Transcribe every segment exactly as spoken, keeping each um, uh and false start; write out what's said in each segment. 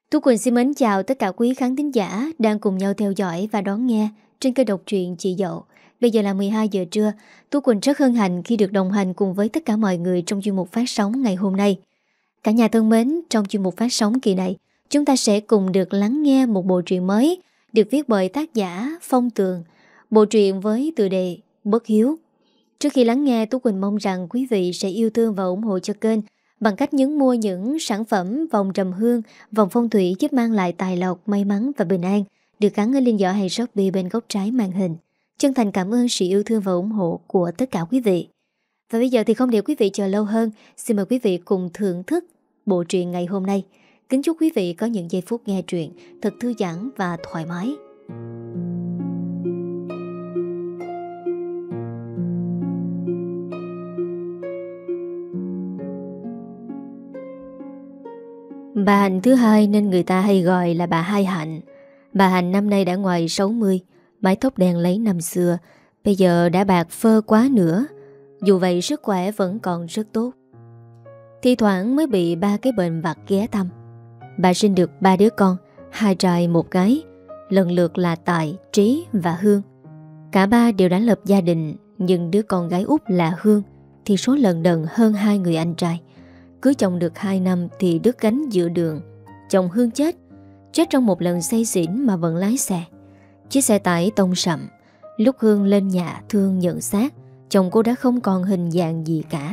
Tú Quỳnh xin mến chào tất cả quý khán thính giả đang cùng nhau theo dõi và đón nghe trên kênh độc truyện Chị Dậu. Bây giờ là mười hai giờ trưa, Tú Quỳnh rất hân hạnh khi được đồng hành cùng với tất cả mọi người trong chuyên mục phát sóng ngày hôm nay. Cả nhà thân mến, trong chuyên mục phát sóng kỳ này, chúng ta sẽ cùng được lắng nghe một bộ truyện mới được viết bởi tác giả Phong Tường. Bộ truyện với tựa đề Bất Hiếu. Trước khi lắng nghe, Tú Quỳnh mong rằng quý vị sẽ yêu thương và ủng hộ cho kênh bằng cách nhấn mua những sản phẩm vòng trầm hương, vòng phong thủy giúp mang lại tài lộc, may mắn và bình an, được gắn ở link giỏ hay Shopee bên góc trái màn hình. Chân thành cảm ơn sự yêu thương và ủng hộ của tất cả quý vị. Và bây giờ thì không để quý vị chờ lâu hơn, xin mời quý vị cùng thưởng thức bộ truyện ngày hôm nay. Kính chúc quý vị có những giây phút nghe truyện thật thư giãn và thoải mái. Bà Hạnh thứ hai nên người ta hay gọi là bà Hai Hạnh. Bà Hạnh năm nay đã ngoài sáu mươi, mái tóc đen lấy năm xưa, bây giờ đã bạc phơ quá nữa. Dù vậy sức khỏe vẫn còn rất tốt. Thi thoảng mới bị ba cái bệnh vặt ghé thăm. Bà sinh được ba đứa con, hai trai một gái, lần lượt là Tài, Trí và Hương. Cả ba đều đã lập gia đình, nhưng đứa con gái út là Hương thì số lần đần hơn hai người anh trai. Cưới chồng được hai năm thì đứt gánh giữa đường. Chồng Hương chết, chết trong một lần say xỉn mà vẫn lái xe. Chiếc xe tải tông sầm. Lúc Hương lên nhà thương nhận xác, chồng cô đã không còn hình dạng gì cả.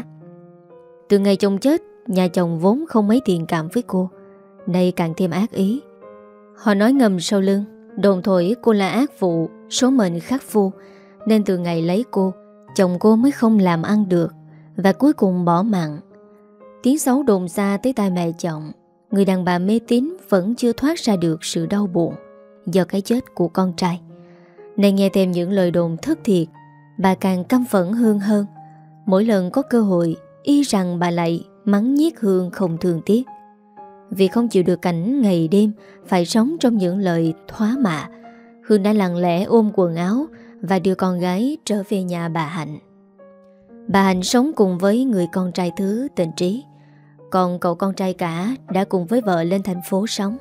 Từ ngày chồng chết, nhà chồng vốn không mấy thiện cảm với cô, nay càng thêm ác ý. Họ nói ngầm sau lưng, đồn thổi cô là ác vụ, số mệnh khắc phu, nên từ ngày lấy cô, chồng cô mới không làm ăn được và cuối cùng bỏ mạng. Tiếng xấu đồn xa tới tai mẹ chồng. Người đàn bà mê tín vẫn chưa thoát ra được sự đau buồn do cái chết của con trai. Này nghe thêm những lời đồn thất thiệt, bà càng căm phẫn Hương hơn. Mỗi lần có cơ hội, y rằng bà lại mắng nhiếc Hương không thương tiếc. Vì không chịu được cảnh ngày đêm phải sống trong những lời thoá mạ, Hương đã lặng lẽ ôm quần áo và đưa con gái trở về nhà bà Hạnh. Bà Hạnh sống cùng với người con trai thứ tên Trí. Còn cậu con trai cả đã cùng với vợ lên thành phố sống.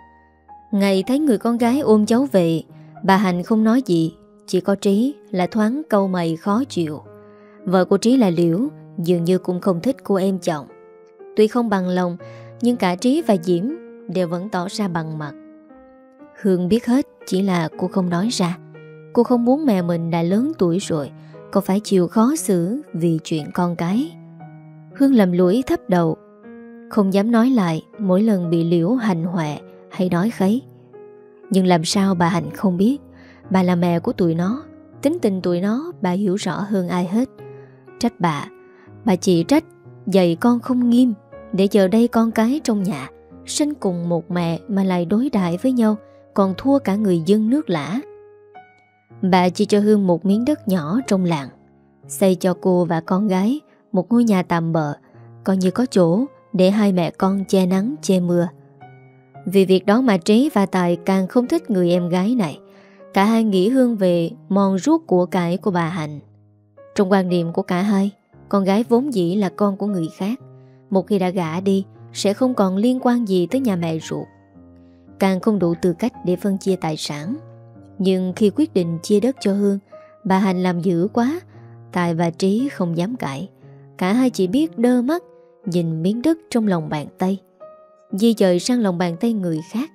Ngày thấy người con gái ôm cháu về, bà Hạnh không nói gì, chỉ có Trí là thoáng câu mày khó chịu. Vợ của Trí là Liễu dường như cũng không thích cô em chồng. Tuy không bằng lòng, nhưng cả Trí và Diễm đều vẫn tỏ ra bằng mặt. Hương biết hết, chỉ là cô không nói ra. Cô không muốn mẹ mình đã lớn tuổi rồi, cô phải chịu khó xử vì chuyện con cái. Hương lầm lũi thấp đầu, không dám nói lại mỗi lần bị Liễu hành hoẹ hay nói khấy. Nhưng làm sao bà Hạnh không biết, bà là mẹ của tụi nó, tính tình tụi nó bà hiểu rõ hơn ai hết. Trách bà, bà chỉ trách dạy con không nghiêm, để giờ đây con cái trong nhà sinh cùng một mẹ mà lại đối đãi với nhau, còn thua cả người dân nước lã. Bà chỉ cho Hương một miếng đất nhỏ trong làng, xây cho cô và con gái một ngôi nhà tạm bợ, coi như có chỗ để hai mẹ con che nắng che mưa. Vì việc đó mà Trí và Tài càng không thích người em gái này. Cả hai nghĩ Hương về mòn ruốc của cải của bà Hạnh. Trong quan niệm của cả hai, con gái vốn dĩ là con của người khác, một khi đã gả đi sẽ không còn liên quan gì tới nhà mẹ ruột, càng không đủ tư cách để phân chia tài sản. Nhưng khi quyết định chia đất cho Hương, bà Hạnh làm dữ quá. Tài và Trí không dám cãi. Cả hai chỉ biết đơ mắt nhìn miếng đất trong lòng bàn tay, di dời sang lòng bàn tay người khác.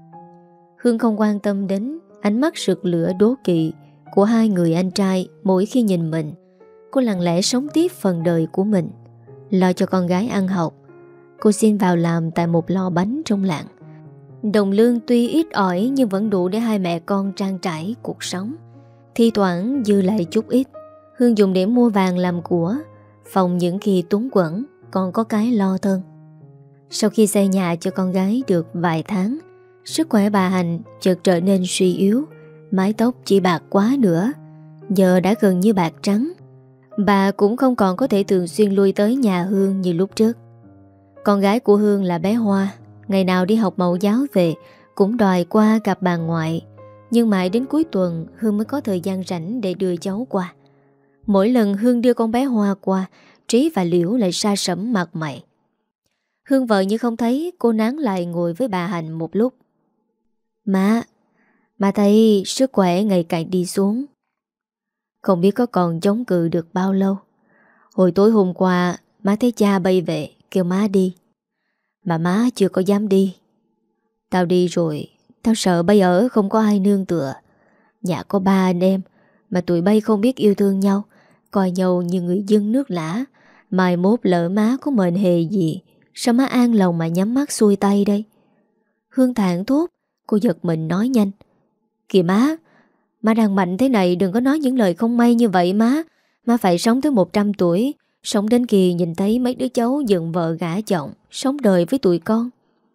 Hương không quan tâm đến ánh mắt rực lửa đố kỵ của hai người anh trai mỗi khi nhìn mình. Cô lặng lẽ sống tiếp phần đời của mình, lo cho con gái ăn học. Cô xin vào làm tại một lò bánh trong làng. Đồng lương tuy ít ỏi nhưng vẫn đủ để hai mẹ con trang trải cuộc sống. Thi thoảng dư lại chút ít, Hương dùng để mua vàng làm của, phòng những khi túng quẫn, còn có cái lo thân. Sau khi xây nhà cho con gái được vài tháng, sức khỏe bà Hạnh chợt trở nên suy yếu, mái tóc chỉ bạc quá nữa, giờ đã gần như bạc trắng. Bà cũng không còn có thể thường xuyên lui tới nhà Hương như lúc trước. Con gái của Hương là bé Hoa, ngày nào đi học mẫu giáo về cũng đòi qua gặp bà ngoại. Nhưng mãi đến cuối tuần Hương mới có thời gian rảnh để đưa cháu qua. Mỗi lần Hương đưa con bé Hoa qua, Trí và Liễu lại sa sẩm mặt mày. Hương vợ như không thấy, cô nán lại ngồi với bà Hạnh một lúc. Má, má thấy sức khỏe ngày càng đi xuống. Không biết có còn chống cự được bao lâu. Hồi tối hôm qua, má thấy cha bay về, kêu má đi. Mà má chưa có dám đi. Tao đi rồi, tao sợ bay ở không có ai nương tựa. Nhà có ba anh em, mà tụi bay không biết yêu thương nhau, coi nhau như người dân nước lã. Mai mốt lỡ má có mệnh hề gì, sao má an lòng mà nhắm mắt xuôi tay đây? Hương thảng thốt. Cô giật mình nói nhanh. Kìa má, má đang mạnh thế này, đừng có nói những lời không may như vậy má. Má phải sống tới một trăm tuổi, sống đến kỳ nhìn thấy mấy đứa cháu dựng vợ gả chồng, sống đời với tụi con.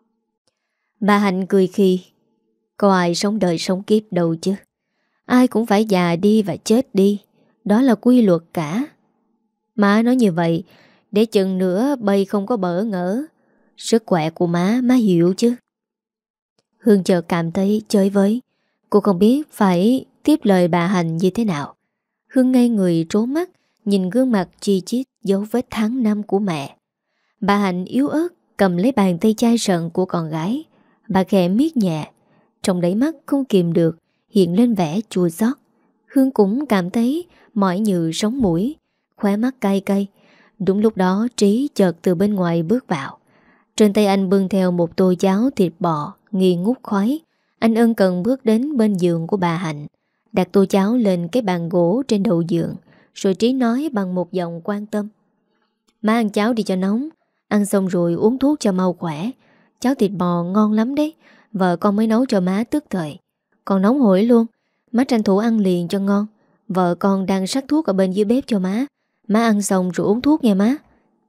Bà Hạnh cười khi. Có ai sống đời sống kiếp đâu chứ. Ai cũng phải già đi và chết đi. Đó là quy luật cả. Má nói như vậy để chừng nữa bay không có bỡ ngỡ. Sức khỏe của má, má hiểu chứ. Hương chợt cảm thấy chơi với. Cô không biết phải tiếp lời bà Hạnh như thế nào. Hương ngây người trố mắt, nhìn gương mặt chi chít dấu vết tháng năm của mẹ. Bà Hạnh yếu ớt cầm lấy bàn tay chai sần của con gái. Bà khẽ miết nhẹ, trong đáy mắt không kìm được hiện lên vẻ chua xót. Hương cũng cảm thấy mỏi như sống mũi, khóe mắt cay cay. Đúng lúc đó Trí chợt từ bên ngoài bước vào. Trên tay anh bưng theo một tô cháo thịt bò nghi ngút khói. Anh ân cần bước đến bên giường của bà Hạnh, đặt tô cháo lên cái bàn gỗ trên đầu giường, rồi Trí nói bằng một giọng quan tâm. Má ăn cháo đi cho nóng, ăn xong rồi uống thuốc cho mau khỏe. Cháo thịt bò ngon lắm đấy, vợ con mới nấu cho má tức thời. Còn nóng hổi luôn, má tranh thủ ăn liền cho ngon. Vợ con đang sắc thuốc ở bên dưới bếp cho má. Má ăn xong rồi uống thuốc nghe má.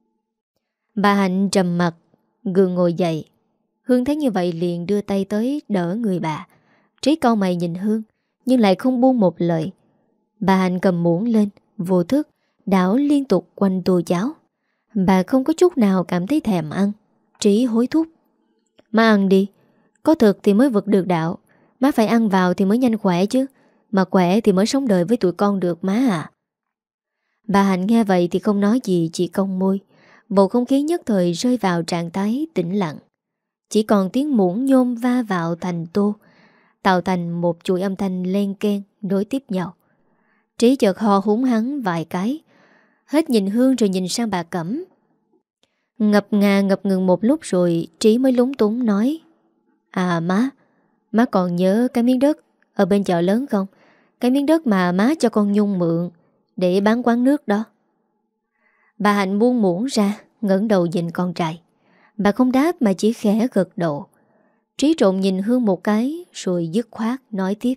Bà Hạnh trầm mặt, gượng ngồi dậy. Hương thấy như vậy liền đưa tay tới đỡ người bà. Trí cau mày nhìn Hương, nhưng lại không buông một lời. Bà Hạnh cầm muỗng lên, vô thức đảo liên tục quanh tô cháo. Bà không có chút nào cảm thấy thèm ăn. Trí hối thúc. Má ăn đi, có thực thì mới vực được đạo. Má phải ăn vào thì mới nhanh khỏe chứ. Mà khỏe thì mới sống đời với tụi con được má à. Bà Hạnh nghe vậy thì không nói gì, chỉ cong môi. Bầu không khí nhất thời rơi vào trạng thái tĩnh lặng. Chỉ còn tiếng muỗng nhôm va vào thành tô, tạo thành một chuỗi âm thanh len keng nối tiếp nhau. Trí chợt ho húng hắn vài cái, hết nhìn Hương rồi nhìn sang bà Cẩm. Ngập ngà ngập ngừng một lúc rồi Trí mới lúng túng nói. À má, má còn nhớ cái miếng đất ở bên chợ lớn không? Cái miếng đất mà má cho con Nhung mượn để bán quán nước đó. Bà Hạnh buông muỗng ra, ngẩng đầu nhìn con trai. Bà không đáp mà chỉ khẽ gật đầu. Trí trộn nhìn Hương một cái rồi dứt khoát nói tiếp.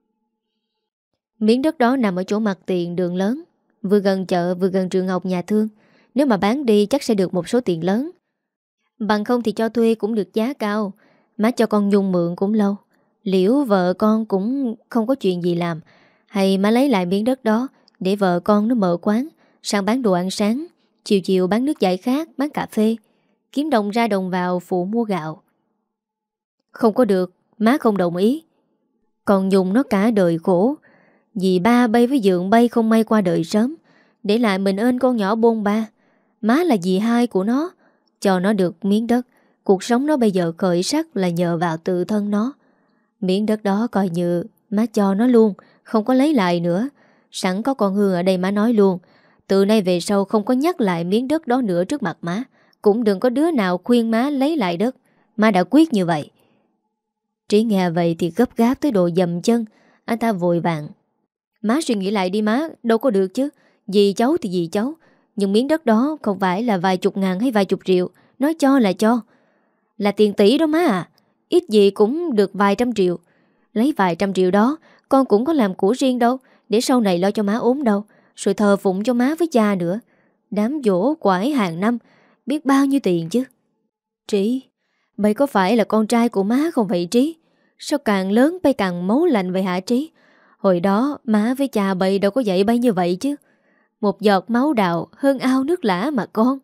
Miếng đất đó nằm ở chỗ mặt tiền đường lớn, vừa gần chợ vừa gần trường học nhà thương. Nếu mà bán đi chắc sẽ được một số tiền lớn. Bằng không thì cho thuê cũng được giá cao. Má cho con Nhung mượn cũng lâu. Liễu vợ con cũng không có chuyện gì làm. Hay má lấy lại miếng đất đó để vợ con nó mở quán, sang bán đồ ăn sáng, chiều chiều bán nước giải khát, bán cà phê, kiếm đồng ra đồng vào phụ mua gạo. Không có được, má không đồng ý. Còn Nhung nó cả đời khổ, vì ba bay với dượng bay không may qua đời sớm, để lại mình ơn con nhỏ bôn ba. Má là dì hai của nó, cho nó được miếng đất. Cuộc sống nó bây giờ khởi sắc là nhờ vào tự thân nó. Miếng đất đó coi như má cho nó luôn, không có lấy lại nữa. Sẵn có con Hương ở đây má nói luôn, từ nay về sau không có nhắc lại miếng đất đó nữa trước mặt má. Cũng đừng có đứa nào khuyên má lấy lại đất. Má đã quyết như vậy. Trí nghe vậy thì gấp gáp tới độ dầm chân. Anh ta vội vàng. Má suy nghĩ lại đi má, đâu có được chứ. Dì cháu thì dì cháu, nhưng miếng đất đó không phải là vài chục ngàn hay vài chục triệu. Nói cho là cho, là tiền tỷ đó má à. Ít gì cũng được vài trăm triệu. Lấy vài trăm triệu đó con cũng có làm của riêng đâu, để sau này lo cho má ốm đâu, rồi thờ phụng cho má với cha nữa. Đám giỗ quải hàng năm biết bao nhiêu tiền chứ. Trí, bây có phải là con trai của má không vậy Trí? Sao càng lớn bay càng máu lạnh vậy hả Trí? Hồi đó má với cha bay đâu có dạy bay như vậy chứ. Một giọt máu đào hơn ao nước lã mà con.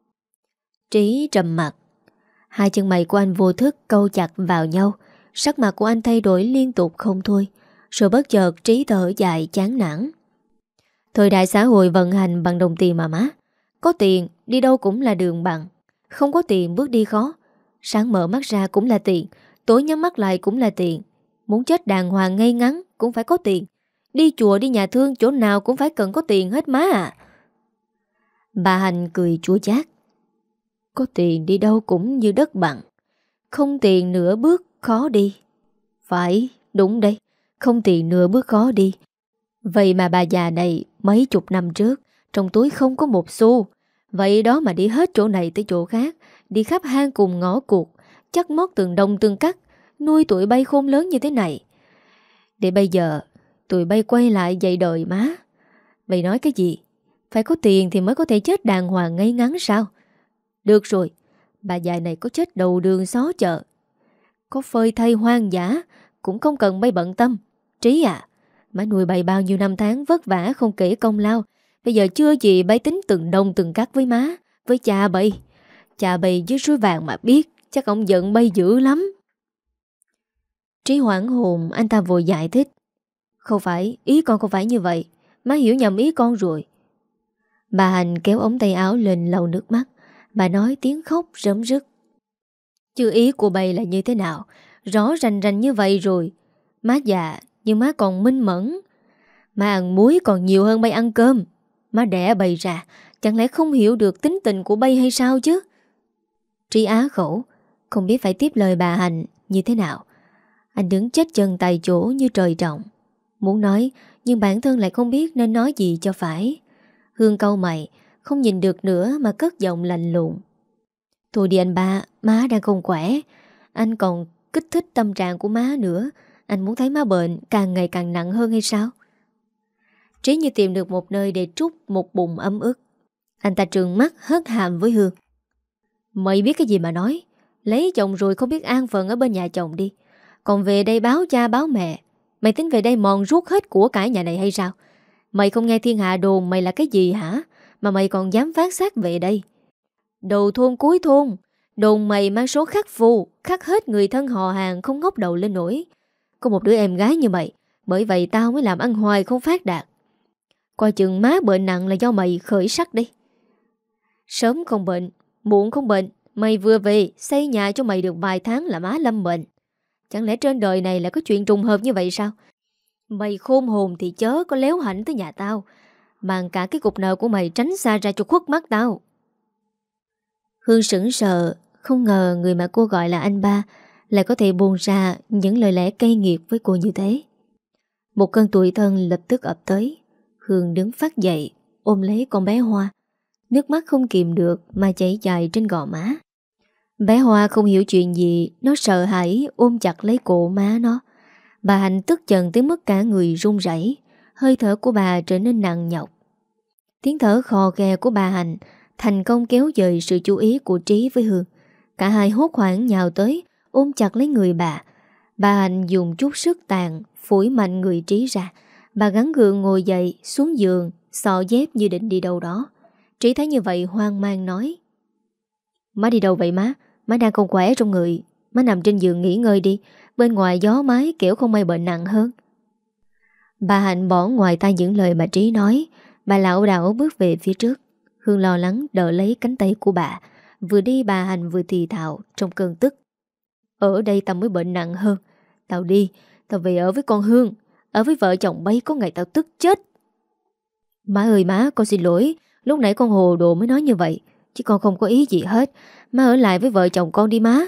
Trí trầm mặt. Hai chân mày của anh vô thức câu chặt vào nhau. Sắc mặt của anh thay đổi liên tục không thôi. Rồi bất chợt Trí thở dài chán nản. Thời đại xã hội vận hành bằng đồng tiền mà má. Có tiền đi đâu cũng là đường bằng. Không có tiền bước đi khó. Sáng mở mắt ra cũng là tiền, tối nhắm mắt lại cũng là tiền. Muốn chết đàng hoàng ngay ngắn cũng phải có tiền. Đi chùa đi nhà thương chỗ nào cũng phải cần có tiền hết má à. Bà Hành cười chua chát. Có tiền đi đâu cũng như đất bằng. Không tiền nửa bước khó đi. Phải, đúng đấy. Không tiền nửa bước khó đi. Vậy mà bà già này mấy chục năm trước trong túi không có một xu. Vậy đó mà đi hết chỗ này tới chỗ khác, đi khắp hang cùng ngõ cuộc, chắc mót từng đồng từng cắt, nuôi tụi bay khôn lớn như thế này. Để bây giờ tụi bay quay lại dạy đời má. Mày nói cái gì? Phải có tiền thì mới có thể chết đàng hoàng ngay ngắn sao? Được rồi, bà già này có chết đầu đường xó chợ, có phơi thay hoang dã cũng không cần bay bận tâm. Trí à, má nuôi bay bao nhiêu năm tháng vất vả không kể công lao. Bây giờ chưa gì bay tính từng đồng từng cắt với má, với cha bay. Cha bay dưới suối vàng mà biết, chắc ông giận bay dữ lắm. Trí hoảng hồn, anh ta vội giải thích. Không phải, ý con không phải như vậy. Má hiểu nhầm ý con rồi. Bà Hành kéo ống tay áo lên lau nước mắt. Bà nói tiếng khóc rớm rứt. Chứ ý của bay là như thế nào? Rõ rành rành như vậy rồi. Má già, nhưng má còn minh mẫn. Má ăn muối còn nhiều hơn bay ăn cơm. Má đẻ bay ra, chẳng lẽ không hiểu được tính tình của bay hay sao chứ? Trí á khẩu, không biết phải tiếp lời bà Hành như thế nào. Anh đứng chết chân tại chỗ như trời trọng. Muốn nói, nhưng bản thân lại không biết nên nói gì cho phải. Hương cau mày, không nhìn được nữa mà cất giọng lạnh lùng. Thôi đi anh ba, má đang không khỏe. Anh còn kích thích tâm trạng của má nữa. Anh muốn thấy má bệnh càng ngày càng nặng hơn hay sao? Trí như tìm được một nơi để trút một bụng ấm ức. Anh ta trừng mắt hất hàm với Hương. Mày biết cái gì mà nói? Lấy chồng rồi không biết an phận ở bên nhà chồng đi. Còn về đây báo cha báo mẹ. Mày tính về đây mòn ruốc hết của cải nhà này hay sao? Mày không nghe thiên hạ đồn mày là cái gì hả? Mà mày còn dám phát xác về đây. Đầu thôn cuối thôn đồn mày mang số khắc phù, khắc hết người thân họ hàng không ngóc đầu lên nổi. Có một đứa em gái như mày, bởi vậy tao mới làm ăn hoài không phát đạt. Coi chừng má bệnh nặng là do mày khởi sắc đi. Sớm không bệnh, muộn không bệnh. Mày vừa về xây nhà cho mày được vài tháng là má lâm bệnh. Chẳng lẽ trên đời này là có chuyện trùng hợp như vậy sao? Mày khôn hồn thì chớ có léo hạnh tới nhà tao. Mang cả cái cục nợ của mày tránh xa ra cho khuất mắt tao. Hương sững sờ, không ngờ người mà cô gọi là anh ba lại có thể buông ra những lời lẽ cay nghiệt với cô như thế. Một cơn tủi thân lập tức ập tới. Hương đứng phát dậy, ôm lấy con bé Hoa. Nước mắt không kìm được mà chảy dài trên gò má. Bé Hoa không hiểu chuyện gì, nó sợ hãi ôm chặt lấy cổ má nó. Bà Hạnh tức giận tới mức cả người run rẩy, hơi thở của bà trở nên nặng nhọc. Tiếng thở khò khè của bà Hạnh thành công kéo dời sự chú ý của Trí với Hương. Cả hai hốt hoảng nhào tới, ôm chặt lấy người bà. Bà Hạnh dùng chút sức tàn phủi mạnh người Trí ra. Bà gắng gượng ngồi dậy xuống giường, xọ dép như định đi đâu đó. Trí thấy như vậy hoang mang nói: Má đi đâu vậy má? Má đang không khỏe trong người. Má nằm trên giường nghỉ ngơi đi. Bên ngoài gió mái kiểu không may bệnh nặng hơn. Bà Hạnh bỏ ngoài tai những lời mà Trí nói. Bà lảo đảo bước về phía trước. Hương lo lắng đỡ lấy cánh tay của bà. Vừa đi bà Hạnh vừa thì thào trong cơn tức: Ở đây tao mới bệnh nặng hơn. Tao đi, tao về ở với con Hương. Ở với vợ chồng bay có ngày tao tức chết. Má ơi má, con xin lỗi. Lúc nãy con hồ đồ mới nói như vậy. Chứ con không có ý gì hết. Má ở lại với vợ chồng con đi má.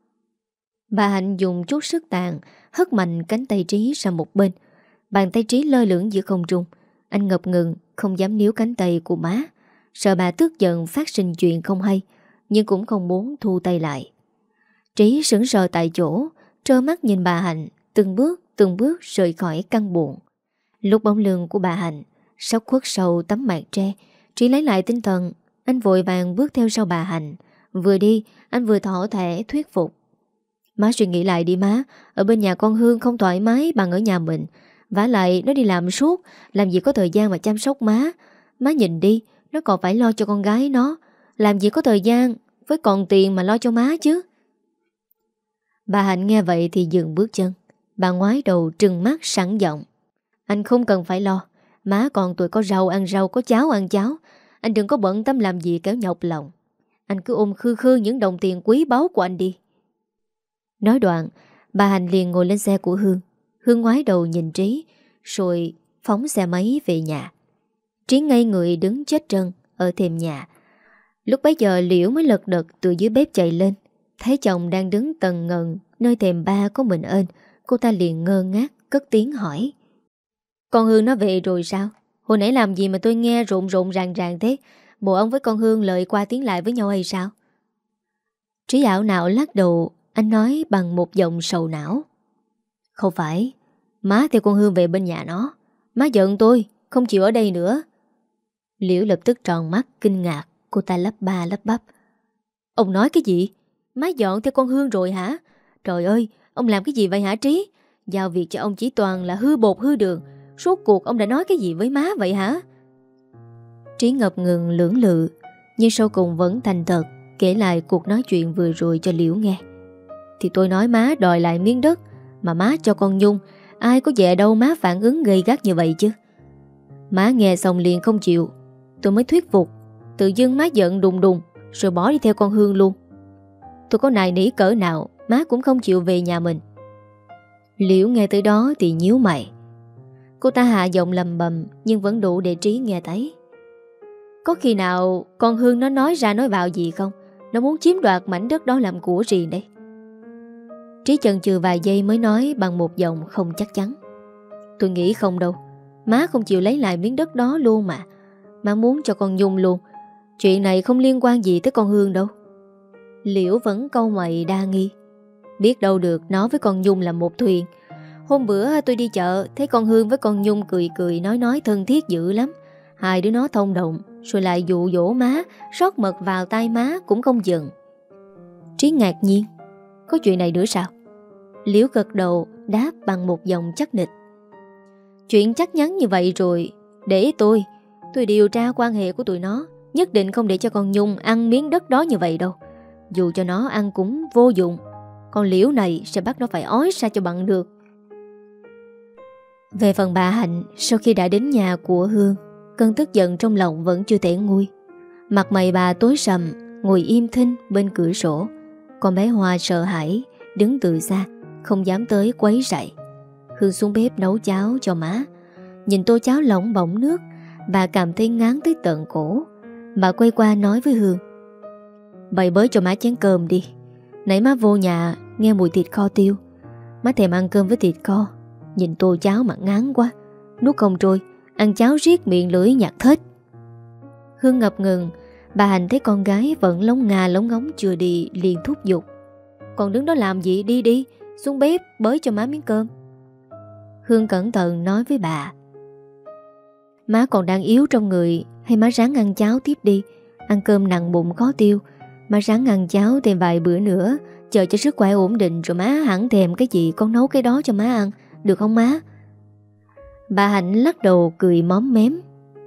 Bà Hạnh dùng chút sức tàn hất mạnh cánh tay Trí sang một bên. Bàn tay Trí lơ lửng giữa không trung. Anh ngập ngừng không dám níu cánh tay của má, sợ bà tức giận phát sinh chuyện không hay, nhưng cũng không muốn thu tay lại. Trí sững sờ tại chỗ, trơ mắt nhìn bà Hạnh từng bước từng bước rời khỏi căn buồng. Lúc bóng lưng của bà Hạnh sắp khuất sau tấm màn tre, Trí lấy lại tinh thần. Anh vội vàng bước theo sau bà Hạnh. Vừa đi anh vừa thỏ thẻ thuyết phục: Má suy nghĩ lại đi má. Ở bên nhà con Hương không thoải mái bằng ở nhà mình. Vả lại nó đi làm suốt, làm gì có thời gian mà chăm sóc má. Má nhìn đi, nó còn phải lo cho con gái nó. Làm gì có thời gian với còn tiền mà lo cho má chứ. Bà Hạnh nghe vậy thì dừng bước chân. Bà ngoái đầu trừng mắt sẵn giọng: Anh không cần phải lo. Má còn tuổi có rau ăn rau, có cháo ăn cháo. Anh đừng có bận tâm làm gì kéo nhọc lòng. Anh cứ ôm khư khư những đồng tiền quý báu của anh đi. Nói đoạn, bà Hạnh liền ngồi lên xe của Hương. Hương ngoái đầu nhìn Trí, rồi phóng xe máy về nhà. Trí ngây người đứng chết trân ở thềm nhà. Lúc bấy giờ Liễu mới lật đật từ dưới bếp chạy lên. Thấy chồng đang đứng tần ngần nơi thềm ba có mình ên. Cô ta liền ngơ ngác cất tiếng hỏi: Con Hương nó về rồi sao? Hồi nãy làm gì mà tôi nghe rộn rộn ràng ràng thế? Bộ ông với con Hương lợi qua tiếng lại với nhau hay sao? Trí ảo não lắc đầu. Anh nói bằng một giọng sầu não: Không phải, má theo con Hương về bên nhà nó. Má giận tôi, không chịu ở đây nữa. Liễu lập tức tròn mắt kinh ngạc. Cô ta lắp ba lắp bắp: Ông nói cái gì? Má dọn theo con Hương rồi hả? Trời ơi, ông làm cái gì vậy hả Trí? Giao việc cho ông chỉ toàn là hư bột hư đường. Suốt cuộc ông đã nói cái gì với má vậy hả? Trí ngập ngừng lưỡng lự, nhưng sau cùng vẫn thành thật kể lại cuộc nói chuyện vừa rồi cho Liễu nghe. Thì tôi nói má đòi lại miếng đất mà má cho con Nhung. Ai có dè đâu má phản ứng gay gắt như vậy chứ. Má nghe xong liền không chịu. Tôi mới thuyết phục. Tự dưng má giận đùng đùng rồi bỏ đi theo con Hương luôn. Tôi có nài nỉ cỡ nào má cũng không chịu về nhà mình. Liễu nghe tới đó thì nhíu mày. Cô ta hạ giọng lầm bầm nhưng vẫn đủ để Trí nghe thấy. Có khi nào con Hương nó nói ra nói vào gì không? Nó muốn chiếm đoạt mảnh đất đó làm của riêng đấy. Trí chần chừ vài giây mới nói bằng một giọng không chắc chắn: Tôi nghĩ không đâu. Má không chịu lấy lại miếng đất đó luôn mà. Má muốn cho con Nhung luôn. Chuyện này không liên quan gì tới con Hương đâu. Liễu vẫn cau mày đa nghi. Biết đâu được nó với con Nhung là một thuyền. Hôm bữa tôi đi chợ thấy con Hương với con Nhung cười cười nói nói thân thiết dữ lắm. Hai đứa nó thông đồng rồi lại dụ dỗ má, rót mật vào tay má cũng không dừng. Trí ngạc nhiên: Có chuyện này nữa sao? Liễu gật đầu đáp bằng một giọng chắc nịch: Chuyện chắc chắn như vậy rồi. Để tôi Tôi điều tra quan hệ của tụi nó. Nhất định không để cho con Nhung ăn miếng đất đó như vậy đâu. Dù cho nó ăn cũng vô dụng. Con Liễu này sẽ bắt nó phải ói ra cho bằng được. Về phần bà Hạnh, sau khi đã đến nhà của Hương, cơn tức giận trong lòng vẫn chưa thể nguôi. Mặt mày bà tối sầm, ngồi im thinh bên cửa sổ. Con bé Hoa sợ hãi đứng từ xa, không dám tới quấy rầy. Hương xuống bếp nấu cháo cho má. Nhìn tô cháo lỏng bỏng nước, bà cảm thấy ngán tới tận cổ. Bà quay qua nói với Hương: Bày bới cho má chén cơm đi. Nãy má vô nhà nghe mùi thịt kho tiêu. Má thèm ăn cơm với thịt kho. Nhìn tô cháo mà ngán quá. Nuốt không trôi, ăn cháo riết miệng lưỡi nhạt thết. Hương ngập ngừng. Bà Hạnh thấy con gái vẫn lóng ngà lóng ngóng chưa đi liền thúc giục: Còn đứng đó làm gì, đi đi, xuống bếp bới cho má miếng cơm. Hương cẩn thận nói với bà: Má còn đang yếu trong người, hay má ráng ăn cháo tiếp đi. Ăn cơm nặng bụng khó tiêu. Má ráng ăn cháo thêm vài bữa nữa, chờ cho sức khỏe ổn định rồi má hẳn thèm cái gì con nấu cái đó cho má ăn. Được không má? Bà Hạnh lắc đầu cười móm mém: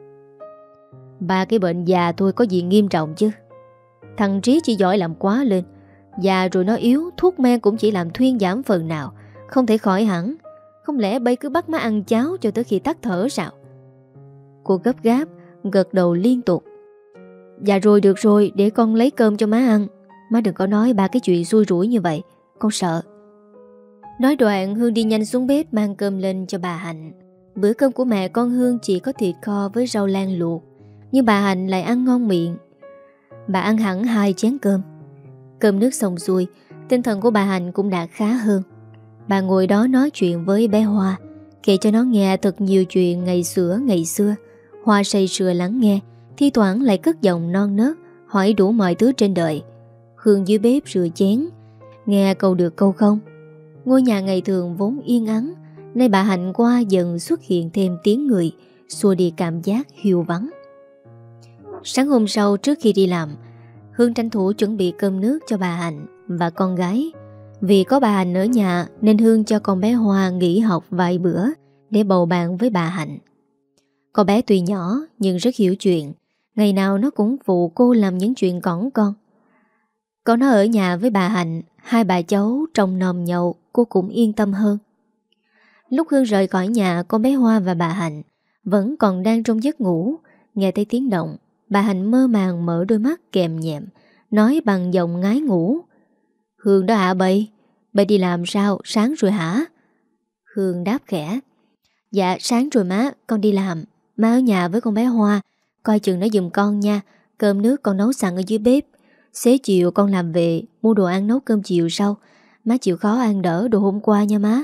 Ba cái bệnh già thôi có gì nghiêm trọng chứ. Thằng Trí chỉ giỏi làm quá lên. Già rồi nó yếu, thuốc men cũng chỉ làm thuyên giảm phần nào, không thể khỏi hẳn. Không lẽ bây cứ bắt má ăn cháo cho tới khi tắt thở sao? Cô gấp gáp gật đầu liên tục: Dạ rồi, được rồi, để con lấy cơm cho má ăn. Má đừng có nói ba cái chuyện xui rủi như vậy, con sợ. Nói đoạn Hương đi nhanh xuống bếp mang cơm lên cho bà Hạnh. Bữa cơm của mẹ con Hương chỉ có thịt kho với rau lan luộc, nhưng bà Hạnh lại ăn ngon miệng. Bà ăn hẳn hai chén cơm. Cơm nước xong xuôi, tinh thần của bà Hạnh cũng đã khá hơn. Bà ngồi đó nói chuyện với bé Hoa, kể cho nó nghe thật nhiều chuyện ngày xưa ngày xưa. Hoa say sưa lắng nghe, thi thoảng lại cất giọng non nớt hỏi đủ mọi thứ trên đời. Hương dưới bếp rửa chén, nghe câu được câu không. Ngôi nhà ngày thường vốn yên ắng, nay bà Hạnh qua dần xuất hiện thêm tiếng người, xua đi cảm giác hiu vắng. Sáng hôm sau trước khi đi làm, Hương tranh thủ chuẩn bị cơm nước cho bà Hạnh và con gái. Vì có bà Hạnh ở nhà nên Hương cho con bé Hoa nghỉ học vài bữa để bầu bạn với bà Hạnh. Con bé tuy nhỏ nhưng rất hiểu chuyện, ngày nào nó cũng phụ cô làm những chuyện cỏn con. Có nó ở nhà với bà Hạnh, hai bà cháu trông nom nhậu, cô cũng yên tâm hơn. Lúc Hương rời khỏi nhà, con bé Hoa và bà Hạnh vẫn còn đang trong giấc ngủ. Nghe thấy tiếng động, bà Hạnh mơ màng mở đôi mắt kèm nhẹm, nói bằng giọng ngái ngủ. Hương đó hả bậy? Bậy đi làm sao? Sáng rồi hả? Hương đáp khẽ. Dạ sáng rồi má, con đi làm. Má ở nhà với con bé Hoa, coi chừng nó giùm con nha. Cơm nước con nấu sẵn ở dưới bếp. Xế chiều con làm về mua đồ ăn nấu cơm chiều sau. Má chịu khó ăn đỡ đồ hôm qua nha má.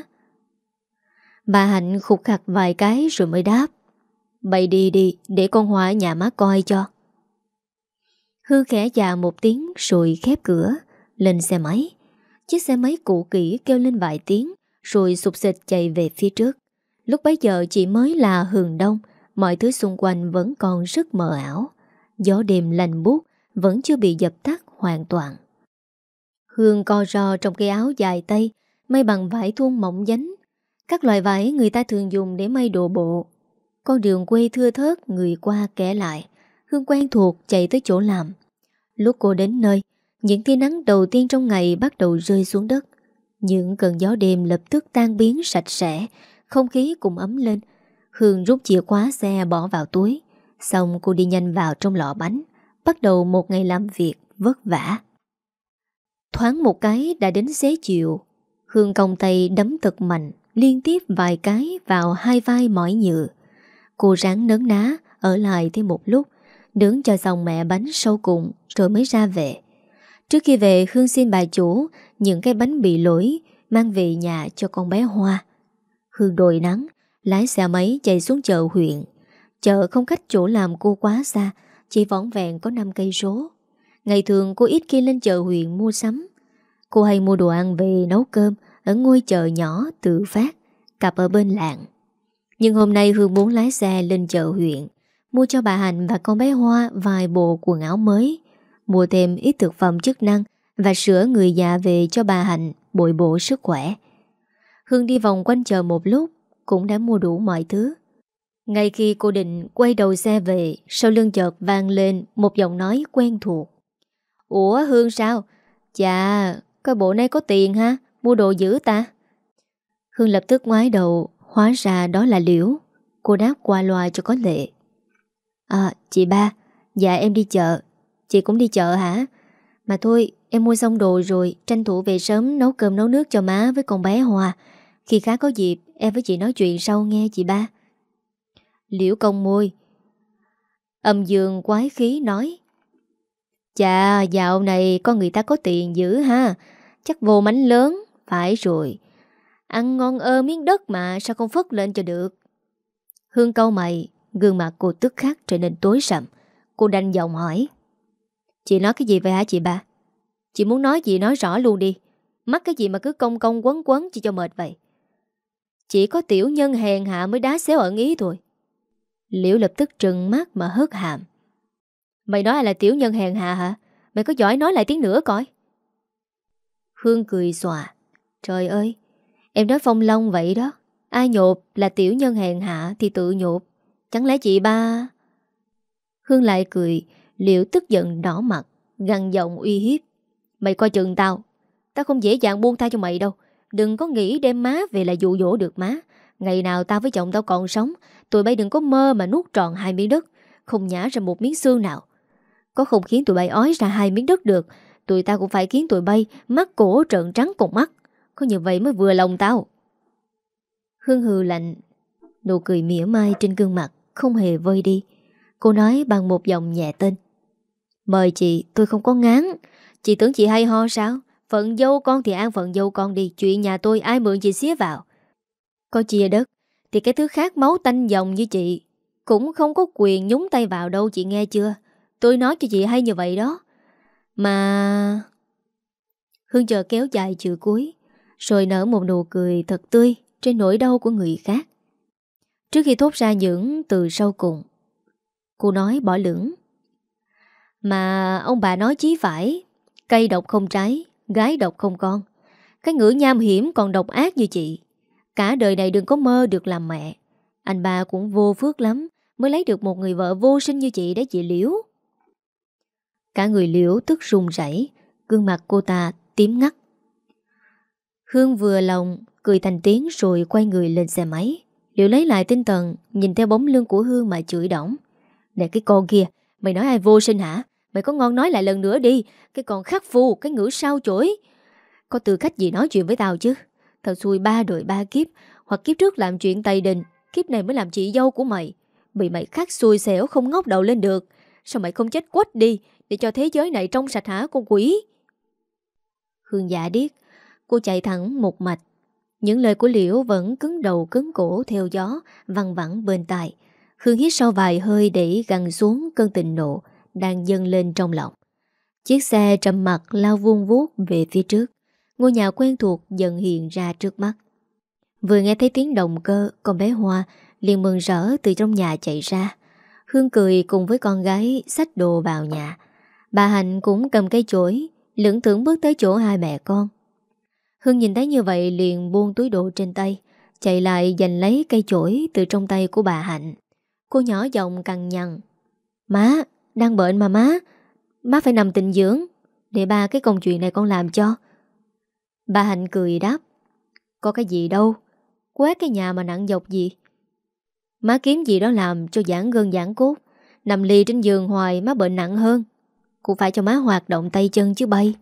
Bà Hạnh khục khặt vài cái rồi mới đáp. Bậy đi đi, để con Hoa ở nhà má coi cho. Hương khẽ dạ một tiếng rồi khép cửa, lên xe máy. Chiếc xe máy cũ kỹ kêu lên vài tiếng rồi sụp xịt chạy về phía trước. Lúc bấy giờ chỉ mới là hừng đông, mọi thứ xung quanh vẫn còn rất mờ ảo. Gió đêm lạnh buốt vẫn chưa bị dập tắt hoàn toàn. Hương co ro trong cái áo dài tay, may bằng vải thun mỏng dánh. Các loại vải người ta thường dùng để may đồ bộ. Con đường quê thưa thớt, người qua kẻ lại. Hương quen thuộc chạy tới chỗ làm. Lúc cô đến nơi, những tia nắng đầu tiên trong ngày bắt đầu rơi xuống đất. Những cơn gió đêm lập tức tan biến sạch sẽ, không khí cũng ấm lên. Hương rút chìa khóa xe bỏ vào túi. Xong cô đi nhanh vào trong lọ bánh, bắt đầu một ngày làm việc vất vả. Thoáng một cái đã đến xế chiều. Hương còng tay đấm thật mạnh, liên tiếp vài cái vào hai vai mỏi nhựa. Cô ráng nấn ná ở lại thêm một lúc, đứng cho xong mẹ bánh sau cùng rồi mới ra về. Trước khi về, Hương xin bà chủ những cái bánh bị lỗi mang về nhà cho con bé Hoa. Hương đồi nắng, lái xe máy chạy xuống chợ huyện. Chợ không cách chỗ làm cô quá xa, chỉ vỏn vẹn có năm cây số. Ngày thường cô ít khi lên chợ huyện mua sắm. Cô hay mua đồ ăn về nấu cơm ở ngôi chợ nhỏ tự phát, cặp ở bên làng. Nhưng hôm nay Hương muốn lái xe lên chợ huyện, mua cho bà Hạnh và con bé Hoa vài bộ quần áo mới, mua thêm ít thực phẩm chức năng và sữa người già về cho bà Hạnh bồi bổ sức khỏe. Hương đi vòng quanh chợ một lúc cũng đã mua đủ mọi thứ. Ngay khi cô định quay đầu xe về, sau lưng chợt vang lên một giọng nói quen thuộc. Ủa Hương sao? Chà, coi bộ này có tiền ha, mua đồ dữ ta. Hương lập tức ngoái đầu, hóa ra đó là Liễu. Cô đáp qua loa cho có lệ. À, chị ba, dạ em đi chợ. Chị cũng đi chợ hả? Mà thôi, em mua xong đồ rồi, tranh thủ về sớm nấu cơm nấu nước cho má với con bé Hòa. Khi khác có dịp, em với chị nói chuyện sau nghe chị ba. Liễu cong môi. Âm dương quái khí nói. Chà, dạo này con người ta có tiền dữ ha. Chắc vô mánh lớn. Phải rồi. Ăn ngon ơ miếng đất mà sao không phất lên cho được. Hương cau mày, gương mặt cô tức khắc trở nên tối sầm. Cô đanh giọng hỏi. Chị nói cái gì vậy hả chị ba? Chị muốn nói gì nói rõ luôn đi. Mắc cái gì mà cứ công công quấn quấn chỉ cho mệt vậy. Chỉ có tiểu nhân hèn hạ mới đá xéo ẩn ý thôi. Liễu lập tức trừng mắt mà hớt hàm. Mày nói ai là tiểu nhân hèn hạ hả? Mày có giỏi nói lại tiếng nữa coi. Hương cười xòa. Trời ơi, em nói phong long vậy đó. Ai nhột là tiểu nhân hèn hạ thì tự nhột. Chẳng lẽ chị ba... Hương lại cười. Liễu tức giận đỏ mặt, gằn giọng uy hiếp. Mày coi chừng tao. Tao không dễ dàng buông tha cho mày đâu. Đừng có nghĩ đem má về là dụ dỗ được má. Ngày nào tao với chồng tao còn sống, tụi bay đừng có mơ mà nuốt trọn hai miếng đất, không nhả ra một miếng xương nào. Có không khiến tụi bay ói ra hai miếng đất được, tụi tao cũng phải khiến tụi bay mắt cổ trợn trắng cùng mắt. Có như vậy mới vừa lòng tao. Hương hừ lạnh, nụ cười mỉa mai trên gương mặt không hề vơi đi. Cô nói bằng một giọng nhẹ tên. Mời chị, tôi không có ngán. Chị tưởng chị hay ho sao? Phận dâu con thì ăn phận dâu con đi. Chuyện nhà tôi ai mượn chị xía vào. Có chia đất thì cái thứ khác máu tanh dòng như chị cũng không có quyền nhúng tay vào đâu, chị nghe chưa? Tôi nói cho chị hay như vậy đó. Mà... Hương chờ kéo dài chữ cuối, rồi nở một nụ cười thật tươi trên nỗi đau của người khác. Trước khi thốt ra những từ sau cùng, cô nói bỏ lửng. Mà ông bà nói chí phải. Cây độc không trái, gái độc không con. Cái ngữ nham hiểm còn độc ác như chị, cả đời này đừng có mơ được làm mẹ. Anh ba cũng vô phước lắm mới lấy được một người vợ vô sinh như chị đấy chị Liễu. Cả người Liễu tức run rẩy, gương mặt cô ta tím ngắt. Hương vừa lòng cười thành tiếng rồi quay người lên xe máy. Liễu lấy lại tinh thần, nhìn theo bóng lưng của Hương mà chửi đỏng. Nè cái con kia, mày nói ai vô sinh hả? Mày có ngon nói lại lần nữa đi. Cái con khắc phu, cái ngữ sao chổi. Có tư cách gì nói chuyện với tao chứ? Tao xui ba đời ba kiếp. Hoặc kiếp trước làm chuyện tày đình, kiếp này mới làm chị dâu của mày. Bị mày khắc xui xẻo không ngóc đầu lên được. Sao mày không chết quách đi, để cho thế giới này trong sạch hả con quỷ? Hương giả điếc. Cô chạy thẳng một mạch. Những lời của Liễu vẫn cứng đầu cứng cổ theo gió, văng vẳng bên tai. Hương hít sâu vài hơi để gằn xuống cơn tình nộ đang dâng lên trong lòng. Chiếc xe trầm mặc lao vuông vuốt về phía trước. Ngôi nhà quen thuộc dần hiện ra trước mắt. Vừa nghe thấy tiếng động cơ, con bé Hoa liền mừng rỡ từ trong nhà chạy ra. Hương cười cùng với con gái xách đồ vào nhà. Bà Hạnh cũng cầm cây chổi, lững thững bước tới chỗ hai mẹ con. Hương nhìn thấy như vậy liền buông túi đồ trên tay, chạy lại giành lấy cây chổi từ trong tay của bà Hạnh. Cô nhỏ giọng cằn nhằn: Má, đang bệnh mà má. Má phải nằm tịnh dưỡng, để ba cái công chuyện này con làm cho. Bà Hạnh cười đáp: Có cái gì đâu, quét cái nhà mà nặng nhọc gì. Má kiếm gì đó làm cho giãn gân giãn cốt. Nằm lì trên giường hoài má bệnh nặng hơn. Cũng phải cho má hoạt động tay chân chứ bay.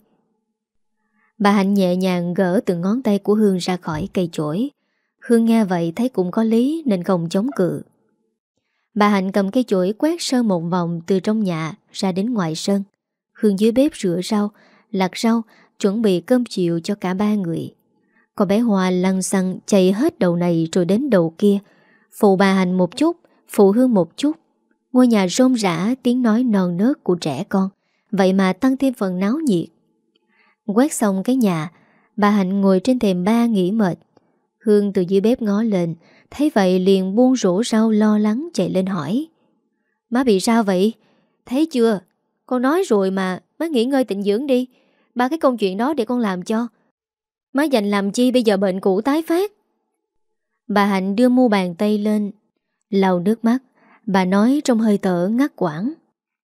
Bà Hạnh nhẹ nhàng gỡ từng ngón tay của Hương ra khỏi cây chổi. Hương nghe vậy thấy cũng có lý nên không chống cự. Bà Hạnh cầm cây chổi quét sơ một vòng từ trong nhà ra đến ngoài sân. Hương dưới bếp rửa rau, lặt rau, chuẩn bị cơm chiều cho cả ba người. Con bé Hoa lăn xăng chạy hết đầu này rồi đến đầu kia, phụ bà Hạnh một chút, phụ Hương một chút. Ngôi nhà rôm rã tiếng nói non nớt của trẻ con, vậy mà tăng thêm phần náo nhiệt. Quét xong cái nhà, bà Hạnh ngồi trên thềm ba nghỉ mệt. Hương từ dưới bếp ngó lên, thấy vậy liền buông rổ rau lo lắng chạy lên hỏi: Má bị sao vậy? Thấy chưa? Con nói rồi mà, má nghỉ ngơi tịnh dưỡng đi. Ba cái công chuyện đó để con làm cho. Má dành làm chi bây giờ bệnh cũ tái phát? Bà Hạnh đưa mu bàn tay lên, lau nước mắt. Bà nói trong hơi thở ngắt quãng: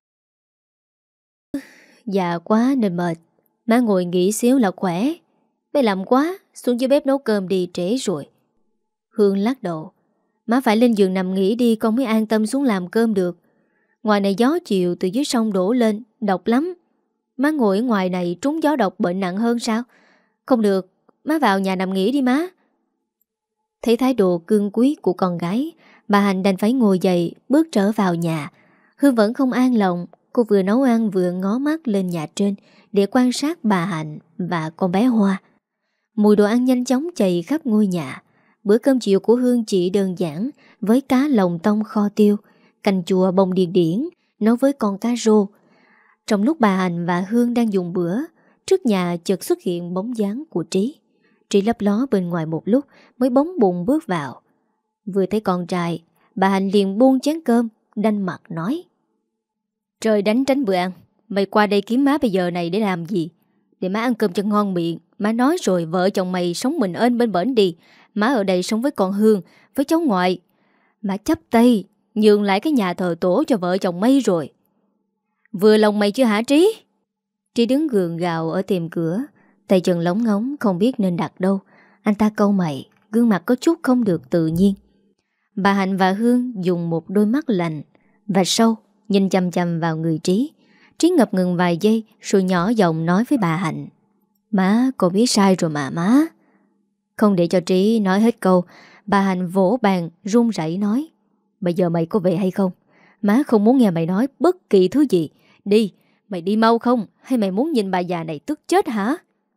Già quá nên mệt. Má ngồi nghỉ xíu là khỏe. Mày làm quá, xuống dưới bếp nấu cơm đi, trễ rồi. Hương lắc đầu: Má phải lên giường nằm nghỉ đi, con mới an tâm xuống làm cơm được. Ngoài này gió chiều từ dưới sông đổ lên, độc lắm. Má ngồi ở ngoài này trúng gió độc bệnh nặng hơn sao? Không được, má vào nhà nằm nghỉ đi má. Thấy thái độ cương quyết của con gái, bà Hạnh đành phải ngồi dậy bước trở vào nhà. Hương vẫn không an lòng. Cô vừa nấu ăn vừa ngó mắt lên nhà trên để quan sát bà Hạnh và con bé Hoa. Mùi đồ ăn nhanh chóng chạy khắp ngôi nhà. Bữa cơm chiều của Hương chỉ đơn giản với cá lòng tông kho tiêu, canh chua bông điên điển nấu với con cá rô. Trong lúc bà Hạnh và Hương đang dùng bữa, trước nhà chợt xuất hiện bóng dáng của Trí. Trí lấp ló bên ngoài một lúc mới bóng bụng bước vào. Vừa thấy con trai, bà Hạnh liền buông chén cơm, đanh mặt nói: Trời đánh tránh bữa ăn, mày qua đây kiếm má bây giờ này để làm gì? Để má ăn cơm cho ngon miệng. Má nói rồi, vợ chồng mày sống mình ên bên bển đi. Má ở đây sống với con Hương, với cháu ngoại. Má chấp tay nhường lại cái nhà thờ tổ cho vợ chồng mày rồi. Vừa lòng mày chưa hả Trí? Trí đứng gượng gạo ở tiệm cửa, tay chân lóng ngóng không biết nên đặt đâu. Anh ta cau mày, gương mặt có chút không được tự nhiên. Bà Hạnh và Hương dùng một đôi mắt lạnh và sâu nhìn chăm chăm vào người Trí. Trí ngập ngừng vài giây rồi nhỏ giọng nói với bà Hạnh: Má, con biết sai rồi mà má. Không để cho Trí nói hết câu, bà Hạnh vỗ bàn run rẩy nói: Bây giờ mày có về hay không? Má không muốn nghe mày nói bất kỳ thứ gì. Đi, mày đi mau không? Hay mày muốn nhìn bà già này tức chết hả?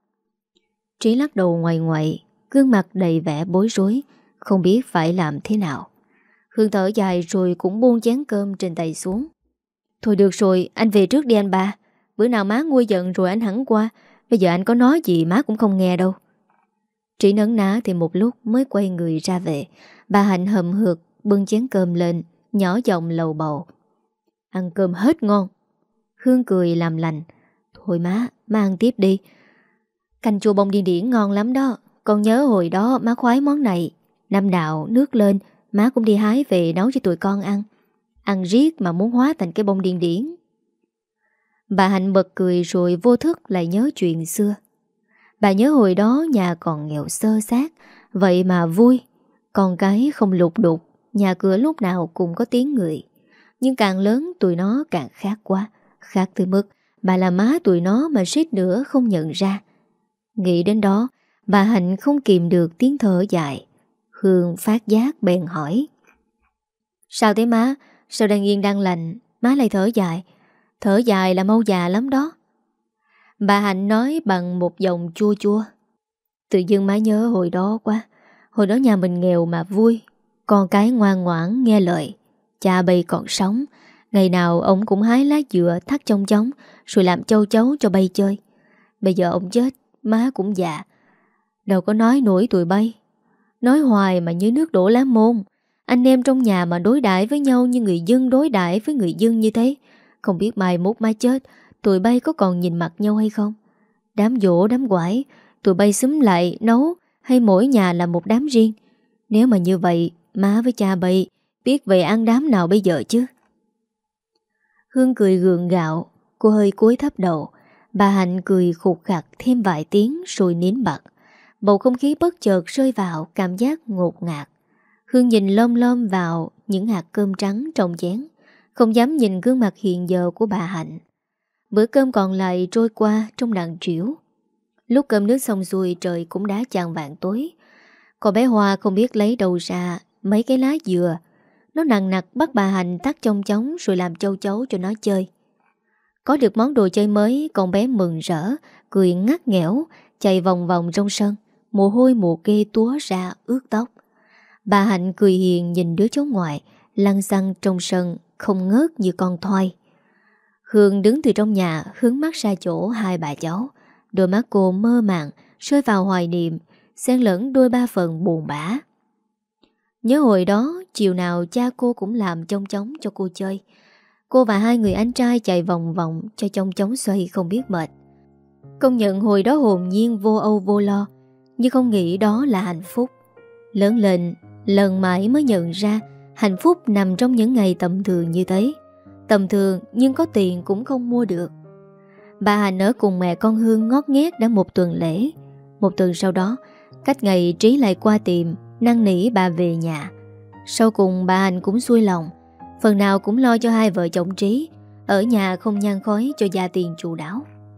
Trí lắc đầu ngoại ngoại, gương mặt đầy vẻ bối rối, không biết phải làm thế nào. Hương thở dài rồi cũng buông chén cơm trên tay xuống. Thôi được rồi, anh về trước đi anh ba. Bữa nào má nguôi giận rồi anh hẳn qua. Bây giờ anh có nói gì má cũng không nghe đâu. Trí nấn ná thì một lúc mới quay người ra về. Bà Hạnh hậm hực bưng chén cơm lên, nhỏ giọng lầu bầu: Ăn cơm hết ngon. Hương cười làm lành: Thôi má, má ăn tiếp đi. Canh chua bông điên điển ngon lắm đó. Con nhớ hồi đó má khoái món này. Năm nào nước lên má cũng đi hái về nấu cho tụi con ăn. Ăn riết mà muốn hóa thành cái bông điên điển. Bà Hạnh bật cười rồi vô thức lại nhớ chuyện xưa. Bà nhớ hồi đó nhà còn nghèo xơ xác, vậy mà vui. Con cái không lục đục, nhà cửa lúc nào cũng có tiếng người. Nhưng càng lớn tụi nó càng khác quá, Khác tới mức bà là má tụi nó mà suýt nữa không nhận ra. Nghĩ đến đó, bà Hạnh không kìm được tiếng thở dài. Hương phát giác bèn hỏi: Sao thế má? Sao đang yên đang lành má lại thở dài? Thở dài là mau già lắm đó. Bà Hạnh nói bằng một giọng chua chua: Tự dưng má nhớ hồi đó quá. Hồi đó nhà mình nghèo mà vui, con cái ngoan ngoãn nghe lời. Cha bây còn sống, ngày nào ông cũng hái lá dừa thắt trong chóng rồi làm châu chấu cho bay chơi. Bây giờ ông chết, má cũng già, đâu có nói nổi tụi bay. Nói hoài mà như nước đổ lá môn. Anh em trong nhà mà đối đãi với nhau như người dân đối đãi với người dân như thế, không biết mai mốt má chết tụi bay có còn nhìn mặt nhau hay không. Đám giỗ đám quải tụi bay xúm lại nấu, hay mỗi nhà là một đám riêng? Nếu mà như vậy, má với cha bay biết về ăn đám nào bây giờ chứ? Hương cười gượng gạo. Cô hơi cúi thấp đầu. Bà Hạnh cười khục khặc thêm vài tiếng rồi nín bặt. Bầu không khí bất chợt rơi vào cảm giác ngột ngạt. Hương nhìn lom lom vào những hạt cơm trắng trong chén, không dám nhìn gương mặt hiện giờ của bà Hạnh. Bữa cơm còn lại trôi qua trong đặng trĩu. Lúc cơm nước xong xuôi trời cũng đã chạng vạng tối. Cô bé Hoa không biết lấy đâu ra mấy cái lá dừa. Nó nằng nặc bắt bà Hạnh tắt trong chóng rồi làm châu chấu cho nó chơi. Có được món đồ chơi mới, con bé mừng rỡ, cười ngắt nghẽo, chạy vòng vòng trong sân. Mồ hôi mồ kê túa ra ướt tóc. Bà Hạnh cười hiền nhìn đứa cháu ngoại lăn xăng trong sân không ngớt như con thoi. Hương đứng từ trong nhà hướng mắt ra chỗ hai bà cháu. Đôi mắt cô mơ màng rơi vào hoài niệm, xen lẫn đôi ba phần buồn bã. Nhớ hồi đó chiều nào cha cô cũng làm chong chóng cho cô chơi. Cô và hai người anh trai chạy vòng vòng cho chong chóng xoay không biết mệt. Công nhận hồi đó hồn nhiên vô âu vô lo, nhưng không nghĩ đó là hạnh phúc. Lớn lên lần mãi mới nhận ra hạnh phúc nằm trong những ngày tầm thường như thế. Tầm thường nhưng có tiền cũng không mua được. Bà Hạnh ở cùng mẹ con Hương ngót nghét đã một tuần lễ. Một tuần sau đó, cách ngày Trí lại qua tìm năn nỉ bà về nhà. Sau cùng bà Hạnh cũng xuôi lòng, phần nào cũng lo cho hai vợ chồng Trí, ở nhà không nhang khói cho gia tiền chu đáo.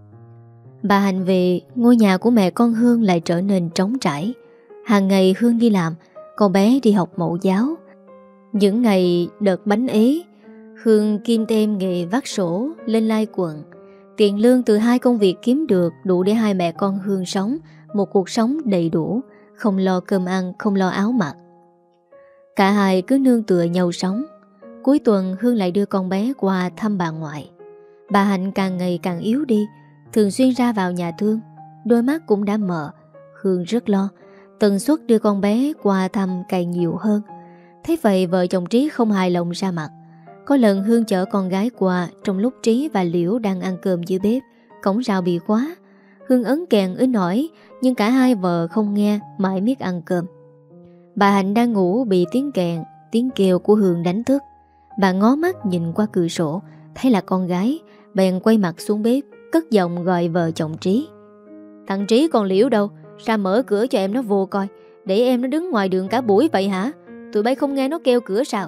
Bà Hạnh về, ngôi nhà của mẹ con Hương lại trở nên trống trải. Hàng ngày Hương đi làm, con bé đi học mẫu giáo. Những ngày đợt bánh ế, Hương kim thêm nghề vắt sổ lên lai quần. Tiền lương từ hai công việc kiếm được đủ để hai mẹ con Hương sống một cuộc sống đầy đủ, không lo cơm ăn, không lo áo mặc. Cả hai cứ nương tựa nhau sống. Cuối tuần Hương lại đưa con bé qua thăm bà ngoại. Bà Hạnh càng ngày càng yếu đi, thường xuyên ra vào nhà thương, đôi mắt cũng đã mờ. Hương rất lo, tần suất đưa con bé qua thăm càng nhiều hơn. Thế vậy vợ chồng Trí không hài lòng ra mặt. Có lần Hương chở con gái qua trong lúc Trí và Liễu đang ăn cơm dưới bếp, cổng rào bị khóa. Hương ấn kèn inh ỏi, nhưng cả hai vợ không nghe, mãi miết ăn cơm. Bà Hạnh đang ngủ bị tiếng kèn, tiếng kêu của Hương đánh thức. Bà ngó mắt nhìn qua cửa sổ, thấy là con gái, bèn quay mặt xuống bếp, cất giọng gọi vợ chồng Trí. Thằng Trí còn Liễu đâu? Ra mở cửa cho em nó vô coi. Để em nó đứng ngoài đường cả buổi vậy hả? Tụi bay không nghe nó kêu cửa sao?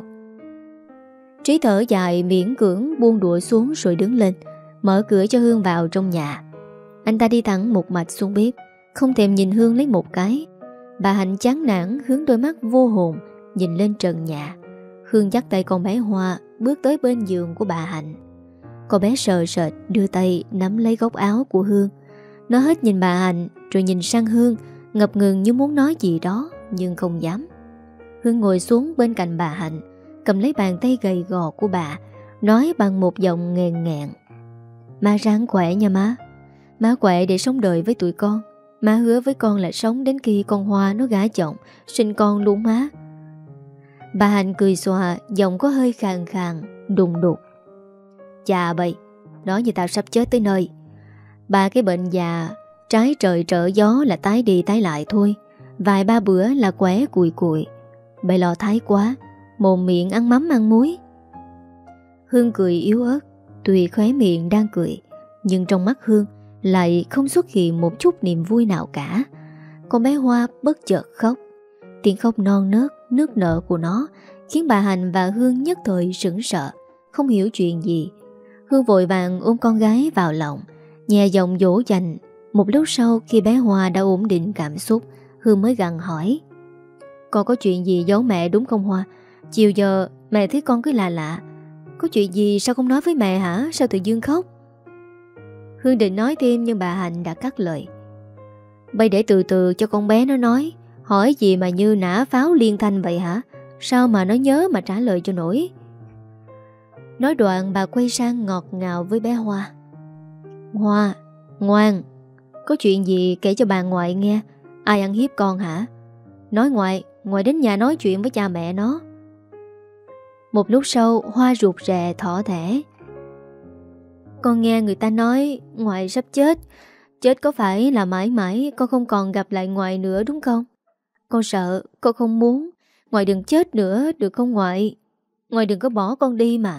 Trí thở dài miễn cưỡng buông đũa xuống rồi đứng lên, mở cửa cho Hương vào trong nhà. Anh ta đi thẳng một mạch xuống bếp, không thèm nhìn Hương lấy một cái. Bà Hạnh chán nản hướng đôi mắt vô hồn nhìn lên trần nhà. Hương dắt tay con bé Hoa bước tới bên giường của bà Hạnh. Con bé sợ sệt đưa tay nắm lấy góc áo của Hương. Nó hết nhìn bà Hạnh rồi nhìn sang Hương, ngập ngừng như muốn nói gì đó nhưng không dám. Hương ngồi xuống bên cạnh bà Hạnh, cầm lấy bàn tay gầy gò của bà, nói bằng một giọng nghẹn ngẹn. Má ráng khỏe nha má. Má khỏe để sống đời với tụi con. Má hứa với con là sống đến khi con Hoa nó gả chồng, sinh con luôn má. Bà Hạnh cười xòa, giọng có hơi khàn khàn, đùng đục. Chà bậy, nói như tao sắp chết tới nơi. Ba cái bệnh già, trái trời trở gió là tái đi tái lại thôi. Vài ba bữa là quẻ cùi cùi. Bậy lo thái quá, mồm miệng ăn mắm ăn muối. Hương cười yếu ớt, tuy khóe miệng đang cười, nhưng trong mắt Hương lại không xuất hiện một chút niềm vui nào cả. Con bé Hoa bất chợt khóc. Tiếng khóc non nớt, nước nở của nó khiến bà Hạnh và Hương nhất thời sững sờ, không hiểu chuyện gì. Hương vội vàng ôm con gái vào lòng, nhẹ giọng dỗ dành. Một lúc sau khi bé Hoa đã ổn định cảm xúc, Hương mới gặng hỏi: Con có chuyện gì giấu mẹ đúng không Hoa? Chiều giờ mẹ thấy con cứ lạ lạ. Có chuyện gì sao không nói với mẹ hả? Sao tự dưng khóc? Hương định nói thêm nhưng bà Hạnh đã cắt lời: Bây để từ từ cho con bé nó nói. Hỏi gì mà như nã pháo liên thanh vậy hả? Sao mà nó nhớ mà trả lời cho nổi? Nói đoạn bà quay sang ngọt ngào với bé Hoa: Hoa, ngoan, có chuyện gì kể cho bà ngoại nghe. Ai ăn hiếp con hả? Nói ngoại, ngoại đến nhà nói chuyện với cha mẹ nó. Một lúc sau Hoa rụt rè thỏ thẻ: Con nghe người ta nói ngoại sắp chết. Chết có phải là mãi mãi con không còn gặp lại ngoại nữa đúng không? Con sợ, con không muốn. Ngoại đừng chết nữa được không ngoại? Ngoại đừng có bỏ con đi mà.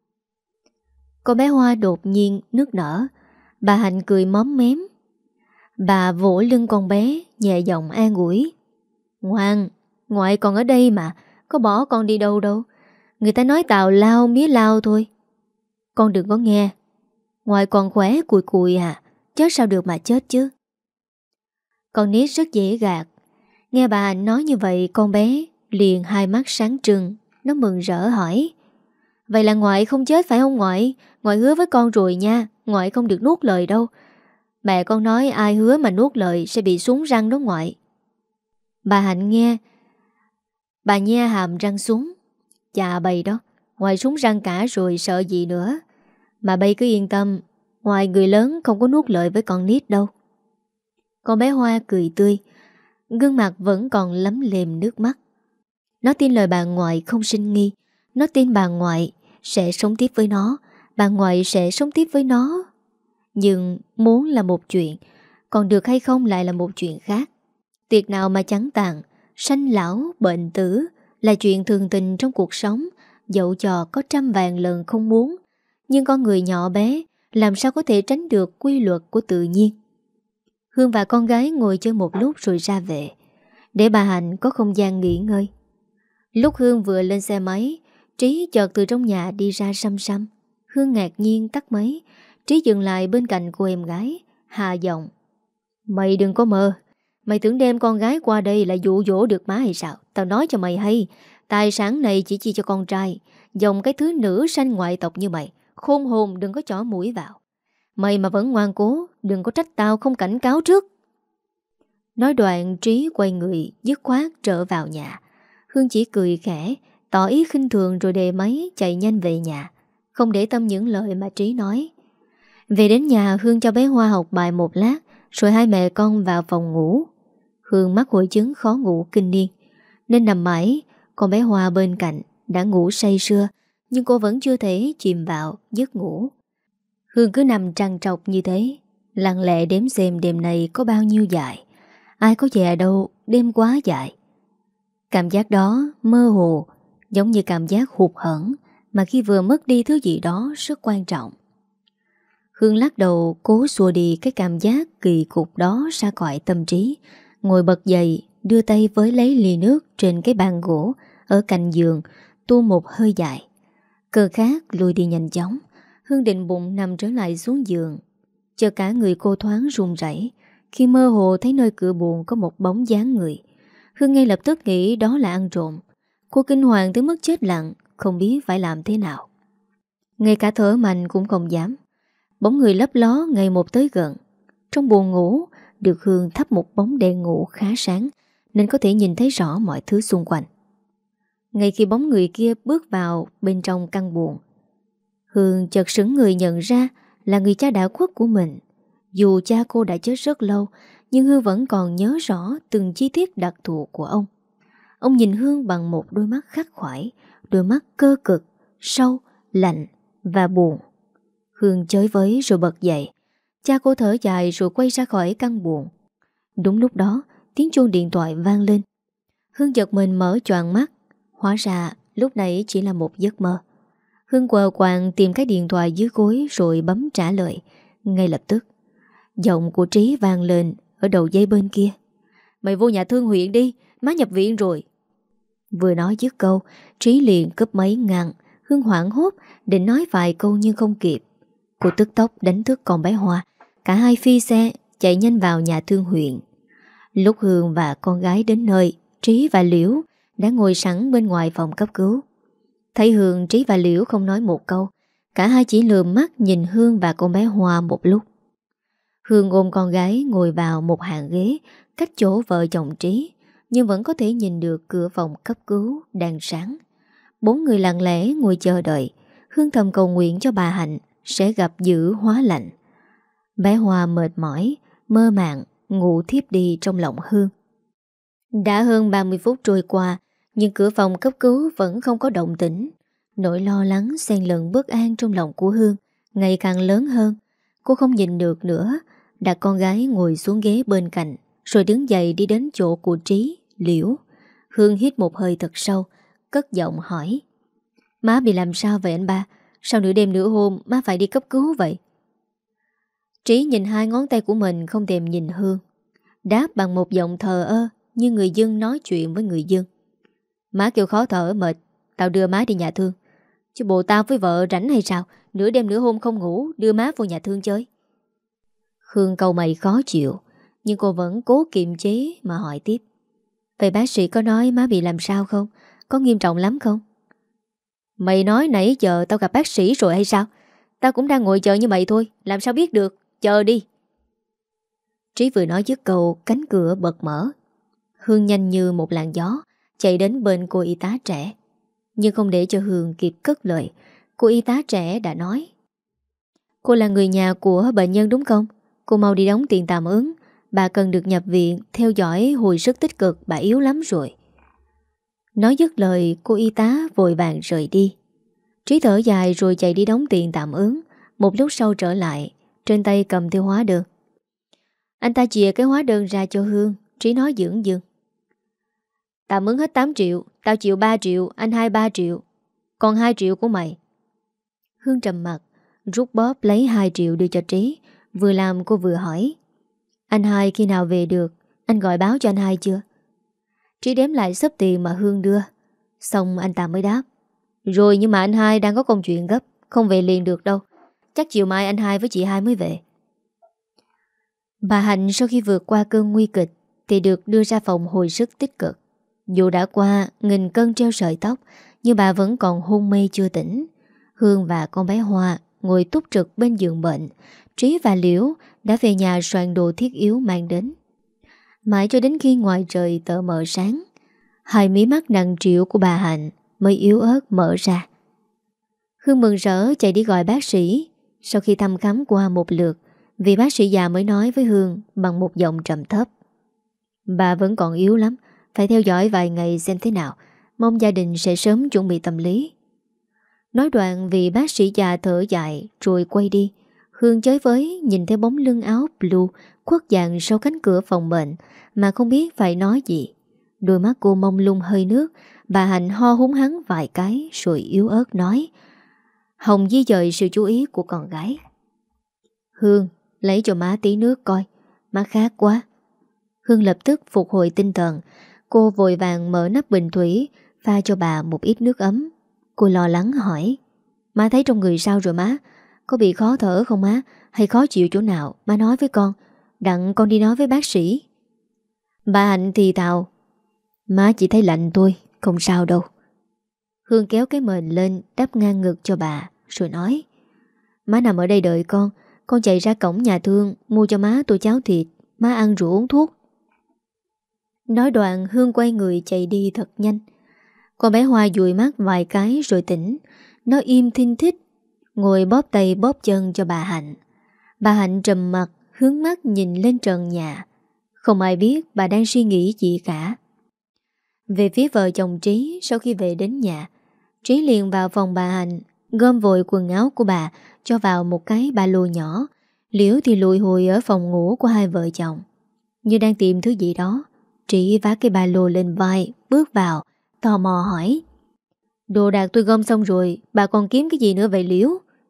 Con bé Hoa đột nhiên nức nở. Bà Hạnh cười móm mém. Bà vỗ lưng con bé, nhẹ giọng an ủi: Ngoan, ngoại còn ở đây mà, có bỏ con đi đâu đâu. Người ta nói tào lao mía lao thôi. Con đừng có nghe. Ngoại còn khỏe cùi cùi à, chết sao được mà chết chứ. Con nít rất dễ gạt. Nghe bà Hạnh nói như vậy, con bé liền hai mắt sáng trừng. Nó mừng rỡ hỏi: Vậy là ngoại không chết phải không ngoại? Ngoại hứa với con rồi nha, ngoại không được nuốt lời đâu. Mẹ con nói ai hứa mà nuốt lời sẽ bị sún răng đó ngoại. Bà Hạnh nghe, bà nhe hàm răng xuống: Chà bầy đó, ngoại sún răng cả rồi sợ gì nữa. Mà bây cứ yên tâm, ngoài người lớn không có nuốt lời với con nít đâu. Con bé Hoa cười tươi, gương mặt vẫn còn lấm lem nước mắt. Nó tin lời bà ngoại không sinh nghi. Nó tin bà ngoại sẽ sống tiếp với nó, bà ngoại sẽ sống tiếp với nó. Nhưng muốn là một chuyện, còn được hay không lại là một chuyện khác. Tiệc nào mà chẳng tàn, sanh lão, bệnh tử là chuyện thường tình trong cuộc sống. Dẫu cho có trăm vàng lần không muốn, nhưng con người nhỏ bé làm sao có thể tránh được quy luật của tự nhiên. Hương và con gái ngồi chơi một lúc rồi ra về, để bà Hạnh có không gian nghỉ ngơi. Lúc Hương vừa lên xe máy, Trí chợt từ trong nhà đi ra xăm xăm. Hương ngạc nhiên tắt máy. Trí dừng lại bên cạnh cô em gái, hạ giọng: Mày đừng có mơ. Mày tưởng đem con gái qua đây là dụ dỗ được má hay sao? Tao nói cho mày hay, tài sản này chỉ chia cho con trai. Dòng cái thứ nữ sanh ngoại tộc như mày, khôn hồn đừng có chỏ mũi vào. Mày mà vẫn ngoan cố, đừng có trách tao không cảnh cáo trước. Nói đoạn Trí quay người dứt khoát trở vào nhà. Hương chỉ cười khẽ, tỏ ý khinh thường rồi đề máy chạy nhanh về nhà, không để tâm những lời mà Trí nói. Về đến nhà, Hương cho bé Hoa học bài một lát, rồi hai mẹ con vào phòng ngủ. Hương mắc hội chứng khó ngủ kinh niên nên nằm mãi. Còn bé Hoa bên cạnh đã ngủ say sưa, nhưng cô vẫn chưa thể chìm vào giấc ngủ. Hương cứ nằm trằn trọc như thế, lặng lẽ đếm xem đêm này có bao nhiêu dài. Ai có dè đâu, đêm quá dài. Cảm giác đó mơ hồ, giống như cảm giác hụt hẫng mà khi vừa mất đi thứ gì đó rất quan trọng. Hương lắc đầu cố xua đi cái cảm giác kỳ cục đó ra khỏi tâm trí, ngồi bật dậy, đưa tay với lấy ly nước trên cái bàn gỗ ở cạnh giường, tu một hơi dài. Cơn khát lùi đi nhanh chóng. Hương định bụng nằm trở lại xuống giường, cho cả người cô thoáng run rẩy khi mơ hồ thấy nơi cửa buồng có một bóng dáng người. Hương ngay lập tức nghĩ đó là ăn trộm. Cô kinh hoàng tới mức chết lặng, không biết phải làm thế nào. Ngay cả thở mạnh cũng không dám. Bóng người lấp ló ngày một tới gần. Trong buồng ngủ được Hương thắp một bóng đèn ngủ khá sáng, nên có thể nhìn thấy rõ mọi thứ xung quanh. Ngay khi bóng người kia bước vào bên trong căn buồng, Hương chợt sững người nhận ra là người cha đã khuất của mình. Dù cha cô đã chết rất lâu, nhưng Hương vẫn còn nhớ rõ từng chi tiết đặc thù của ông. Ông nhìn Hương bằng một đôi mắt khắc khoải, đôi mắt cơ cực, sâu, lạnh và buồn. Hương chới với rồi bật dậy. Cha cô thở dài rồi quay ra khỏi căn buồng. Đúng lúc đó, tiếng chuông điện thoại vang lên. Hương giật mình mở choàng mắt. Hóa ra lúc nãy chỉ là một giấc mơ. Hương quờ quàng tìm cái điện thoại dưới gối rồi bấm trả lời. Ngay lập tức, giọng của Trí vang lên ở đầu dây bên kia: Mày vô nhà thương huyện đi, má nhập viện rồi. Vừa nói dứt câu, Trí liền cúp máy ngăn. Hương hoảng hốt định nói vài câu nhưng không kịp. Cô tức tốc đánh thức con bé Hoa. Cả hai phi xe chạy nhanh vào nhà thương huyện. Lúc Hương và con gái đến nơi, Trí và Liễu đã ngồi sẵn bên ngoài phòng cấp cứu. Thấy Hương, Trí và Liễu không nói một câu. Cả hai chỉ lườm mắt nhìn Hương và con bé Hoa một lúc. Hương ôm con gái ngồi vào một hàng ghế cách chỗ vợ chồng Trí, nhưng vẫn có thể nhìn được cửa phòng cấp cứu đang sáng. Bốn người lặng lẽ ngồi chờ đợi. Hương thầm cầu nguyện cho bà Hạnh sẽ gặp dữ hóa lành. Bé Hoa mệt mỏi, mơ màng, ngủ thiếp đi trong lòng Hương. Đã hơn ba mươi phút trôi qua, nhưng cửa phòng cấp cứu vẫn không có động tĩnh. Nỗi lo lắng xen lẫn bất an trong lòng của Hương ngày càng lớn hơn. Cô không nhìn được nữa, đặt con gái ngồi xuống ghế bên cạnh, rồi đứng dậy đi đến chỗ của Trí, Liễu. Hương hít một hơi thật sâu, cất giọng hỏi: Má bị làm sao vậy anh ba? Sao nửa đêm nửa hôm má phải đi cấp cứu vậy? Trí nhìn hai ngón tay của mình, không thèm nhìn Hương, đáp bằng một giọng thờ ơ như người dân nói chuyện với người dân: Má kêu khó thở mệt, tao đưa má đi nhà thương. Chứ bộ tao với vợ rảnh hay sao? Nửa đêm nửa hôm không ngủ đưa má vô nhà thương chơi. Hương cau mày khó chịu, nhưng cô vẫn cố kiềm chế mà hỏi tiếp: Vậy bác sĩ có nói má bị làm sao không? Có nghiêm trọng lắm không? Mày nói nãy giờ tao gặp bác sĩ rồi hay sao? Tao cũng đang ngồi chờ như mày thôi, làm sao biết được? Chờ đi. Trí vừa nói dứt câu, cánh cửa bật mở. Hương nhanh như một làn gió chạy đến bên cô y tá trẻ. Nhưng không để cho Hương kịp cất lời, cô y tá trẻ đã nói: Cô là người nhà của bệnh nhân đúng không? Cô mau đi đóng tiền tạm ứng. Bà cần được nhập viện theo dõi hồi sức tích cực, bà yếu lắm rồi. Nói dứt lời, cô y tá vội vàng rời đi. Trí thở dài rồi chạy đi đóng tiền tạm ứng. Một lúc sau trở lại, trên tay cầm theo hóa đơn. Anh ta chìa cái hóa đơn ra cho Hương. Trí nói dưỡng dưng: Tạm ứng hết tám triệu, tao chịu ba triệu, anh hai ba triệu, còn hai triệu của mày. Hương trầm mặt, rút bóp lấy hai triệu đưa cho Trí. Vừa làm cô vừa hỏi: Anh hai khi nào về được? Anh gọi báo cho anh hai chưa? Trí đếm lại xấp tiền mà Hương đưa. Xong anh ta mới đáp: Rồi, nhưng mà anh hai đang có công chuyện gấp, không về liền được đâu. Chắc chiều mai anh hai với chị hai mới về. Bà Hạnh sau khi vượt qua cơn nguy kịch thì được đưa ra phòng hồi sức tích cực. Dù đã qua nghìn cân treo sợi tóc, nhưng bà vẫn còn hôn mê chưa tỉnh. Hương và con bé Hoa ngồi túc trực bên giường bệnh. Trí và Liễu đã về nhà soạn đồ thiết yếu mang đến. Mãi cho đến khi ngoài trời tờ mờ sáng, hai mí mắt nặng trĩu của bà Hạnh mới yếu ớt mở ra. Hương mừng rỡ chạy đi gọi bác sĩ. Sau khi thăm khám qua một lượt, vị bác sĩ già mới nói với Hương bằng một giọng trầm thấp: Bà vẫn còn yếu lắm, phải theo dõi vài ngày xem thế nào. Mong gia đình sẽ sớm chuẩn bị tâm lý. Nói đoạn vị bác sĩ già thở dài rồi quay đi. Hương chới với nhìn thấy bóng lưng áo blue khuất dạng sau cánh cửa phòng bệnh mà không biết phải nói gì. Đôi mắt cô mông lung hơi nước. Bà Hạnh ho húng hắn vài cái rồi yếu ớt nói, hòng di dời sự chú ý của con gái: Hương, lấy cho má tí nước coi, má khát quá. Hương lập tức phục hồi tinh thần. Cô vội vàng mở nắp bình thủy, pha cho bà một ít nước ấm. Cô lo lắng hỏi: Má thấy trong người sao rồi má? Có bị khó thở không má? Hay khó chịu chỗ nào? Má nói với con, đặng con đi nói với bác sĩ. Bà Hạnh thì thào: Má chỉ thấy lạnh thôi, không sao đâu. Hương kéo cái mền lên đắp ngang ngực cho bà rồi nói: Má nằm ở đây đợi con. Con chạy ra cổng nhà thương mua cho má tô cháo thịt, má ăn rồi uống thuốc. Nói đoạn Hương quay người chạy đi thật nhanh. Con bé Hoa dụi mắt vài cái rồi tỉnh. Nó im thinh thích, ngồi bóp tay bóp chân cho bà Hạnh. Bà Hạnh trầm mặt, hướng mắt nhìn lên trần nhà. Không ai biết bà đang suy nghĩ gì cả. Về phía vợ chồng Trí, sau khi về đến nhà, Trí liền vào phòng bà Hạnh, gom vội quần áo của bà cho vào một cái ba lô nhỏ. Liễu thì lùi hùi ở phòng ngủ của hai vợ chồng. Như đang tìm thứ gì đó, Trí vác cái ba lô lên vai, bước vào, tò mò hỏi: Đồ đạc tôi gom xong rồi, bà còn kiếm cái gì nữa vậy Liễu?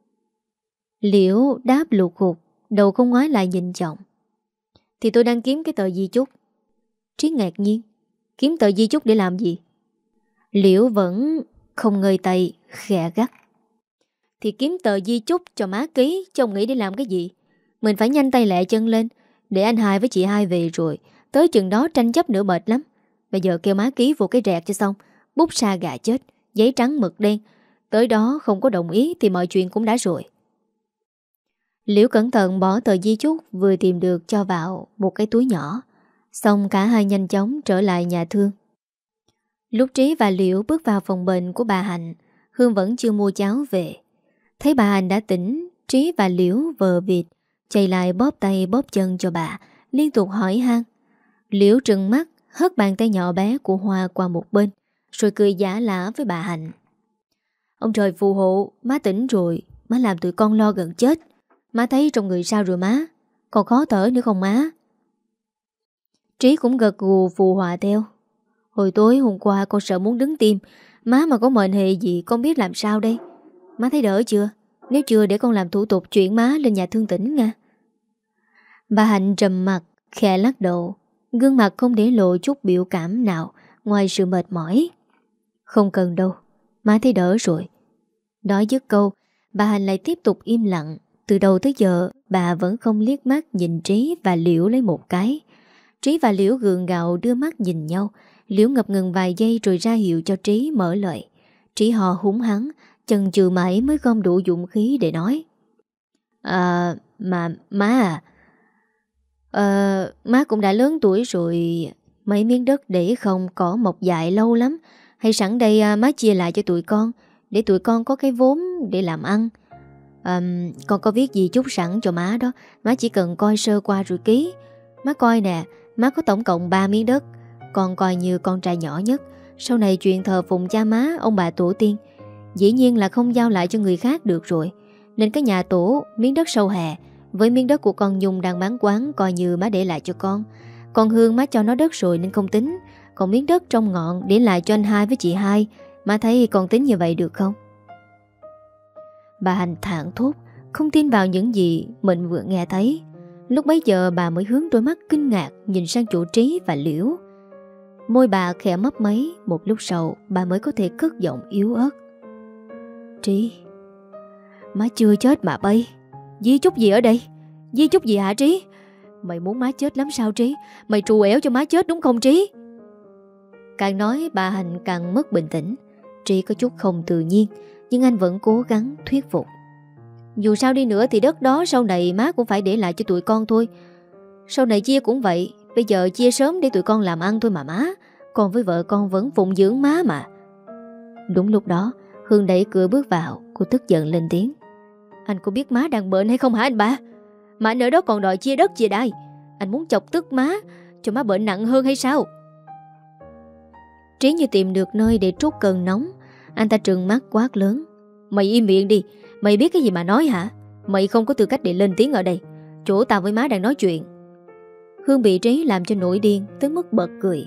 Liễu đáp lục khục, đầu không ngoái lại nhìn chồng: Thì tôi đang kiếm cái tờ di chúc. Trí ngạc nhiên: Kiếm tờ di chúc để làm gì? Liễu vẫn không ngơi tay, khẽ gắt: thì kiếm tờ di chúc cho má ký, chứ ông nghĩ để làm cái gì? Mình phải nhanh tay lẹ chân lên, để anh hai với chị hai về rồi. Tới chừng đó tranh chấp nữa mệt lắm. Bây giờ kêu má ký vô cái rẹt cho xong. Bút sa gà chết, giấy trắng mực đen. Tới đó không có đồng ý thì mọi chuyện cũng đã rồi. Liễu cẩn thận bỏ tờ di chúc vừa tìm được cho vào một cái túi nhỏ. Xong cả hai nhanh chóng trở lại nhà thương. Lúc Trí và Liễu bước vào phòng bệnh của bà Hạnh, Hương vẫn chưa mua cháo về. Thấy bà Hạnh đã tỉnh, Trí và Liễu vờ vịt chạy lại bóp tay bóp chân cho bà, liên tục hỏi han. Liễu trừng mắt hất bàn tay nhỏ bé của Hoa qua một bên, rồi cười giả lả với bà Hạnh. Ông trời phù hộ, má tỉnh rồi. Má làm tụi con lo gần chết. Má thấy trong người sao rồi má? Còn khó thở nữa không má? Trí cũng gật gù phù hòa theo. Hồi tối hôm qua con sợ muốn đứng tim. Má mà có mệnh hệ gì con biết làm sao đây? Má thấy đỡ chưa? Nếu chưa để con làm thủ tục chuyển má lên nhà thương tỉnh nha. Bà Hạnh trầm mặt, khẽ lắc đầu. Gương mặt không để lộ chút biểu cảm nào ngoài sự mệt mỏi. Không cần đâu, má thấy đỡ rồi. Nói dứt câu, bà Hạnh lại tiếp tục im lặng. Từ đầu tới giờ bà vẫn không liếc mắt nhìn Trí và Liễu lấy một cái. Trí và Liễu gượng gạo đưa mắt nhìn nhau. Liễu ngập ngừng vài giây rồi ra hiệu cho Trí mở lời. Trí hò húng hắn, chần chừ mãi mới không đủ dũng khí để nói. À, mà má à, à, má cũng đã lớn tuổi rồi. Mấy miếng đất để không có mọc dại lâu lắm. Hay sẵn đây à, má chia lại cho tụi con, để tụi con có cái vốn để làm ăn. à, Con có viết gì chút sẵn cho má đó. Má chỉ cần coi sơ qua rồi ký. Má coi nè, má có tổng cộng ba miếng đất. Con coi như con trai nhỏ nhất. Sau này chuyện thờ phụng cha má, ông bà tổ tiên, dĩ nhiên là không giao lại cho người khác được rồi. Nên cái nhà tổ, miếng đất sau hè với miếng đất của con Nhung đang bán quán coi như má để lại cho con. Còn Hương má cho nó đất rồi nên không tính. Còn miếng đất trong ngọn để lại cho anh hai với chị hai. Má thấy con tính như vậy được không? Bà Hạnh thảng thốt, không tin vào những gì mình vừa nghe thấy. Lúc bấy giờ bà mới hướng đôi mắt kinh ngạc nhìn sang chỗ Trí và Liễu. Môi bà khẽ mấp máy. Một lúc sau bà mới có thể cất giọng yếu ớt. Trí, má chưa chết mà bay. Di chúc gì ở đây? Di chúc gì hả Trí? Mày muốn má chết lắm sao Trí? Mày trù ẻo cho má chết đúng không Trí? Càng nói bà Hạnh càng mất bình tĩnh. Trí có chút không tự nhiên, nhưng anh vẫn cố gắng thuyết phục. Dù sao đi nữa thì đất đó sau này má cũng phải để lại cho tụi con thôi. Sau này chia cũng vậy. Bây giờ chia sớm để tụi con làm ăn thôi mà má. Còn với vợ con vẫn phụng dưỡng má mà. Đúng lúc đó Hương đẩy cửa bước vào. Cô tức giận lên tiếng. Anh có biết má đang bệnh hay không hả anh ba? Mà anh ở đó còn đòi chia đất chia đai. Anh muốn chọc tức má cho má bệnh nặng hơn hay sao? Trí như tìm được nơi để trút cơn nóng. Anh ta trừng mắt quát lớn. Mày im miệng đi. Mày biết cái gì mà nói hả? Mày không có tư cách để lên tiếng ở đây. Chỗ tao với má đang nói chuyện. Hương bị Trí làm cho nổi điên tới mức bật cười.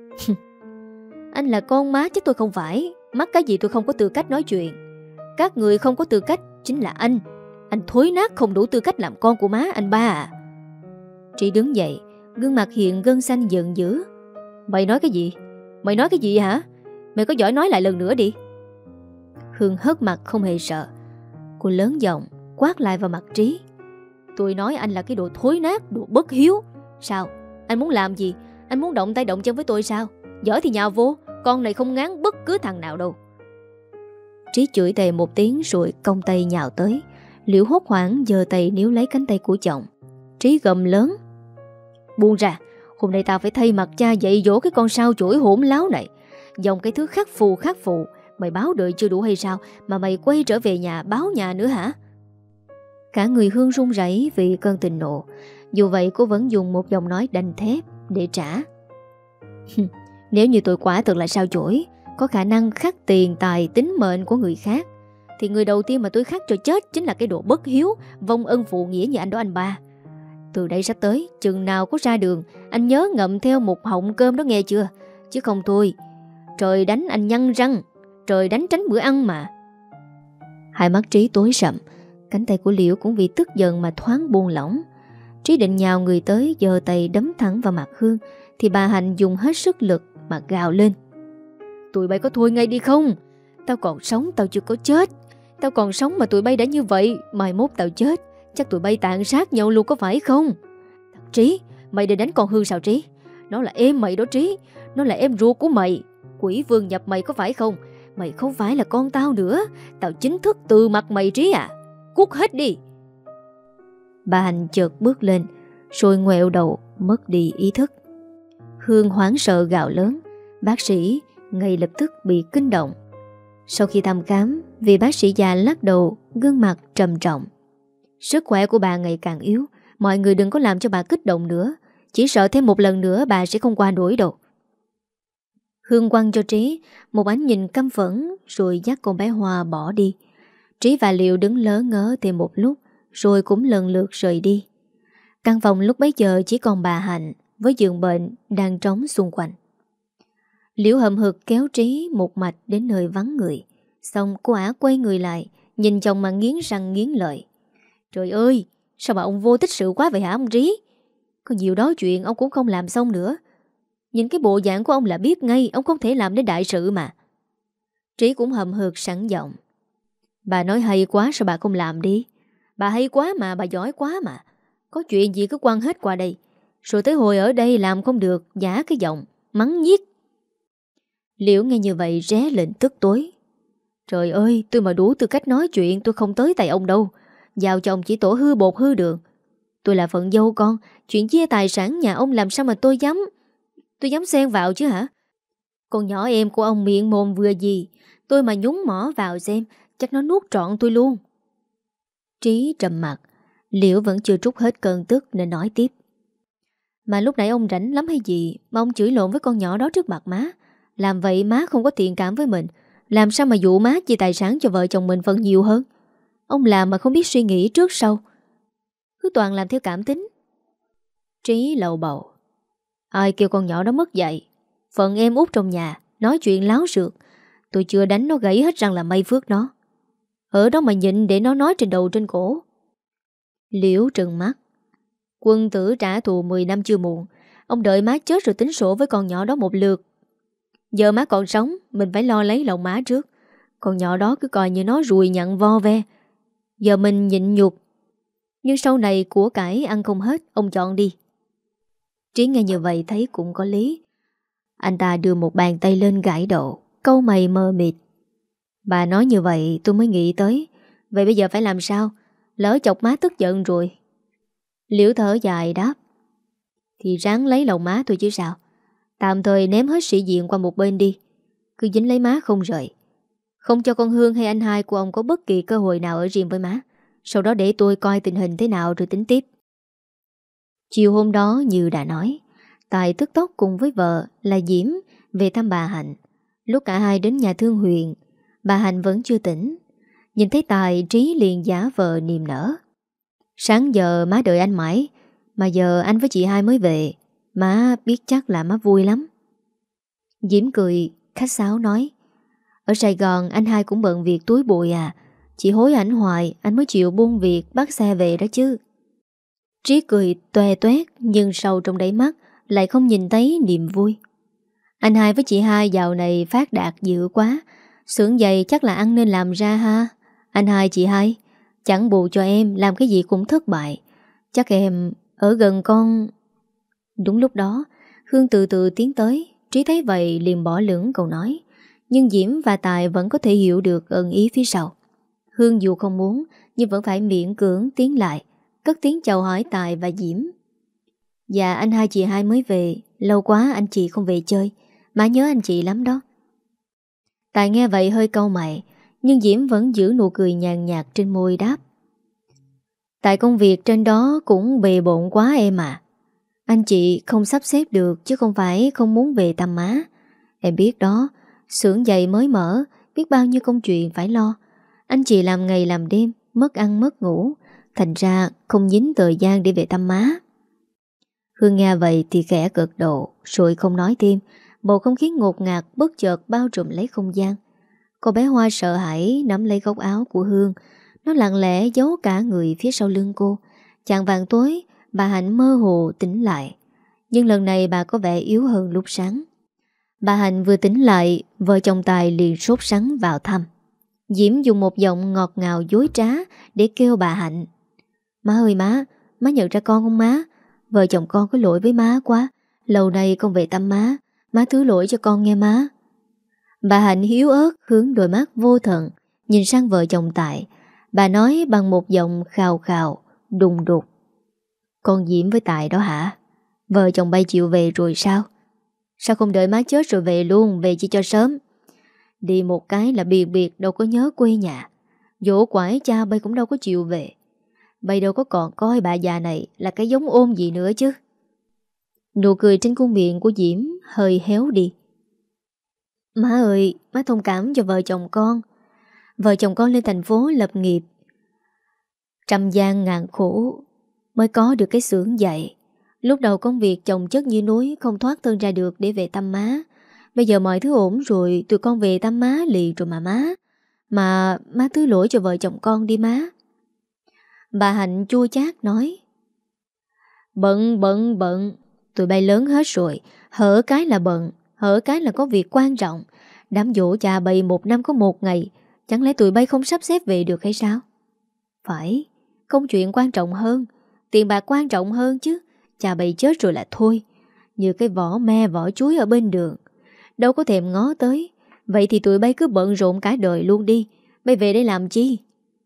Anh là con má chứ tôi không phải. Mắc cái gì tôi không có tư cách nói chuyện. Các người không có tư cách chính là anh. Anh thối nát không đủ tư cách làm con của má anh ba à. Trí đứng dậy, gương mặt hiện gân xanh giận dữ. Mày nói cái gì? Mày nói cái gì hả? Mày có giỏi nói lại lần nữa đi. Hương hất mặt không hề sợ. Cô lớn giọng quát lại vào mặt Trí. Tôi nói anh là cái đồ thối nát, đồ bất hiếu. Sao? Anh muốn làm gì? Anh muốn động tay động chân với tôi sao? Giỏi thì nhào vô. Con này không ngán bất cứ thằng nào đâu. Trí chửi thề một tiếng rồi cong tay nhào tới. Liễu hốt hoảng giơ tay níu lấy cánh tay của chồng. Trí gầm lớn. Buông ra. Hôm nay tao phải thay mặt cha dạy dỗ cái con sao chổi hỗn láo này. Dòng cái thứ khắc phù khắc phù. Mày báo đợi chưa đủ hay sao mà mày quay trở về nhà báo nhà nữa hả? Cả người Hương run rẩy vì cơn tình nộ. Dù vậy cô vẫn dùng một giọng nói đanh thép để trả. Nếu như tôi quả thực là sao chổi, có khả năng khắc tiền tài tính mệnh của người khác, thì người đầu tiên mà tôi khắc cho chết chính là cái đồ bất hiếu, vong ân phụ nghĩa như anh đó anh ba. Từ đây sắp tới, chừng nào có ra đường, anh nhớ ngậm theo một họng cơm đó nghe chưa? Chứ không thôi trời đánh anh nhăn răng. Trời đánh tránh bữa ăn mà. Hai mắt Trí tối sậm. Cánh tay của Liễu cũng vì tức giận mà thoáng buông lỏng. Trí định nhào người tới giơ tay đấm thẳng vào mặt Hương, thì bà Hạnh dùng hết sức lực mà gào lên. Tụi bay có thôi ngay đi không? Tao còn sống, tao chưa có chết. Tao còn sống mà tụi bay đã như vậy, mai mốt tao chết chắc tụi bay tàn sát nhau luôn có phải không? Trí, mày định đánh con Hương sao Trí? Nó là em mày đó Trí. Nó là em ruột của mày. Quỷ vương nhập mày có phải không? Mày không phải là con tao nữa. Tao chính thức từ mặt mày Trí à. Cút hết đi. Bà Hành chợt bước lên, rồi ngoẹo đầu mất đi ý thức. Hương hoảng sợ gào lớn. Bác sĩ ngay lập tức bị kinh động. Sau khi thăm khám, vị bác sĩ già lắc đầu, gương mặt trầm trọng. Sức khỏe của bà ngày càng yếu. Mọi người đừng có làm cho bà kích động nữa. Chỉ sợ thêm một lần nữa bà sẽ không qua nổi đâu. Hương quăng cho Trí một ánh nhìn căm phẫn, rồi dắt con bé Hoa bỏ đi. Trí và Liệu đứng lớ ngớ thêm một lúc, rồi cũng lần lượt rời đi. Căn phòng lúc bấy giờ chỉ còn bà Hạnh với giường bệnh đang trống xung quanh. Liễu hậm hực kéo Trí một mạch đến nơi vắng người. Xong cô ả quay người lại, nhìn chồng mà nghiến răng nghiến lợi. Trời ơi, sao mà ông vô tích sự quá vậy hả ông Trí? Có nhiều đó chuyện ông cũng không làm xong nữa. Nhìn cái bộ dạng của ông là biết ngay ông không thể làm đến đại sự mà. Trí cũng hậm hực sẵn giọng. Bà nói hay quá sao bà không làm đi? Bà hay quá mà, bà giỏi quá mà. Có chuyện gì cứ quăng hết qua đây. Rồi tới hồi ở đây làm không được, giả cái giọng, mắng nhiếc. Liễu nghe như vậy ré lên tức tối. Trời ơi, tôi mà đủ tư cách nói chuyện tôi không tới tay ông đâu. Giao cho ông chỉ tổ hư bột hư đường. Tôi là phận dâu con, chuyện chia tài sản nhà ông làm sao mà tôi dám Tôi dám xen vào chứ hả? Con nhỏ em của ông miệng mồm vừa gì, tôi mà nhúng mỏ vào xem chắc nó nuốt trọn tôi luôn. Trí trầm mặt. Liễu vẫn chưa trút hết cơn tức nên nói tiếp. Mà lúc nãy ông rảnh lắm hay gì mà ông chửi lộn với con nhỏ đó trước mặt má? Làm vậy má không có thiện cảm với mình. Làm sao mà dụ má chia tài sản cho vợ chồng mình phần nhiều hơn? Ông làm mà không biết suy nghĩ trước sau, cứ toàn làm theo cảm tính. Trí lầu bầu. Ai kêu con nhỏ đó mất dạy? Phận em út trong nhà, nói chuyện láo xược. Tôi chưa đánh nó gãy hết răng là may phước nó. Ở đó mà nhịn để nó nói trên đầu trên cổ. Liễu trừng mắt. Quân tử trả thù mười năm chưa muộn. Ông đợi má chết rồi tính sổ với con nhỏ đó một lượt. Giờ má còn sống, mình phải lo lấy lòng má trước. Con nhỏ đó cứ coi như nó ruồi nhặn vo ve. Giờ mình nhịn nhục, nhưng sau này của cải ăn không hết, ông chọn đi. Trí nghe như vậy thấy cũng có lý. Anh ta đưa một bàn tay lên gãi đầu, câu mày mờ mịt. Bà nói như vậy tôi mới nghĩ tới. Vậy bây giờ phải làm sao? Lỡ chọc má tức giận rồi. Liễu thở dài đáp. Thì ráng lấy lòng má tôi chứ sao. Tạm thời ném hết sĩ diện qua một bên đi. Cứ dính lấy má không rời. Không cho con Hương hay anh hai của ông có bất kỳ cơ hội nào ở riêng với má. Sau đó để tôi coi tình hình thế nào rồi tính tiếp. Chiều hôm đó như đã nói, Tài tức tốc cùng với vợ là Diễm về thăm bà Hạnh. Lúc cả hai đến nhà thương huyện, bà Hạnh vẫn chưa tỉnh. Nhìn thấy Tài, Trí liền giả vờ niềm nở. Sáng giờ má đợi anh mãi, mà giờ anh với chị hai mới về. Má biết chắc là má vui lắm. Diễm cười, khách sáo nói. Ở Sài Gòn anh hai cũng bận việc túi bụi à. Chị hối ảnh hoài anh mới chịu buông việc bắt xe về đó chứ. Trí cười toe toét, nhưng sâu trong đáy mắt lại không nhìn thấy niềm vui. Anh hai với chị hai dạo này phát đạt dữ quá. Xưởng giày chắc là ăn nên làm ra ha. Anh hai chị hai, chẳng bù cho em làm cái gì cũng thất bại. Chắc em ở gần con. Đúng lúc đó Hương từ từ tiến tới. Trí thấy vậy liền bỏ lửng câu nói. Nhưng Diễm và Tài vẫn có thể hiểu được ẩn ý phía sau. Hương dù không muốn nhưng vẫn phải miễn cưỡng tiến lại, cất tiếng chào hỏi Tài và Diễm. Dạ anh hai chị hai mới về. Lâu quá anh chị không về chơi. Má nhớ anh chị lắm đó. Tài nghe vậy hơi cau mày, nhưng Diễm vẫn giữ nụ cười nhàn nhạt trên môi đáp. Tại công việc trên đó cũng bề bộn quá em à. Anh chị không sắp xếp được chứ không phải không muốn về thăm má. Em biết đó, xưởng giày mới mở, biết bao nhiêu công chuyện phải lo. Anh chị làm ngày làm đêm, mất ăn mất ngủ, thành ra không dính thời gian để về thăm má. Hương nghe vậy thì khẽ gật đầu, rồi không nói thêm. Bầu không khí ngột ngạt bất chợt bao trùm lấy không gian. Cô bé Hoa sợ hãi nắm lấy góc áo của Hương. Nó lặng lẽ giấu cả người phía sau lưng cô. Chạng vàng tối, bà Hạnh mơ hồ tỉnh lại. Nhưng lần này bà có vẻ yếu hơn lúc sáng. Bà Hạnh vừa tỉnh lại, vợ chồng Tài liền sốt sắng vào thăm. Diễm dùng một giọng ngọt ngào dối trá để kêu bà Hạnh. Má ơi má, má nhận ra con không má? Vợ chồng con có lỗi với má quá. Lâu nay con về thăm má, má thứ lỗi cho con nghe má. Bà Hạnh hiếu ớt hướng đôi mắt vô thần nhìn sang vợ chồng Tài. Bà nói bằng một giọng khào khào, đùng đục. Con Diễm với Tài đó hả? Vợ chồng bay chịu về rồi sao? Sao không đợi má chết rồi về luôn, về chi cho sớm? Đi một cái là biệt biệt đâu có nhớ quê nhà. Dỗ quải cha bay cũng đâu có chịu về. Bay đâu có còn coi bà già này là cái giống ôn gì nữa chứ. Nụ cười trên khuôn miệng của Diễm hơi héo đi. Má ơi, má thông cảm cho vợ chồng con. Vợ chồng con lên thành phố lập nghiệp. Trăm gian ngàn khổ mới có được cái xưởng dạy. Lúc đầu công việc chồng chất như núi, không thoát thân ra được để về thăm má. Bây giờ mọi thứ ổn rồi, tụi con về thăm má liền rồi mà má. Mà má thứ lỗi cho vợ chồng con đi má. Bà Hạnh chua chát nói. Bận bận bận. Tụi bay lớn hết rồi, hở cái là bận, hở cái là có việc quan trọng. Đám dỗ cha bay một năm có một ngày, chẳng lẽ tụi bay không sắp xếp về được hay sao? Phải, công chuyện quan trọng hơn, tiền bạc quan trọng hơn chứ. Cha bay chết rồi là thôi, như cái vỏ me vỏ chuối ở bên đường, đâu có thèm ngó tới. Vậy thì tụi bay cứ bận rộn cả đời luôn đi. Bay về đây làm chi?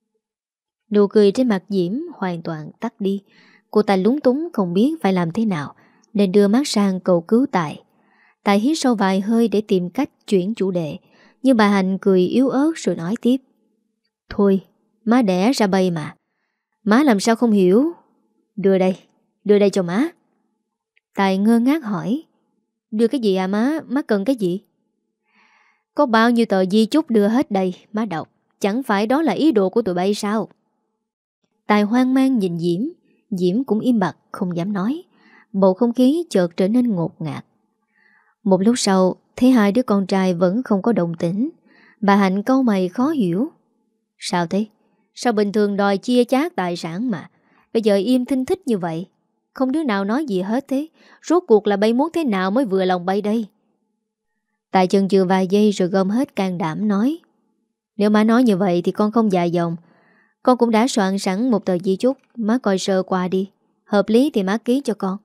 Nụ cười trên mặt Diễm hoàn toàn tắt đi. Cô ta lúng túng không biết phải làm thế nào, nên đưa mắt sang cầu cứu Tài. Tài hít sâu vài hơi để tìm cách chuyển chủ đề. Nhưng bà Hạnh cười yếu ớt rồi nói tiếp. Thôi, má đẻ ra bay mà. Má làm sao không hiểu? Đưa đây, đưa đây cho má. Tài ngơ ngác hỏi. Đưa cái gì à má? Má cần cái gì? Có bao nhiêu tờ di chúc đưa hết đây, má đọc. Chẳng phải đó là ý đồ của tụi bay sao? Tài hoang mang nhìn Diễm. Diễm cũng im bặt không dám nói. Bầu không khí chợt trở nên ngột ngạt. Một lúc sau, thấy hai đứa con trai vẫn không có động tĩnh. Bà Hạnh cau mày khó hiểu. Sao thế? Sao bình thường đòi chia chác tài sản mà bây giờ im thinh thích như vậy? Không đứa nào nói gì hết thế. Rốt cuộc là bay muốn thế nào mới vừa lòng bay đây? Tài chần chừ vài giây rồi gom hết can đảm nói. Nếu má nói như vậy thì con không dài dòng. Con cũng đã soạn sẵn một tờ di chúc. Má coi sơ qua đi. Hợp lý thì má ký cho con.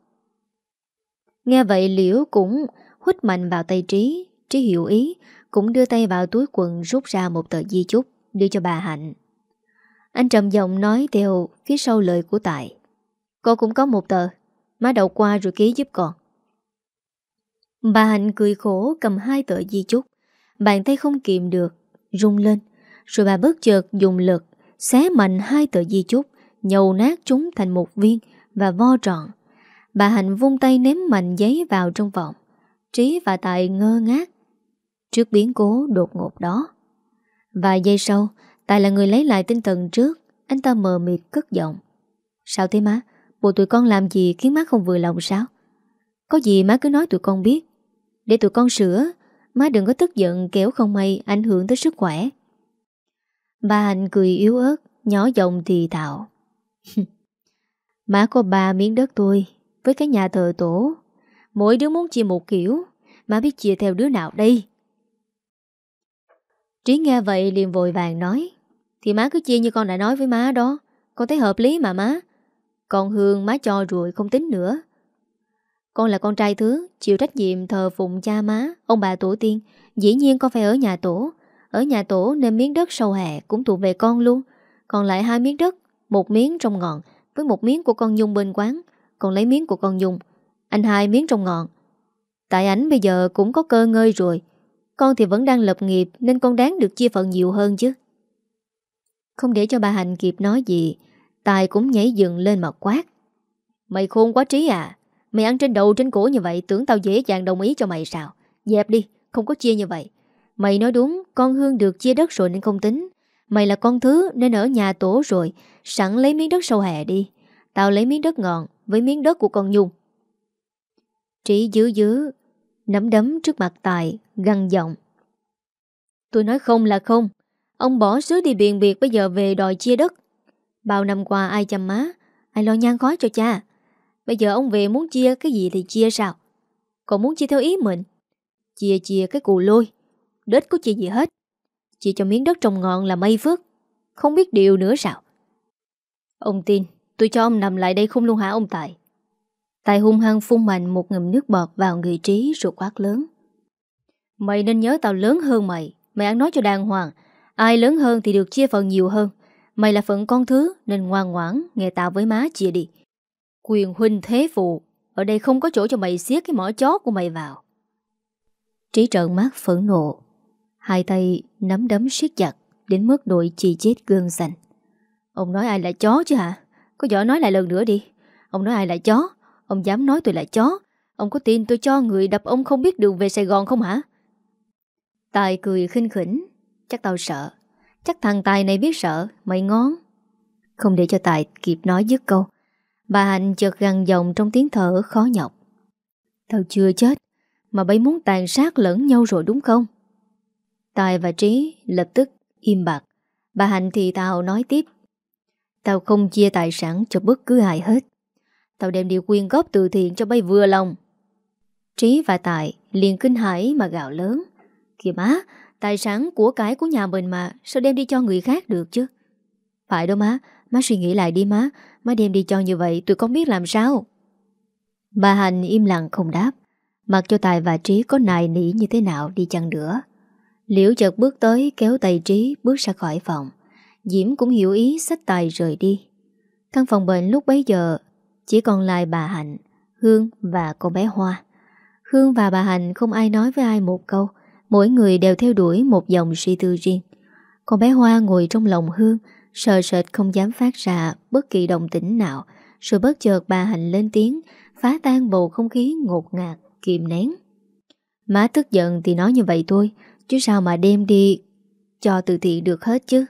Nghe vậy Liễu cũng hút mạnh vào tay Trí. Trí hiểu ý, cũng đưa tay vào túi quần rút ra một tờ di chúc đưa cho bà Hạnh. Anh trầm giọng nói theo phía sau lời của Tài. Con cũng có một tờ. Má đọc qua rồi ký giúp con. Bà Hạnh cười khổ cầm hai tờ di chúc. Bàn tay không kìm được rung lên. Rồi bà bất chợt dùng lực xé mạnh hai tờ di chúc, nhầu nát chúng thành một viên và vo tròn. Bà Hạnh vung tay ném mạnh giấy vào trong vòng. Trí và Tài ngơ ngác trước biến cố đột ngột đó. Vài giây sau, Tài là người lấy lại tinh thần trước. Anh ta mờ mịt cất giọng. Sao thế má? Bộ tụi con làm gì khiến má không vừa lòng sao? Có gì má cứ nói tụi con biết, để tụi con sửa. Má đừng có tức giận kéo không may ảnh hưởng tới sức khỏe. Bà Hạnh cười yếu ớt, nhỏ giọng thì thào. Má có ba miếng đất thôi, với cái nhà thờ tổ. Mỗi đứa muốn chia một kiểu. Má biết chia theo đứa nào đây? Trí nghe vậy liền vội vàng nói. Thì má cứ chia như con đã nói với má đó. Con thấy hợp lý mà má. Còn Hương má cho rồi không tính nữa. Con là con trai thứ, chịu trách nhiệm thờ phụng cha má, ông bà tổ tiên. Dĩ nhiên con phải ở nhà tổ. Ở nhà tổ nên miếng đất sau hè cũng thuộc về con luôn. Còn lại hai miếng đất, một miếng trong ngọn với một miếng của con Nhung bên quán. Còn lấy miếng của con Nhung, anh hai miếng trong ngọn. Tại ảnh bây giờ cũng có cơ ngơi rồi. Con thì vẫn đang lập nghiệp nên con đáng được chia phần nhiều hơn chứ. Không để cho bà Hạnh kịp nói gì, Tài cũng nhảy dựng lên mà quát. Mày khôn quá Trí à. Mày ăn trên đầu trên cổ như vậy, tưởng tao dễ dàng đồng ý cho mày sao? Dẹp đi, không có chia như vậy. Mày nói đúng, con Hương được chia đất rồi nên không tính. Mày là con thứ nên ở nhà tổ rồi, sẵn lấy miếng đất sau hè đi. Tao lấy miếng đất ngọn với miếng đất của con Nhung. Trí dứ dứ nắm đấm trước mặt Tài, gằn giọng. Tôi nói không là không. Ông bỏ xứ đi biền biệt, bây giờ về đòi chia đất. Bao năm qua ai chăm má, ai lo nhang khói cho cha. Bây giờ ông về muốn chia cái gì thì chia sao? Còn muốn chia theo ý mình. Chia chia cái cù lôi. Đết có chia gì hết. chia cho miếng đất trồng ngọn là may phước. Không biết điều nữa sao? Ông tin tôi cho ông nằm lại đây không luôn hả ông Tài? Tài hung hăng phun mạnh một ngụm nước bọt vào người Trí rồi quát lớn. Mày nên nhớ tao lớn hơn mày. Mày ăn nói cho đàng hoàng. Ai lớn hơn thì được chia phần nhiều hơn. Mày là phận con thứ nên ngoan ngoãn nghe tao với má chia đi. Quyền huynh thế phụ, ở đây không có chỗ cho mày xiết cái mỏ chó của mày vào. Trí trợn mắt phẫn nộ, hai tay nắm đấm siết chặt đến mức đội chì chết gương xanh. Ông nói ai là chó chứ hả? Có giỏi nói lại lần nữa đi. Ông nói ai là chó? Ông dám nói tôi là chó? Ông có tin tôi cho người đập ông không biết đường về Sài Gòn không hả? Tài cười khinh khỉnh. Chắc tao sợ. Chắc thằng Tài này biết sợ. Mày ngón. Không để cho Tài kịp nói dứt câu, bà Hạnh chợt gằn giọng trong tiếng thở khó nhọc. Tao chưa chết mà bấy muốn tàn sát lẫn nhau rồi đúng không? Tài và Trí lập tức im bặt. Bà Hạnh thì tao nói tiếp. Tao không chia tài sản cho bất cứ ai hết. Tao đem đi quyên góp từ thiện cho bay vừa lòng. Trí và Tài liền kinh hãi mà gào lớn. Kìa má, tài sản của cải của nhà mình mà, sao đem đi cho người khác được chứ? Phải đâu má, má suy nghĩ lại đi má. Má đem đi cho như vậy tụi con biết làm sao? Bà Hạnh im lặng không đáp. Mặc cho Tài và Trí có nài nỉ như thế nào đi chăng nữa. Liễu chợt bước tới kéo tay Trí bước ra khỏi phòng. Diễm cũng hiểu ý xách Tài rời đi. Căn phòng bệnh lúc bấy giờ chỉ còn lại bà Hạnh, Hương và con bé Hoa. Hương và bà Hạnh không ai nói với ai một câu. Mỗi người đều theo đuổi một dòng suy tư riêng. Con bé Hoa ngồi trong lòng Hương, sợ sệt không dám phát ra bất kỳ động tĩnh nào. Rồi bất chợt bà Hạnh lên tiếng, phá tan bầu không khí ngột ngạt, kìm nén. Má tức giận thì nói như vậy thôi, chứ sao mà đem đi cho từ thiện được hết chứ?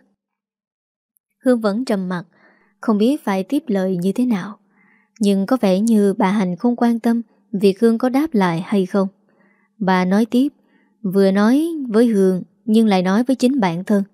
Hương vẫn trầm mặt, không biết phải tiếp lời như thế nào. Nhưng có vẻ như bà Hạnh không quan tâm việc Hương có đáp lại hay không. Bà nói tiếp, vừa nói với Hương nhưng lại nói với chính bản thân.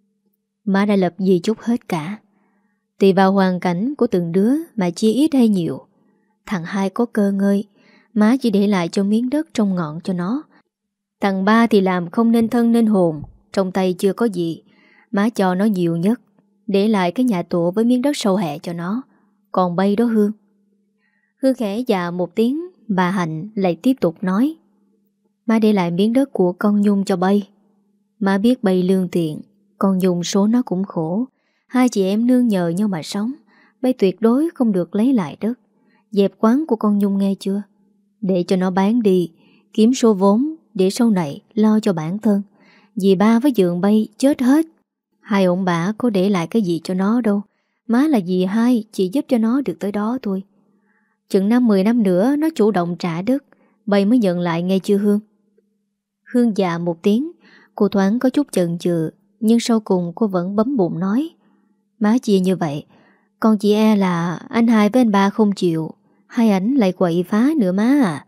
Má đã lập di chúc hết cả. Tùy vào hoàn cảnh của từng đứa mà chia ít hay nhiều. Thằng hai có cơ ngơi, má chỉ để lại cho miếng đất trong ngọn cho nó. Thằng ba thì làm không nên thân nên hồn, trong tay chưa có gì. Má cho nó nhiều nhất, để lại cái nhà tổ với miếng đất sâu hẹ cho nó. Còn bay đó Hương. Hương khẽ dạ một tiếng, bà Hạnh lại tiếp tục nói. Má để lại miếng đất của con Nhung cho bay. Má biết bay lương tiện, con Nhung số nó cũng khổ. Hai chị em nương nhờ nhau mà sống. Bay tuyệt đối không được lấy lại đất. Dẹp quán của con Nhung nghe chưa? Để cho nó bán đi, kiếm số vốn để sau này lo cho bản thân. Dì ba với Dượng bay chết hết. Hai ông bà có để lại cái gì cho nó đâu. Má là dì hai, chỉ giúp cho nó được tới đó thôi. Chừng năm mười năm nữa nó chủ động trả đất, bay mới nhận lại nghe chưa Hương? Hương dạ một tiếng. Cô thoáng có chút chần chừ, nhưng sau cùng cô vẫn bấm bụng nói. Má chia như vậy, con chỉ e là anh hai với anh ba không chịu. Hai ảnh lại quậy phá nữa má à.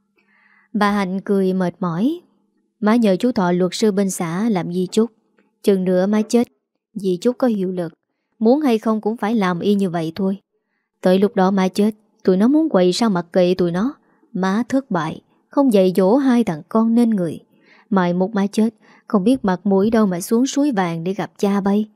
Bà Hạnh cười mệt mỏi. Má nhờ chú Thọ luật sư bên xã làm di chúc. Chừng nữa má chết, di chúc có hiệu lực. Muốn hay không cũng phải làm y như vậy thôi. Tới lúc đó má chết, tụi nó muốn quậy sao mặc kệ tụi nó. Má thất bại, không dạy dỗ hai thằng con nên người. Mai một má chết, không biết mặt mũi đâu mà xuống suối vàng để gặp cha bay.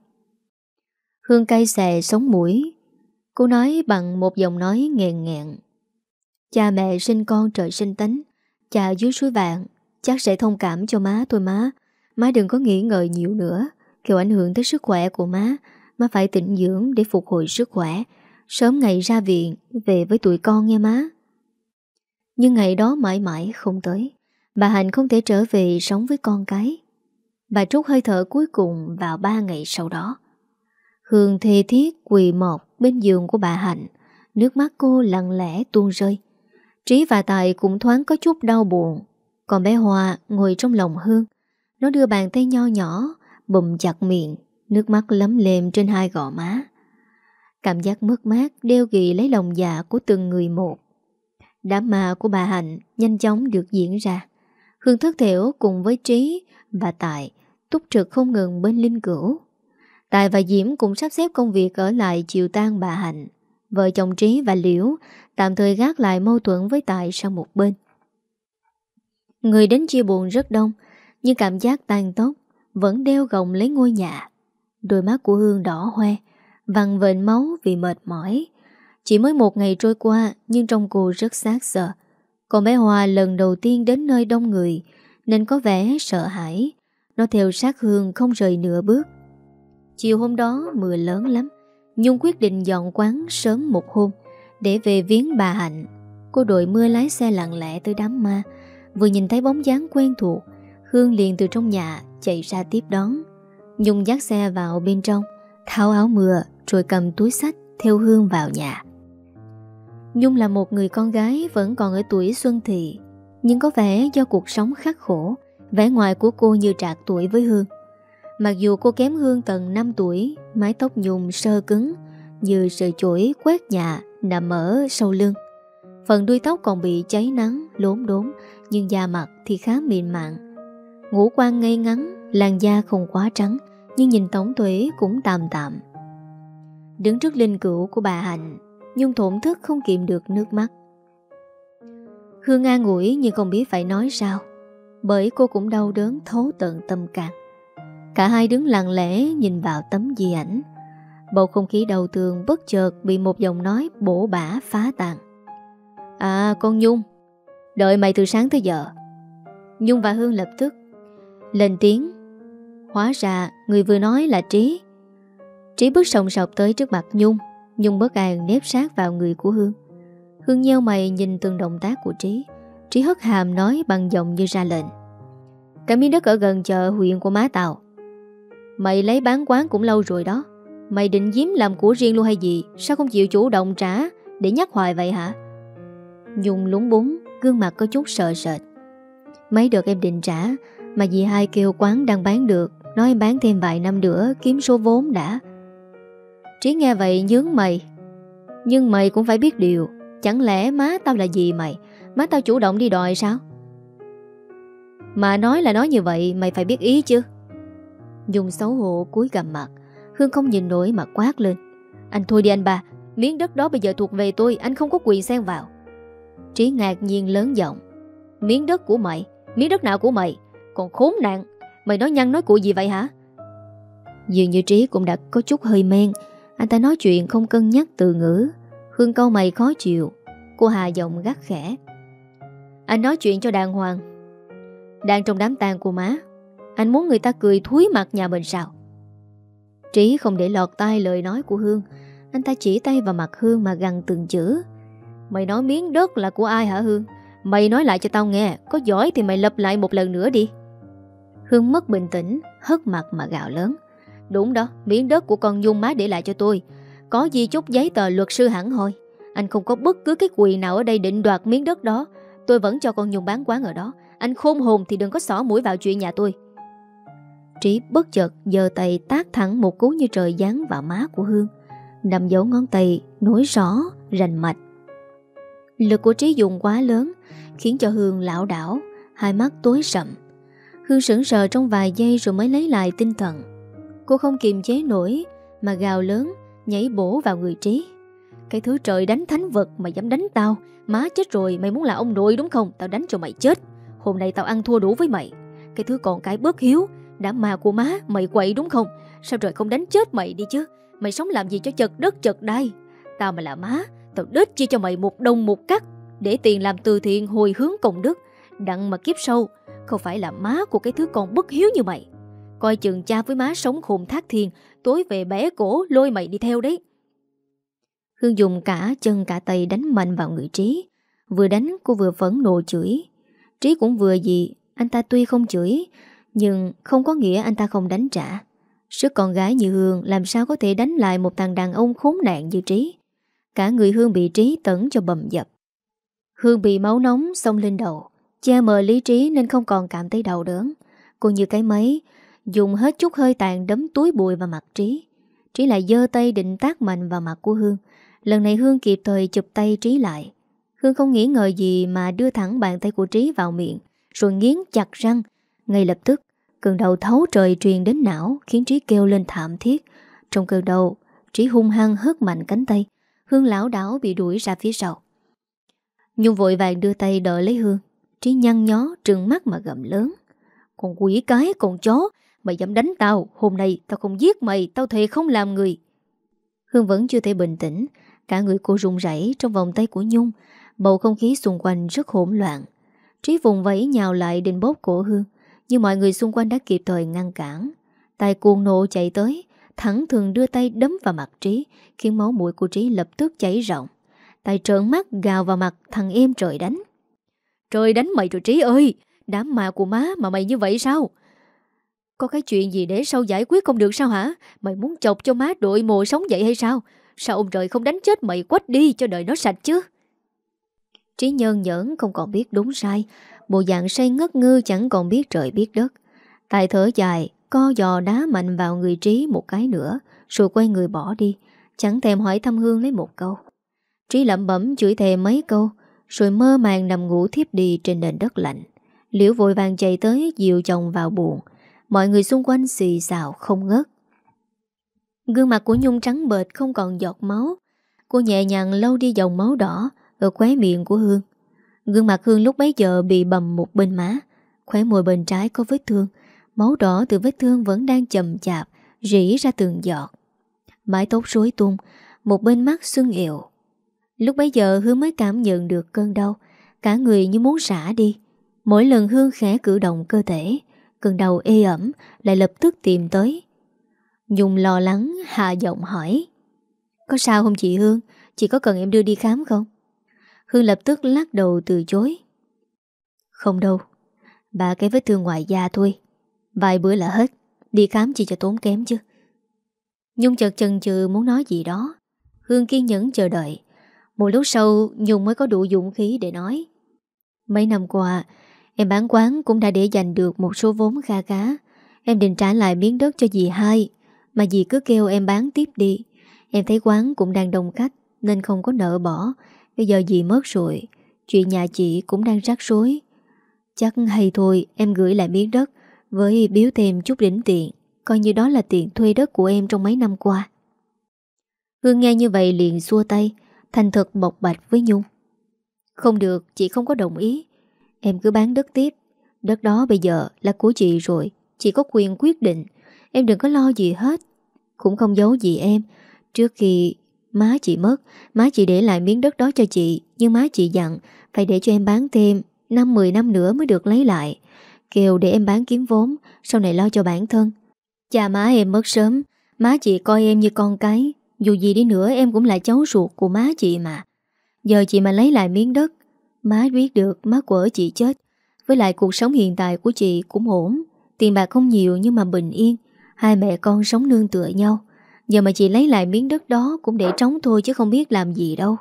Hương cay xè sống mũi. Cô nói bằng một giọng nói nghẹn nghẹn. Cha mẹ sinh con trời sinh tánh. Cha dưới suối vàng chắc sẽ thông cảm cho má thôi má. Má đừng có nghĩ ngợi nhiều nữa. Kẻo ảnh hưởng tới sức khỏe của má. Má phải tĩnh dưỡng để phục hồi sức khỏe. Sớm ngày ra viện về với tụi con nghe má. Nhưng ngày đó mãi mãi không tới. Bà Hạnh không thể trở về sống với con cái. Bà trút hơi thở cuối cùng vào ba ngày sau đó. Hương thê thiết quỳ mọt bên giường của bà Hạnh. Nước mắt cô lặng lẽ tuôn rơi. Trí và Tài cũng thoáng có chút đau buồn. Còn bé Hoa ngồi trong lòng Hương. Nó đưa bàn tay nho nhỏ bụm chặt miệng, nước mắt lấm lem trên hai gò má. Cảm giác mất mát đeo ghi lấy lòng dạ của từng người một. Đám ma của bà Hạnh nhanh chóng được diễn ra. Hương thất thểu cùng với Trí và Tài túc trực không ngừng bên linh cữu. Tài và Diễm cũng sắp xếp công việc ở lại chiều tang bà Hạnh. Vợ chồng Trí và Liễu tạm thời gác lại mâu thuẫn với Tài sang một bên. Người đến chia buồn rất đông, nhưng cảm giác tan tóc vẫn đeo gồng lấy ngôi nhà. Đôi mắt của Hương đỏ hoe, vằn vện máu vì mệt mỏi. Chỉ mới một ngày trôi qua, nhưng trông cô rất xác sợ. Còn bé Hoa lần đầu tiên đến nơi đông người nên có vẻ sợ hãi. Nó theo sát Hương không rời nửa bước. Chiều hôm đó mưa lớn lắm. Nhung quyết định dọn quán sớm một hôm để về viếng bà Hạnh. Cô đội mưa lái xe lặng lẽ tới đám ma. Vừa nhìn thấy bóng dáng quen thuộc, Hương liền từ trong nhà chạy ra tiếp đón. Nhung dắt xe vào bên trong, tháo áo mưa rồi cầm túi xách theo Hương vào nhà. Nhung là một người con gái vẫn còn ở tuổi xuân thị, nhưng có vẻ do cuộc sống khắc khổ, vẻ ngoài của cô như trạc tuổi với Hương. Mặc dù cô kém Hương tận năm tuổi, mái tóc Nhung sơ cứng như sợi chổi quét nhà nằm ở sau lưng. Phần đuôi tóc còn bị cháy nắng, lốm đốm, nhưng da mặt thì khá mịn màng. Ngũ quan ngây ngắn, làn da không quá trắng, nhưng nhìn tổng thể cũng tạm tạm. Đứng trước linh cữu của bà Hạnh, Nhung thổn thức không kìm được nước mắt. Hương an ủi nhưng không biết phải nói sao, bởi cô cũng đau đớn thấu tận tâm can. Cả hai đứng lặng lẽ nhìn vào tấm di ảnh. Bầu không khí đau thương bất chợt bị một giọng nói bổ bả phá tan. À con Nhung, đợi mày từ sáng tới giờ. Nhung và Hương lập tức lên tiếng. Hóa ra người vừa nói là Trí. Trí bước sòng sọc tới trước mặt Nhung. Nhung bất an nép sát vào người của Hương. Hương nheo mày nhìn từng động tác của Trí. Trí hất hàm nói bằng giọng như ra lệnh. Cái miếng đất ở gần chợ huyện của má tao, mày lấy bán quán cũng lâu rồi đó. Mày định giếm làm của riêng luôn hay gì? Sao không chịu chủ động trả để nhắc hoài vậy hả? Nhung lúng búng, gương mặt có chút sợ sệt. Mấy đợt em định trả, mà dì hai kêu quán đang bán được, nói em bán thêm vài năm nữa kiếm số vốn đã. Trí nghe vậy nhướng mày. Nhưng mày cũng phải biết điều, chẳng lẽ má tao là gì mày? Má tao chủ động đi đòi sao? Mà nói là nói như vậy, mày phải biết ý chứ. Nhung xấu hổ cúi gằm mặt. Hương không nhìn nổi mà quát lên. Anh thôi đi anh ba, miếng đất đó bây giờ thuộc về tôi, anh không có quyền xen vào. Trí ngạc nhiên lớn giọng. Miếng đất của mày? Miếng đất nào của mày? Còn khốn nạn, mày nói nhăn nói cuội gì vậy hả? Dường như Trí cũng đã có chút hơi men. Anh ta nói chuyện không cân nhắc từ ngữ. Hương câu mày khó chịu. Cô hà giọng gắt khẽ. Anh nói chuyện cho đàng hoàng. Đang trong đám tang của má, anh muốn người ta cười thúi mặt nhà mình sao? Trí không để lọt tai lời nói của Hương. Anh ta chỉ tay vào mặt Hương mà gằn từng chữ. Mày nói miếng đất là của ai hả Hương? Mày nói lại cho tao nghe. Có giỏi thì mày lặp lại một lần nữa đi. Hương mất bình tĩnh, hất mặt mà gào lớn. Đúng đó, miếng đất của con Nhung má để lại cho tôi. Có gì chút giấy tờ luật sư hẳn hoi. Anh không có bất cứ cái quyền nào ở đây định đoạt miếng đất đó. Tôi vẫn cho con Nhung bán quán ở đó. Anh khôn hồn thì đừng có xỏ mũi vào chuyện nhà tôi. Trí bất chợt giơ tay tát thẳng một cú như trời giáng vào má của Hương. Nằm dấu ngón tay nổi rõ rành mạch. Lực của Trí dùng quá lớn, khiến cho Hương lảo đảo, hai mắt tối sậm. Hương sững sờ trong vài giây rồi mới lấy lại tinh thần. Cô không kiềm chế nổi mà gào lớn, nhảy bổ vào người Trí. Cái thứ trời đánh thánh vật mà dám đánh tao. Má chết rồi, mày muốn là ông nội đúng không? Tao đánh cho mày chết. Hôm nay tao ăn thua đủ với mày. Cái thứ con cái bớt hiếu, đã mà của má, mày quậy đúng không? Sao trời không đánh chết mày đi chứ? Mày sống làm gì cho chật đất chật đai? Tao mà là má, tao đết chia cho mày một đồng một cắt, để tiền làm từ thiện hồi hướng công đức. Đặng mà kiếp sâu không phải là má của cái thứ con bất hiếu như mày. Coi chừng cha với má sống khôn thác thiên, tối về bẻ cổ lôi mày đi theo đấy. Hương dùng cả chân cả tay đánh mạnh vào người Trí. Vừa đánh cô vừa phẫn nộ chửi. Trí cũng vừa gì. Anh ta tuy không chửi, nhưng không có nghĩa anh ta không đánh trả. Sức con gái như Hương làm sao có thể đánh lại một thằng đàn ông khốn nạn như Trí. Cả người Hương bị Trí tẩn cho bầm dập. Hương bị máu nóng xông lên đầu, che mờ lý trí nên không còn cảm thấy đau đớn. Cô như cái máy, dùng hết chút hơi tàn đấm túi bụi vào mặt Trí. Trí lại giơ tay định tát mạnh vào mặt của Hương. Lần này Hương kịp thời chụp tay Trí lại. Hương không nghĩ ngờ gì mà đưa thẳng bàn tay của Trí vào miệng, rồi nghiến chặt răng. Ngay lập tức, cơn đau thấu trời truyền đến não, khiến Trí kêu lên thảm thiết. Trong cơn đau, Trí hung hăng hất mạnh cánh tay. Hương lảo đảo bị đuổi ra phía sau. Nhung vội vàng đưa tay đỡ lấy Hương. Trí nhăn nhó trừng mắt mà gầm lớn. Con quỷ cái, con chó, Mày dám đánh tao, hôm nay tao không giết mày, tao thề không làm người. Hương vẫn chưa thể bình tĩnh. Cả người cô run rẩy trong vòng tay của Nhung. Bầu không khí xung quanh rất hỗn loạn. Trí vùng vẫy nhào lại định bóp cổ Hương, nhưng mọi người xung quanh đã kịp thời ngăn cản. Tài cuồng nộ chạy tới, thẳng thường đưa tay đấm vào mặt Trí, khiến máu mũi của Trí lập tức chảy ròng. Tài trợn mắt gào vào mặt thằng em Trời đánh. Trời đánh mày rồi Trí ơi, đám ma của má mà mày như vậy sao? Có cái chuyện gì để sau giải quyết không được sao hả? Mày muốn chọc cho má đội mồ sống vậy hay sao? Sao ông trời không đánh chết mày quách đi cho đời nó sạch chứ? Trí nhơn nhởn không còn biết đúng sai, bộ dạng say ngất ngư chẳng còn biết trời biết đất. Tài thở dài, co giò đá mạnh vào người Trí một cái nữa, rồi quay người bỏ đi, chẳng thèm hỏi thăm Hương lấy một câu. Trí lẩm bẩm chửi thề mấy câu, rồi mơ màng nằm ngủ thiếp đi trên nền đất lạnh. Liễu vội vàng chạy tới dìu chồng vào buồng. Mọi người xung quanh xì xào không ngớt. Gương mặt của Nhung trắng bệch không còn giọt máu. Cô nhẹ nhàng lau đi dòng máu đỏ ở khóe miệng của Hương. Gương mặt Hương lúc bấy giờ bị bầm một bên má, khóe môi bên trái có vết thương. Máu đỏ từ vết thương vẫn đang chậm chạp rỉ ra từng giọt. Mái tóc rối tung, một bên mắt sưng ều. Lúc bấy giờ Hương mới cảm nhận được cơn đau, cả người như muốn rã đi. Mỗi lần Hương khẽ cử động cơ thể, cơn đau ê ẩm lại lập tức tìm tới. Nhung lo lắng hạ giọng hỏi: Có sao không chị Hương? Chị có cần em đưa đi khám không? Hương lập tức lắc đầu từ chối. Không đâu, ba cái vết thương ngoài da thôi, vài bữa là hết. Đi khám chị cho tốn kém chứ. Nhung chợt chần chừ muốn nói gì đó. Hương kiên nhẫn chờ đợi. Một lúc sau Nhung mới có đủ dũng khí để nói: Mấy năm qua em bán quán cũng đã để dành được một số vốn kha khá. Em định trả lại miếng đất cho dì hai, mà dì cứ kêu em bán tiếp đi. Em thấy quán cũng đang đông khách nên không có nỡ bỏ. Bây giờ dì mất rồi, chuyện nhà chị cũng đang rắc rối. Chắc hay thôi em gửi lại miếng đất với biếu thêm chút đỉnh tiền, coi như đó là tiền thuê đất của em trong mấy năm qua. Hương nghe như vậy liền xua tay, thành thật bộc bạch với Nhung: Không được, chị không có đồng ý. Em cứ bán đất tiếp. Đất đó bây giờ là của chị rồi, chị có quyền quyết định. Em đừng có lo gì hết. Cũng không giấu gì em, trước khi má chị mất, má chị để lại miếng đất đó cho chị. Nhưng má chị dặn phải để cho em bán thêm năm mười năm nữa mới được lấy lại. Kêu để em bán kiếm vốn, sau này lo cho bản thân. Cha má em mất sớm, má chị coi em như con cái. Dù gì đi nữa em cũng là cháu ruột của má chị mà. Giờ chị mà lấy lại miếng đất, má biết được má quở chị chết. Với lại cuộc sống hiện tại của chị cũng ổn, tiền bạc không nhiều nhưng mà bình yên. Hai mẹ con sống nương tựa nhau. Giờ mà chị lấy lại miếng đất đó cũng để trống thôi chứ không biết làm gì đâu.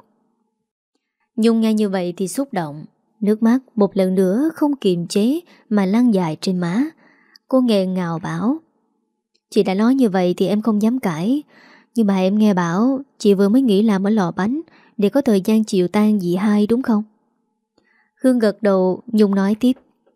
Nhung nghe như vậy thì xúc động. Nước mắt một lần nữa không kiềm chế mà lăn dài trên má. Cô nghẹn ngào bảo: Chị đã nói như vậy thì em không dám cãi. Nhưng mà em nghe bảo chị vừa mới nghỉ làm ở lò bánh để có thời gian chịu tang dì hai đúng không? Hương gật đầu. Nhung nói tiếp: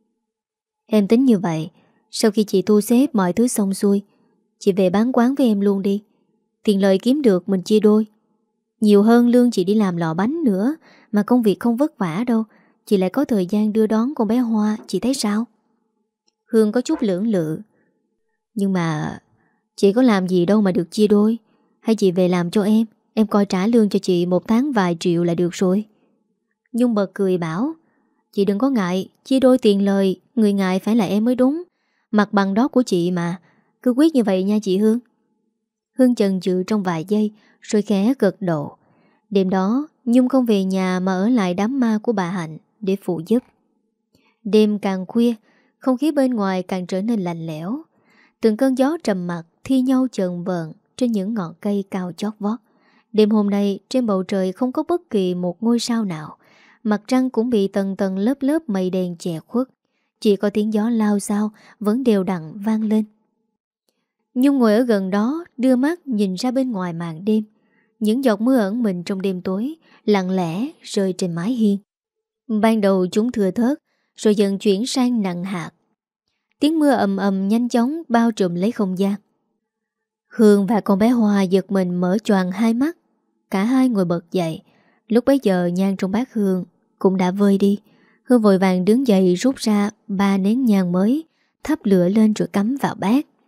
Em tính như vậy. Sau khi chị thu xếp mọi thứ xong xuôi, chị về bán quán với em luôn đi. Tiền lời kiếm được mình chia đôi. Nhiều hơn lương chị đi làm lò bánh nữa. Mà công việc không vất vả đâu. Chị lại có thời gian đưa đón con bé Hoa. Chị thấy sao? Hương có chút lưỡng lự: Nhưng mà chị có làm gì đâu mà được chia đôi. Hay chị về làm cho em, em coi trả lương cho chị một tháng vài triệu là được rồi. Nhung bật cười bảo: Chị đừng có ngại, chia đôi tiền lời, người ngại phải là em mới đúng. Mặt bằng đó của chị mà. Cứ quyết như vậy nha chị Hương. Hương chần chừ trong vài giây rồi khẽ gật đầu. Đêm đó Nhung không về nhà mà ở lại đám ma của bà Hạnh để phụ giúp. Đêm càng khuya, không khí bên ngoài càng trở nên lạnh lẽo. Từng cơn gió trầm mặc thi nhau chờn vờn trên những ngọn cây cao chót vót. Đêm hôm nay trên bầu trời không có bất kỳ một ngôi sao nào. Mặt trăng cũng bị tầng tầng lớp lớp mây đen che khuất. Chỉ có tiếng gió lao xao vẫn đều đặn vang lên. Nhung ngồi ở gần đó, đưa mắt nhìn ra bên ngoài màn đêm. Những giọt mưa ẩn mình trong đêm tối lặng lẽ rơi trên mái hiên. Ban đầu chúng thưa thớt, rồi dần chuyển sang nặng hạt. Tiếng mưa ầm ầm nhanh chóng bao trùm lấy không gian. Hương và con bé Hoa giật mình mở choàng hai mắt. Cả hai ngồi bật dậy. Lúc bấy giờ nhang trong bát hương cũng đã vơi đi. Hương vội vàng đứng dậy rút ra ba nén nhang mới, thắp lửa lên rồi cắm vào bát.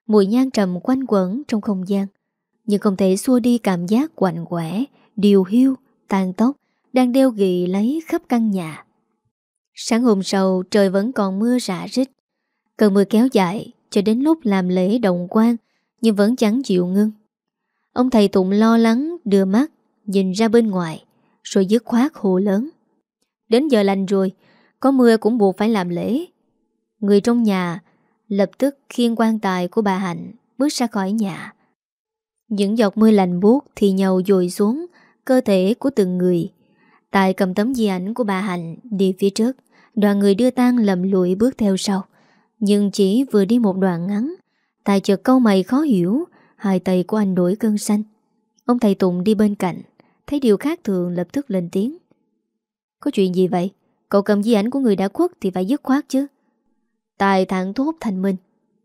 Mùi nhang trầm quanh quẩn trong không gian, nhưng không thể xua đi cảm giác quạnh quẻ, điều hiu, tàn tóc đang đeo ghì lấy khắp căn nhà. Sáng hôm sau trời vẫn còn mưa rả rích. Cơn mưa kéo dài cho đến lúc làm lễ đồng quan nhưng vẫn chẳng chịu ngưng. Ông thầy Tụng lo lắng đưa mắt nhìn ra bên ngoài, rồi dứt khoát hô lớn: "Đến giờ lành rồi, có mưa cũng buộc phải làm lễ." Người trong nhà lập tức khiêng quan tài của bà Hạnh bước ra khỏi nhà. Những giọt mưa lạnh buốt thì nhầu dội xuống cơ thể của từng người. Tài cầm tấm di ảnh của bà Hạnh đi phía trước, đoàn người đưa tang lầm lụi bước theo sau. Nhưng chỉ vừa đi một đoạn ngắn, Tài chợt cau mày khó hiểu. Hai tay của anh đổi cơn xanh. Ông thầy Tụng đi bên cạnh, thấy điều khác thường lập tức lên tiếng: "Có chuyện gì vậy? Cậu cầm di ảnh của người đã khuất thì phải dứt khoát chứ." Tài thẳng thốt thanh minh: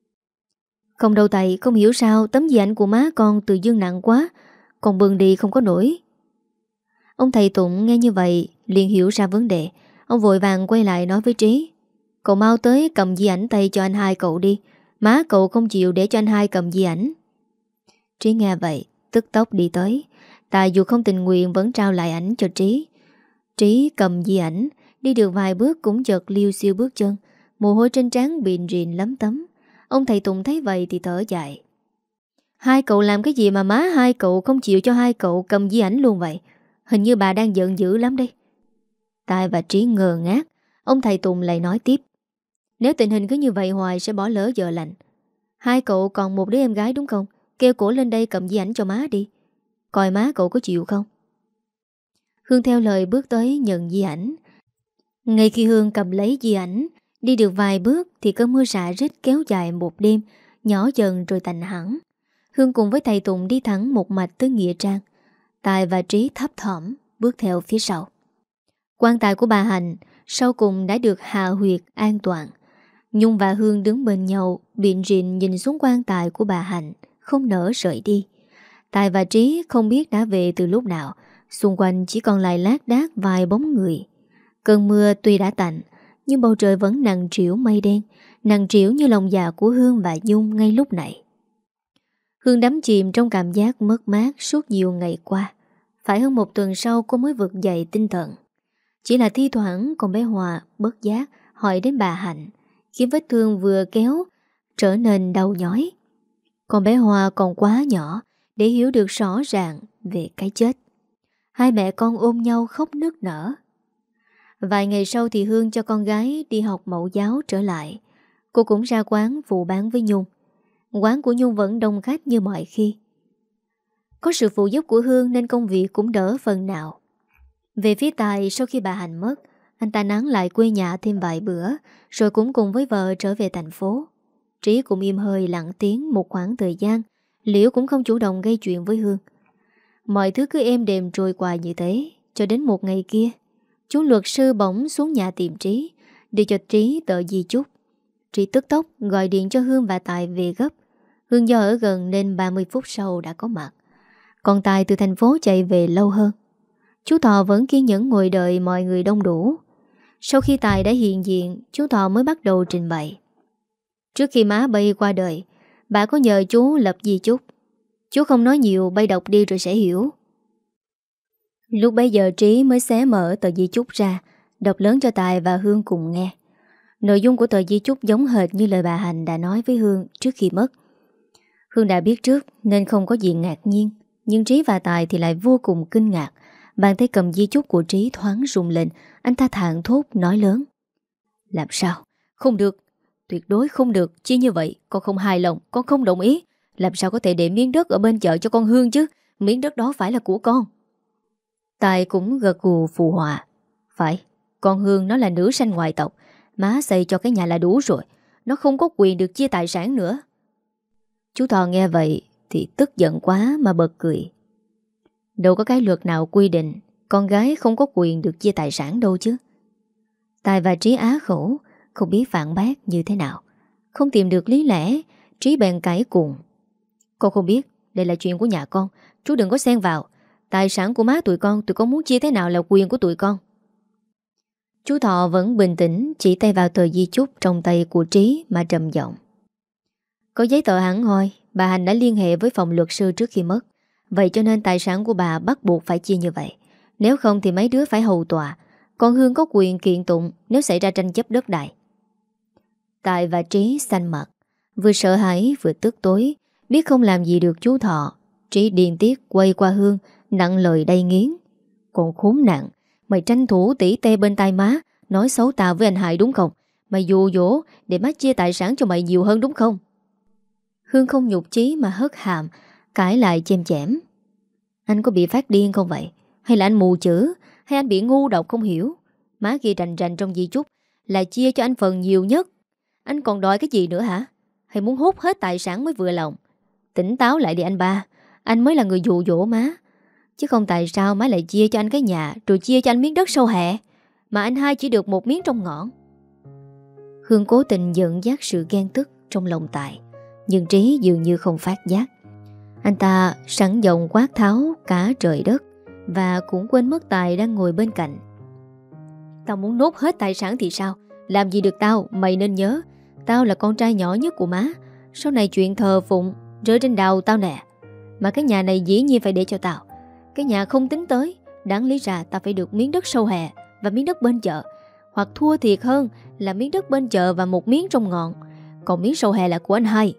"Không đâu thầy, không hiểu sao tấm di ảnh của má con tự dưng nặng quá, còn bừng đi không có nổi." Ông thầy Tụng nghe như vậy liền hiểu ra vấn đề. Ông vội vàng quay lại nói với Trí: "Cậu mau tới cầm di ảnh tay cho anh hai cậu đi. Má cậu không chịu để cho anh hai cầm di ảnh." Trí nghe vậy tức tốc đi tới. Tài dù không tình nguyện vẫn trao lại ảnh cho Trí. Trí cầm di ảnh, đi được vài bước cũng chợt liêu xiêu bước chân, mồ hôi trên trán bìn rìn lấm tấm. Ông thầy Tụng thấy vậy thì thở dài: "Hai cậu làm cái gì mà má hai cậu không chịu cho hai cậu cầm di ảnh luôn vậy? Hình như bà đang giận dữ lắm đây." Tài và Trí ngờ ngác. Ông thầy Tùng lại nói tiếp: "Nếu tình hình cứ như vậy hoài sẽ bỏ lỡ giờ lành. Hai cậu còn một đứa em gái đúng không? Kêu cổ lên đây cầm di ảnh cho má đi. Coi má cậu có chịu không." Hương theo lời bước tới nhận di ảnh. Ngay khi Hương cầm lấy di ảnh, đi được vài bước thì cơn mưa rả rích kéo dài một đêm, nhỏ dần rồi tạnh hẳn. Hương cùng với thầy Tùng đi thẳng một mạch tới nghĩa trang. Tài và Trí thấp thỏm bước theo phía sau. Quan tài của bà Hạnh sau cùng đã được hạ huyệt an toàn. Nhung và Hương đứng bên nhau, bịn rịn nhìn xuống quan tài của bà Hạnh, không nỡ rời đi. Tài và Trí không biết đã về từ lúc nào. Xung quanh chỉ còn lại lác đác vài bóng người. Cơn mưa tuy đã tạnh, nhưng bầu trời vẫn nặng trĩu mây đen, nặng trĩu như lòng dạ của Hương và Nhung ngay lúc này. Hương đắm chìm trong cảm giác mất mát suốt nhiều ngày qua. Phải hơn một tuần sau cô mới vực dậy tinh thần. Chỉ là thi thoảng con bé Hòa bất giác hỏi đến bà Hạnh, khiến vết thương vừa kéo trở nên đau nhói. Con bé Hòa còn quá nhỏ để hiểu được rõ ràng về cái chết. Hai mẹ con ôm nhau khóc nức nở. Vài ngày sau thì Hương cho con gái đi học mẫu giáo trở lại. Cô cũng ra quán phụ bán với Nhung. Quán của Nhung vẫn đông khách như mọi khi. Có sự phụ giúp của Hương nên công việc cũng đỡ phần nào. Về phía Tài, sau khi bà Hạnh mất, anh ta nán lại quê nhà thêm vài bữa, rồi cũng cùng với vợ trở về thành phố. Trí cũng im hơi lặng tiếng một khoảng thời gian. Liễu cũng không chủ động gây chuyện với Hương. Mọi thứ cứ êm đềm trôi qua như thế. Cho đến một ngày kia, chú luật sư bỗng xuống nhà tìm Trí, đưa cho Trí tờ di chúc. Trí tức tốc gọi điện cho Hương và Tài về gấp. Hương do ở gần nên ba mươi phút sau đã có mặt. Còn Tài từ thành phố chạy về lâu hơn. Chú Thọ vẫn kiên nhẫn ngồi đợi mọi người đông đủ. Sau khi Tài đã hiện diện, chú Thọ mới bắt đầu trình bày. Trước khi má bay qua đời, bà có nhờ chú lập di chúc. Chú không nói nhiều, bay đọc đi rồi sẽ hiểu. Lúc bấy giờ Trí mới xé mở tờ di chúc ra, đọc lớn cho Tài và Hương cùng nghe. Nội dung của tờ di chúc giống hệt như lời bà Hạnh đã nói với Hương trước khi mất. Hương đã biết trước nên không có gì ngạc nhiên, nhưng Trí và Tài thì lại vô cùng kinh ngạc. Bàn tay cầm di chúc của Trí thoáng rung lên. Anh ta thảng thốt nói lớn: "Làm sao? Không được. Tuyệt đối không được. Chỉ như vậy con không hài lòng, con không đồng ý. Làm sao có thể để miếng đất ở bên chợ cho con Hương chứ? Miếng đất đó phải là của con." Tài cũng gật gù phụ họa: "Phải, con Hương nó là nữ sanh ngoại tộc. Má xây cho cái nhà là đủ rồi. Nó không có quyền được chia tài sản nữa." Chú Thọ nghe vậy thì tức giận quá mà bật cười. Đâu có cái luật nào quy định con gái không có quyền được chia tài sản đâu chứ. Tài và Trí á khẩu, không biết phản bác như thế nào. Không tìm được lý lẽ, Trí bèn cãi cùng: "Con không biết, đây là chuyện của nhà con. Chú đừng có xen vào. Tài sản của má tụi con, tụi con muốn chia thế nào là quyền của tụi con." Chú Thọ vẫn bình tĩnh chỉ tay vào tờ di chúc trong tay của Trí mà trầm giọng: Có giấy tờ hẳn hoi, bà Hành đã liên hệ với phòng luật sư trước khi mất. Vậy cho nên tài sản của bà bắt buộc phải chia như vậy. Nếu không thì mấy đứa phải hầu tòa. Còn Hương có quyền kiện tụng nếu xảy ra tranh chấp đất đai. Tài và Trí xanh mặt, vừa sợ hãi vừa tức tối, biết không làm gì được chú Thọ. Trí điên tiết quay qua Hương, nặng lời đầy nghiến. Còn khốn nạn, mày tranh thủ tỉ tê bên tai má, nói xấu tao với anh Hải đúng không? Mày dụ dỗ để má chia tài sản cho mày nhiều hơn đúng không? Hương không nhục chí mà hất hàm, cãi lại chêm chém. Anh có bị phát điên không vậy? Hay là anh mù chữ? Hay anh bị ngu độc không hiểu? Má ghi rành rành trong di chúc là chia cho anh phần nhiều nhất. Anh còn đòi cái gì nữa hả? Hay muốn hút hết tài sản mới vừa lòng? Tỉnh táo lại đi anh ba. Anh mới là người dụ dỗ má. Chứ không tại sao má lại chia cho anh cái nhà, rồi chia cho anh miếng đất sâu hẹ, mà anh hai chỉ được một miếng trong ngọn. Hương cố tình dẫn dắt sự ghen tức trong lòng Tài, nhưng Trí dường như không phát giác. Anh ta sẵn giọng quát tháo cả trời đất, và cũng quên mất Tài đang ngồi bên cạnh. Tao muốn nốt hết tài sản thì sao? Làm gì được tao? Mày nên nhớ, tao là con trai nhỏ nhất của má. Sau này chuyện thờ phụng rơi trên đầu tao nè. Mà cái nhà này dĩ nhiên phải để cho tao. Cái nhà không tính tới, đáng lý ra tao phải được miếng đất sâu hè và miếng đất bên chợ. Hoặc thua thiệt hơn là miếng đất bên chợ và một miếng trong ngọn. Còn miếng sâu hè là của anh hai.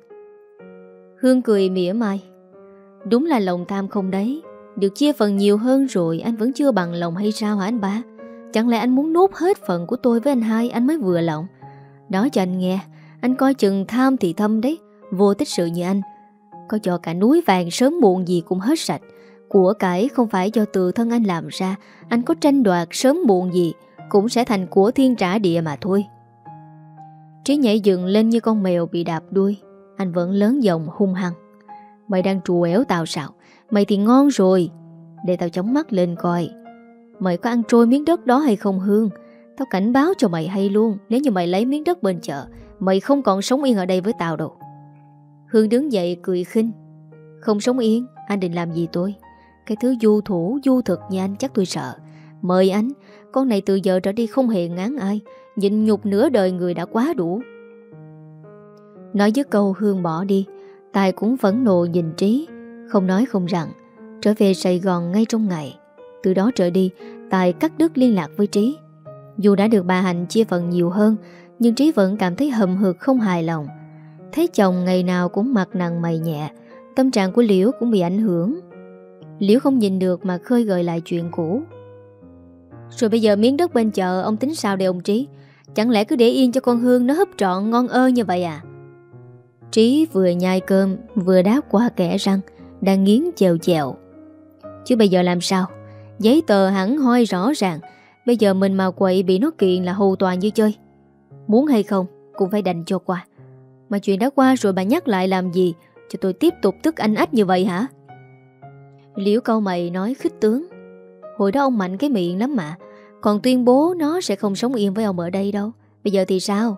Hương cười mỉa mai. Đúng là lòng tham không đấy. Được chia phần nhiều hơn rồi anh vẫn chưa bằng lòng hay sao hả anh ba? Chẳng lẽ anh muốn nuốt hết phần của tôi với anh hai anh mới vừa lòng? Nói cho anh nghe, anh coi chừng tham thì thâm đấy. Vô tích sự như anh, có cho cả núi vàng sớm muộn gì cũng hết sạch. Của cải không phải do tự thân anh làm ra. Anh có tranh đoạt sớm muộn gì cũng sẽ thành của thiên trả địa mà thôi. Trí nhảy dựng lên như con mèo bị đạp đuôi. Anh vẫn lớn giọng hung hăng. Mày đang trù ẻo tao sao? Mày thì ngon rồi. Để tao chống mắt lên coi mày có ăn trôi miếng đất đó hay không Hương. Tao cảnh báo cho mày hay luôn. Nếu như mày lấy miếng đất bên chợ, mày không còn sống yên ở đây với tao đâu. Hương đứng dậy cười khinh. Không sống yên, anh định làm gì tôi? Cái thứ du thủ, du thực như anh chắc tôi sợ. Mời anh, con này từ giờ trở đi không hề ngán ai. Nhịn nhục nửa đời người đã quá đủ. Nói dứt câu Hương bỏ đi. Tài cũng phẫn nộ nhìn Trí, không nói không rằng. Trở về Sài Gòn ngay trong ngày. Từ đó trở đi, Tài cắt đứt liên lạc với Trí. Dù đã được bà Hạnh chia phần nhiều hơn, nhưng Trí vẫn cảm thấy hậm hực không hài lòng. Thấy chồng ngày nào cũng mặt nặng mày nhẹ, tâm trạng của Liễu cũng bị ảnh hưởng. Liễu không nhìn được mà khơi gợi lại chuyện cũ. Rồi bây giờ miếng đất bên chợ ông tính sao đây ông Trí? Chẳng lẽ cứ để yên cho con Hương nó húp trọn ngon ơ như vậy à? Trí vừa nhai cơm vừa đáp qua kẻ răng đang nghiến chèo chèo. Chứ bây giờ làm sao? Giấy tờ hẳn hoi rõ ràng. Bây giờ mình mà quậy bị nó kiện là hầu tòa như chơi. Muốn hay không cũng phải đành cho qua. Mà chuyện đã qua rồi bà nhắc lại làm gì? Cho tôi tiếp tục tức anh ách như vậy hả? Liễu câu mày nói khích tướng. Hồi đó ông mạnh cái miệng lắm mà. Còn tuyên bố nó sẽ không sống yên với ông ở đây đâu. Bây giờ thì sao?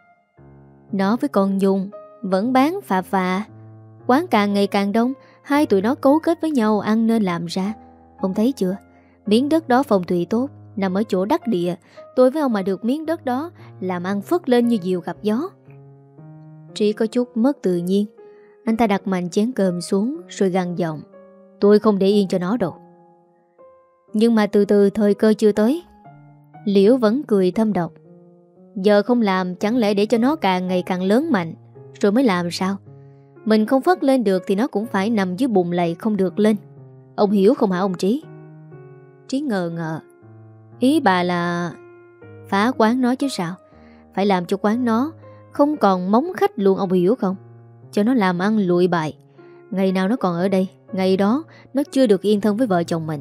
Nó với con Dung vẫn bán phà phà. Quán càng ngày càng đông. Hai tụi nó cấu kết với nhau ăn nên làm ra. Ông thấy chưa? Miếng đất đó phong thủy tốt, nằm ở chỗ đắc địa. Tôi với ông mà được miếng đất đó, làm ăn phất lên như diều gặp gió. Trí có chút mất tự nhiên. Anh ta đặt mạnh chén cơm xuống rồi gằn giọng. Tôi không để yên cho nó đâu. Nhưng mà từ từ thời cơ chưa tới. Liễu vẫn cười thâm độc. Giờ không làm chẳng lẽ để cho nó càng ngày càng lớn mạnh rồi mới làm sao? Mình không phất lên được thì nó cũng phải nằm dưới bùn lầy không được lên. Ông hiểu không hả ông Trí? Trí ngờ ngợ. Ý bà là phá quán nó chứ sao? Phải làm cho quán nó không còn móng khách luôn, ông hiểu không? Cho nó làm ăn lụi bại. Ngày nào nó còn ở đây, ngày đó nó chưa được yên thân với vợ chồng mình.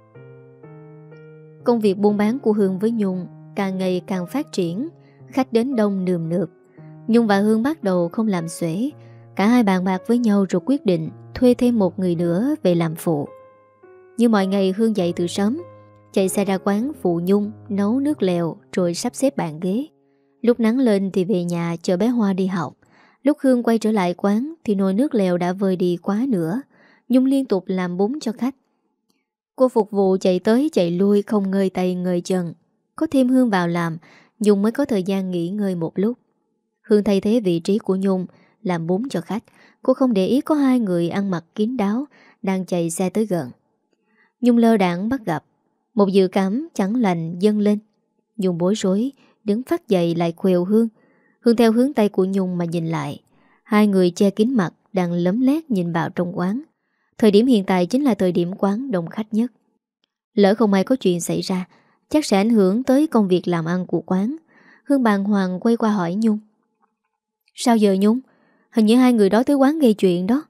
Công việc buôn bán của Hương với Nhung càng ngày càng phát triển. Khách đến đông nườm nượp. Nhung và Hương bắt đầu không làm xuể. Cả hai bàn bạc với nhau rồi quyết định thuê thêm một người nữa về làm phụ. Như mọi ngày Hương dậy từ sớm, chạy xe ra quán phụ Nhung nấu nước lèo rồi sắp xếp bàn ghế. Lúc nắng lên thì về nhà chờ bé Hoa đi học. Lúc Hương quay trở lại quán thì nồi nước lèo đã vơi đi quá nữa. Nhung liên tục làm bún cho khách. Cô phục vụ chạy tới chạy lui không ngơi tay ngơi chân. Có thêm Hương vào làm, Nhung mới có thời gian nghỉ ngơi một lúc. Hương thay thế vị trí của Nhung làm bún cho khách. Cô không để ý có hai người ăn mặc kín đáo đang chạy xe tới gần. Nhung lơ đãng bắt gặp. Một dự cảm chẳng lành dâng lên. Nhung bối rối, đứng phát dậy lại khuều Hương. Hương theo hướng tay của Nhung mà nhìn lại. Hai người che kín mặt đang lấm lét nhìn vào trong quán. Thời điểm hiện tại chính là thời điểm quán đông khách nhất. Lỡ không may có chuyện xảy ra, chắc sẽ ảnh hưởng tới công việc làm ăn của quán. Hương bàng hoàng quay qua hỏi Nhung. Sao giờ Nhung? Hình như hai người đó tới quán gây chuyện đó.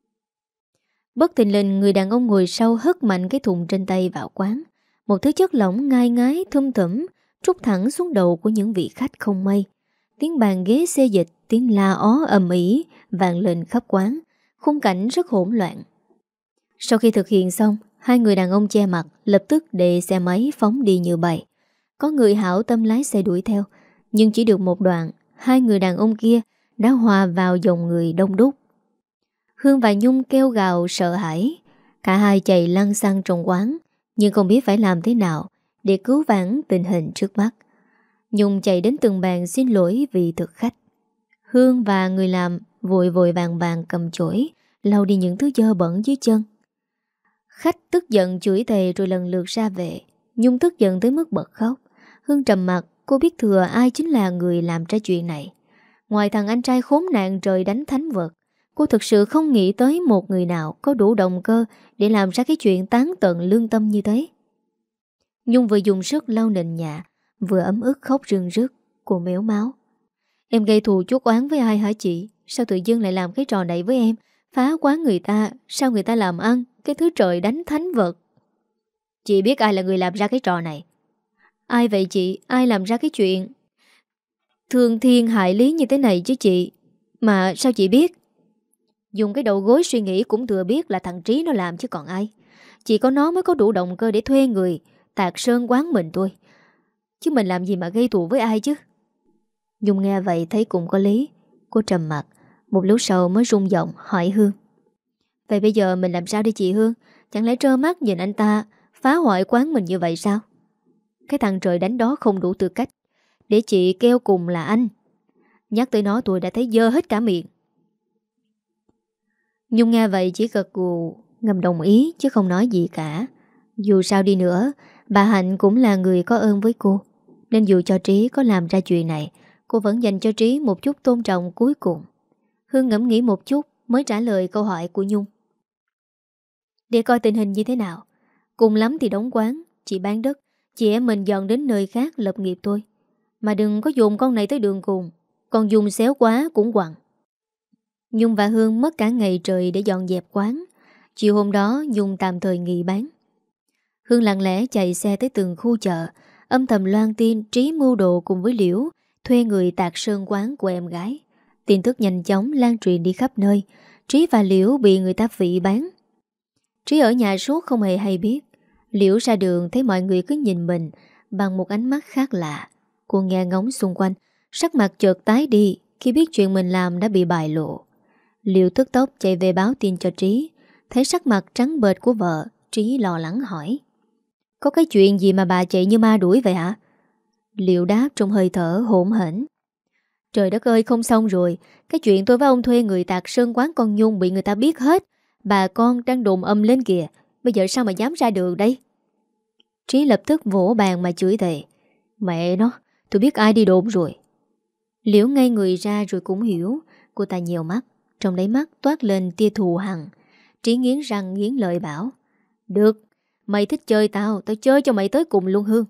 Bất thình lình người đàn ông ngồi sau hất mạnh cái thùng trên tay vào quán. Một thứ chất lỏng ngai ngái thum thủm trút thẳng xuống đầu của những vị khách không may. Tiếng bàn ghế xê dịch, tiếng la ó ầm ĩ vang lên khắp quán. Khung cảnh rất hỗn loạn. Sau khi thực hiện xong, hai người đàn ông che mặt lập tức để xe máy phóng đi như bay. Có người hảo tâm lái xe đuổi theo, nhưng chỉ được một đoạn, hai người đàn ông kia đã hòa vào dòng người đông đúc. Hương và Nhung kêu gào sợ hãi. Cả hai chạy lăn xăng trong quán, nhưng không biết phải làm thế nào để cứu vãn tình hình trước mắt. Nhung chạy đến từng bàn xin lỗi vì thực khách. Hương và người làm vội vội vàng vàng cầm chổi lau đi những thứ dơ bẩn dưới chân. Khách tức giận chửi thề rồi lần lượt ra về. Nhung tức giận tới mức bật khóc. Hương trầm mặt, cô biết thừa ai chính là người làm ra chuyện này. Ngoài thằng anh trai khốn nạn trời đánh thánh vật, cô thực sự không nghĩ tới một người nào có đủ động cơ để làm ra cái chuyện tán tận lương tâm như thế. Nhung vừa dùng sức lau nền nhà, vừa ấm ức khóc rưng rức. Cô mếu máo. Em gây thù chuốc oán với ai hả chị? Sao tự dưng lại làm cái trò này với em? Phá quán người ta, sao người ta làm ăn cái thứ trời đánh thánh vật? Chị biết ai là người làm ra cái trò này? Ai vậy chị? Ai làm ra cái chuyện thương thiên hại lý như thế này chứ chị? Mà sao chị biết? Dùng cái đầu gối suy nghĩ cũng thừa biết là thằng Trí nó làm chứ còn ai. Chỉ có nó mới có đủ động cơ để thuê người tạc sơn quán mình thôi. Chứ mình làm gì mà gây thù với ai chứ? Nhung nghe vậy thấy cũng có lý. Cô trầm mặt, một lúc sau mới rung giọng hỏi Hương. Vậy bây giờ mình làm sao đi chị Hương? Chẳng lẽ trơ mắt nhìn anh ta phá hoại quán mình như vậy sao? Cái thằng trời đánh đó không đủ tư cách để chị kêu cùng là anh. Nhắc tới nó tôi đã thấy dơ hết cả miệng. Nhung nghe vậy chỉ gật gù ngầm đồng ý chứ không nói gì cả. Dù sao đi nữa, bà Hạnh cũng là người có ơn với cô, nên dù cho Trí có làm ra chuyện này, cô vẫn dành cho Trí một chút tôn trọng cuối cùng. Hương ngẫm nghĩ một chút mới trả lời câu hỏi của Nhung. Để coi tình hình như thế nào. Cùng lắm thì đóng quán, chị bán đất, chị em mình dọn đến nơi khác lập nghiệp thôi. Mà đừng có dùng con này tới đường cùng, còn dùng xéo quá cũng quặng. Nhung và Hương mất cả ngày trời để dọn dẹp quán. Chiều hôm đó Nhung tạm thời nghỉ bán. Hương lặng lẽ chạy xe tới từng khu chợ, âm thầm loan tin Trí mưu đồ cùng với Liễu thuê người tạc sơn quán của em gái. Tin tức nhanh chóng lan truyền đi khắp nơi. Trí và Liễu bị người ta phỉ bán. Trí ở nhà suốt không hề hay biết. Liễu ra đường thấy mọi người cứ nhìn mình bằng một ánh mắt khác lạ. Cô nghe ngóng xung quanh, sắc mặt chợt tái đi khi biết chuyện mình làm đã bị bại lộ. Liễu tức tốc chạy về báo tin cho Trí. Thấy sắc mặt trắng bệch của vợ, Trí lo lắng hỏi. Có cái chuyện gì mà bà chạy như ma đuổi vậy hả? Liễu đáp trong hơi thở hỗn hển. Trời đất ơi, không xong rồi. Cái chuyện tôi với ông thuê người tạc sơn quán con Nhung bị người ta biết hết. Bà con đang đồn âm lên kìa. Bây giờ sao mà dám ra đường đây? Trí lập tức vỗ bàn mà chửi thề. Mẹ nó, tôi biết ai đi đồn rồi. Liễu ngay người ra rồi cũng hiểu. Cô ta nhiều mắt, trong đáy mắt toát lên tia thù hằn. Trí nghiến răng nghiến lợi bảo. Được, mày thích chơi tao, tao chơi cho mày tới cùng luôn Hương.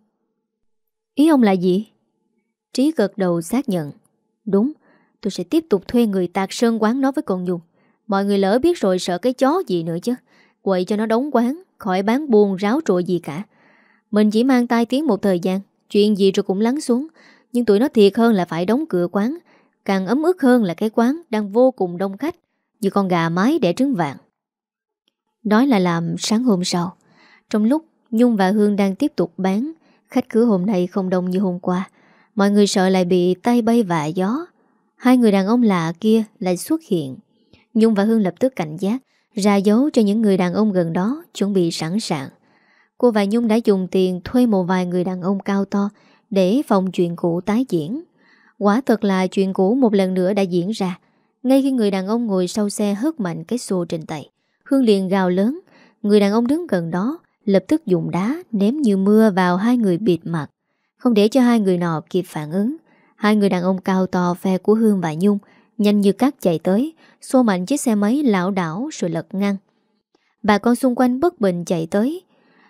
Ý ông là gì? Trí gật đầu xác nhận. Đúng, tôi sẽ tiếp tục thuê người tạc sơn quán nó với con Nhung. Mọi người lỡ biết rồi sợ cái chó gì nữa chứ. Quậy cho nó đóng quán, khỏi bán buôn ráo trội gì cả. Mình chỉ mang tai tiếng một thời gian, chuyện gì rồi cũng lắng xuống. Nhưng tụi nó thiệt hơn là phải đóng cửa quán. Càng ấm ức hơn là cái quán đang vô cùng đông khách, như con gà mái đẻ trứng vàng. Nói là làm sáng hôm sau. Trong lúc Nhung và Hương đang tiếp tục bán, khách cửa hôm nay không đông như hôm qua. Mọi người sợ lại bị tay bay vạ gió. Hai người đàn ông lạ kia lại xuất hiện. Nhung và Hương lập tức cảnh giác, ra dấu cho những người đàn ông gần đó chuẩn bị sẵn sàng. Cô và Nhung đã dùng tiền thuê một vài người đàn ông cao to để phòng chuyện cũ tái diễn. Quả thật là chuyện cũ một lần nữa đã diễn ra. Ngay khi người đàn ông ngồi sau xe hất mạnh cái xô trên tay, Hương liền gào lớn. Người đàn ông đứng gần đó lập tức dùng đá ném như mưa vào hai người bịt mặt, không để cho hai người nọ kịp phản ứng. Hai người đàn ông cao to phe của Hương và Nhung nhanh như cát chạy tới, xô mạnh chiếc xe máy lảo đảo rồi lật ngang. Bà con xung quanh bất bình chạy tới,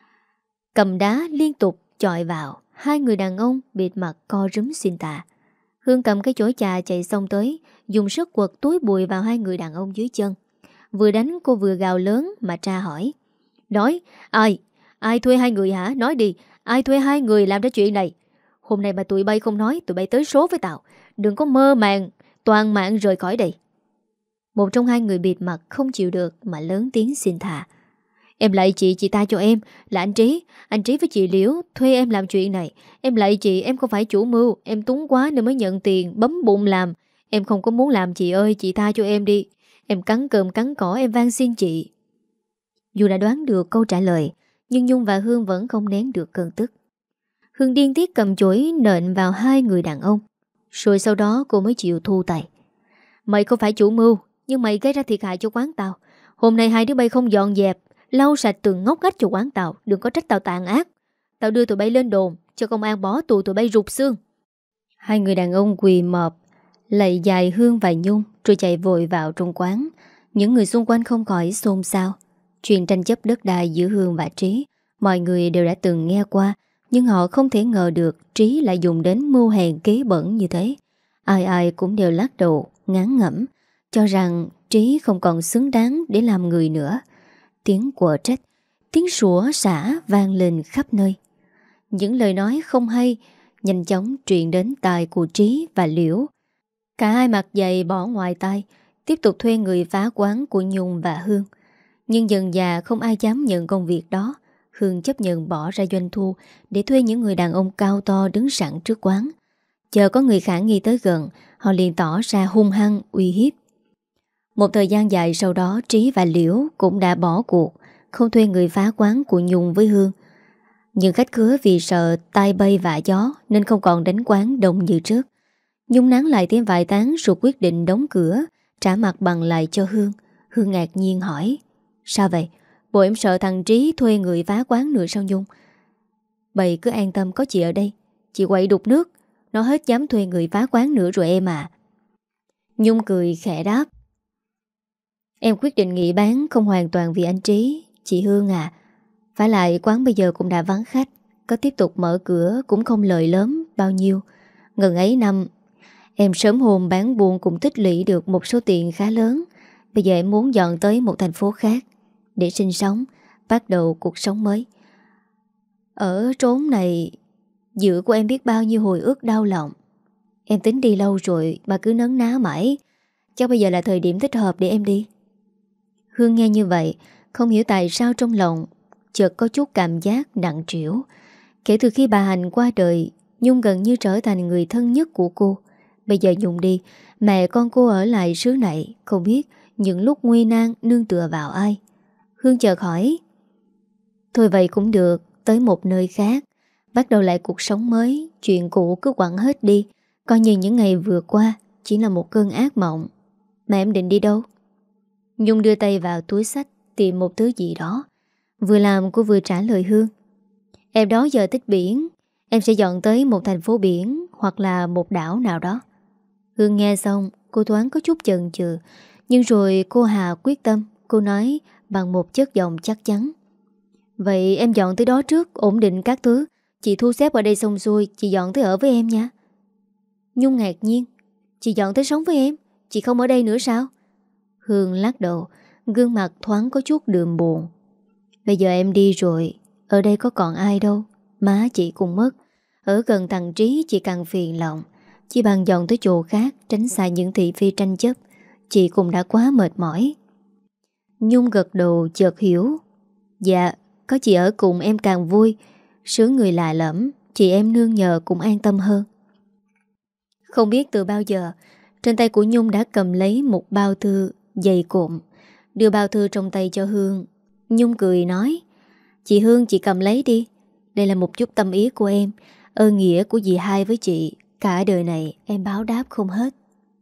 cầm đá liên tục chọi vào. Hai người đàn ông bịt mặt co rúm xin tà. Hương cầm cái chổi chà chạy xong tới, dùng sức quật túi bụi vào hai người đàn ông dưới chân. Vừa đánh cô vừa gào lớn mà tra hỏi. Nói, ai? Ai thuê hai người hả? Nói đi, ai thuê hai người làm ra chuyện này? Hôm nay mà tụi bay không nói, tụi bay tới số với tao. Đừng có mơ màng, toàn mạng rời khỏi đây. Một trong hai người bịt mặt không chịu được mà lớn tiếng xin thà. Em lạy chị, chị ta cho em. Là anh Trí, anh Trí với chị Liễu thuê em làm chuyện này. Em lạy chị, em không phải chủ mưu. Em túng quá nên mới nhận tiền, bấm bụng làm. Em không có muốn làm chị ơi, chị tha cho em đi. Em cắn cơm cắn cỏ, em van xin chị. Dù đã đoán được câu trả lời, nhưng Nhung và Hương vẫn không nén được cơn tức. Hương điên tiết cầm chổi nện vào hai người đàn ông, rồi sau đó cô mới chịu thu tay. Mày không phải chủ mưu, nhưng mày gây ra thiệt hại cho quán tao. Hôm nay hai đứa bay không dọn dẹp, lau sạch từng ngóc ngách cho quán tao. Đừng có trách tao tàn ác. Tao đưa tụi bay lên đồn, cho công an bỏ tù tụi bay rụt xương. Hai người đàn ông quỳ mọp lạy dài Hương và Nhung, rồi chạy vội vào trong quán. Những người xung quanh không khỏi xôn xao. Chuyện tranh chấp đất đai giữa Hương và Trí, mọi người đều đã từng nghe qua, nhưng họ không thể ngờ được Trí lại dùng đến mưu hèn kế bẩn như thế. Ai ai cũng đều lắc đầu, ngán ngẩm, cho rằng Trí không còn xứng đáng để làm người nữa. Tiếng quở trách, tiếng sủa xả vang lên khắp nơi. Những lời nói không hay nhanh chóng truyền đến tai của Trí và Liễu. Cả hai mặt dày bỏ ngoài tai, tiếp tục thuê người phá quán của Nhung và Hương. Nhưng dần dà không ai dám nhận công việc đó. Hương chấp nhận bỏ ra doanh thu để thuê những người đàn ông cao to đứng sẵn trước quán. Chờ có người khả nghi tới gần, họ liền tỏ ra hung hăng, uy hiếp. Một thời gian dài sau đó, Trí và Liễu cũng đã bỏ cuộc, không thuê người phá quán của Nhung với Hương. Nhưng khách khứa vì sợ tai bay vạ gió nên không còn đánh quán đông như trước. Nhung nán lại thêm vài tháng rồi quyết định đóng cửa, trả mặt bằng lại cho Hương. Hương ngạc nhiên hỏi: Sao vậy? Bộ em sợ thằng Trí thuê người phá quán nữa sao Nhung? Bày cứ an tâm, có chị ở đây. Chị quậy đục nước, nó hết dám thuê người phá quán nữa rồi em à. Nhung cười khẽ đáp: Em quyết định nghỉ bán không hoàn toàn vì anh Trí, chị Hương à. Phải lại quán bây giờ cũng đã vắng khách, có tiếp tục mở cửa cũng không lời lớn bao nhiêu. Ngần ấy năm em sớm hôm bán buôn cũng tích lũy được một số tiền khá lớn. Bây giờ em muốn dọn tới một thành phố khác để sinh sống, bắt đầu cuộc sống mới. Ở trốn này giữa của em biết bao nhiêu hồi ức đau lòng. Em tính đi lâu rồi mà cứ nấn ná mãi. Chắc bây giờ là thời điểm thích hợp để em đi. Hương nghe như vậy, không hiểu tại sao trong lòng chợt có chút cảm giác nặng trĩu. Kể từ khi bà Hành qua đời, Nhung gần như trở thành người thân nhất của cô. Bây giờ Nhung đi, mẹ con cô ở lại xứ này, không biết những lúc nguy nan nương tựa vào ai. Hương chợt hỏi: Thôi vậy cũng được, tới một nơi khác, bắt đầu lại cuộc sống mới. Chuyện cũ cứ quẳng hết đi, coi như những ngày vừa qua chỉ là một cơn ác mộng. Mà em định đi đâu? Nhung đưa tay vào túi xách tìm một thứ gì đó. Vừa làm cô vừa trả lời Hương: Em đó giờ thích biển, em sẽ dọn tới một thành phố biển hoặc là một đảo nào đó. Hương nghe xong, cô thoáng có chút chần chừ, nhưng rồi cô hạ quyết tâm. Cô nói bằng một chất giọng chắc chắn: Vậy em dọn tới đó trước, ổn định các thứ. Chị thu xếp ở đây xong xuôi, chị dọn tới ở với em nha. Nhung ngạc nhiên: Chị dọn tới sống với em? Chị không ở đây nữa sao? Hương lắc đầu, gương mặt thoáng có chút đượm buồn. Bây giờ em đi rồi, ở đây có còn ai đâu. Má chị cũng mất, ở gần thằng Trí chị càng phiền lòng. Chỉ bằng dọn tới chỗ khác, tránh xa những thị phi tranh chấp. Chị cũng đã quá mệt mỏi. Nhung gật đầu chợt hiểu. Dạ, có chị ở cùng em càng vui. Sướng người lạ lẫm, chị em nương nhờ cũng an tâm hơn. Không biết từ bao giờ, trên tay của Nhung đã cầm lấy một bao thư dày cộm. Đưa bao thư trong tay cho Hương. Nhung cười nói: Chị Hương, chị cầm lấy đi. Đây là một chút tâm ý của em, ơn nghĩa của dì hai với chị, cả đời này em báo đáp không hết.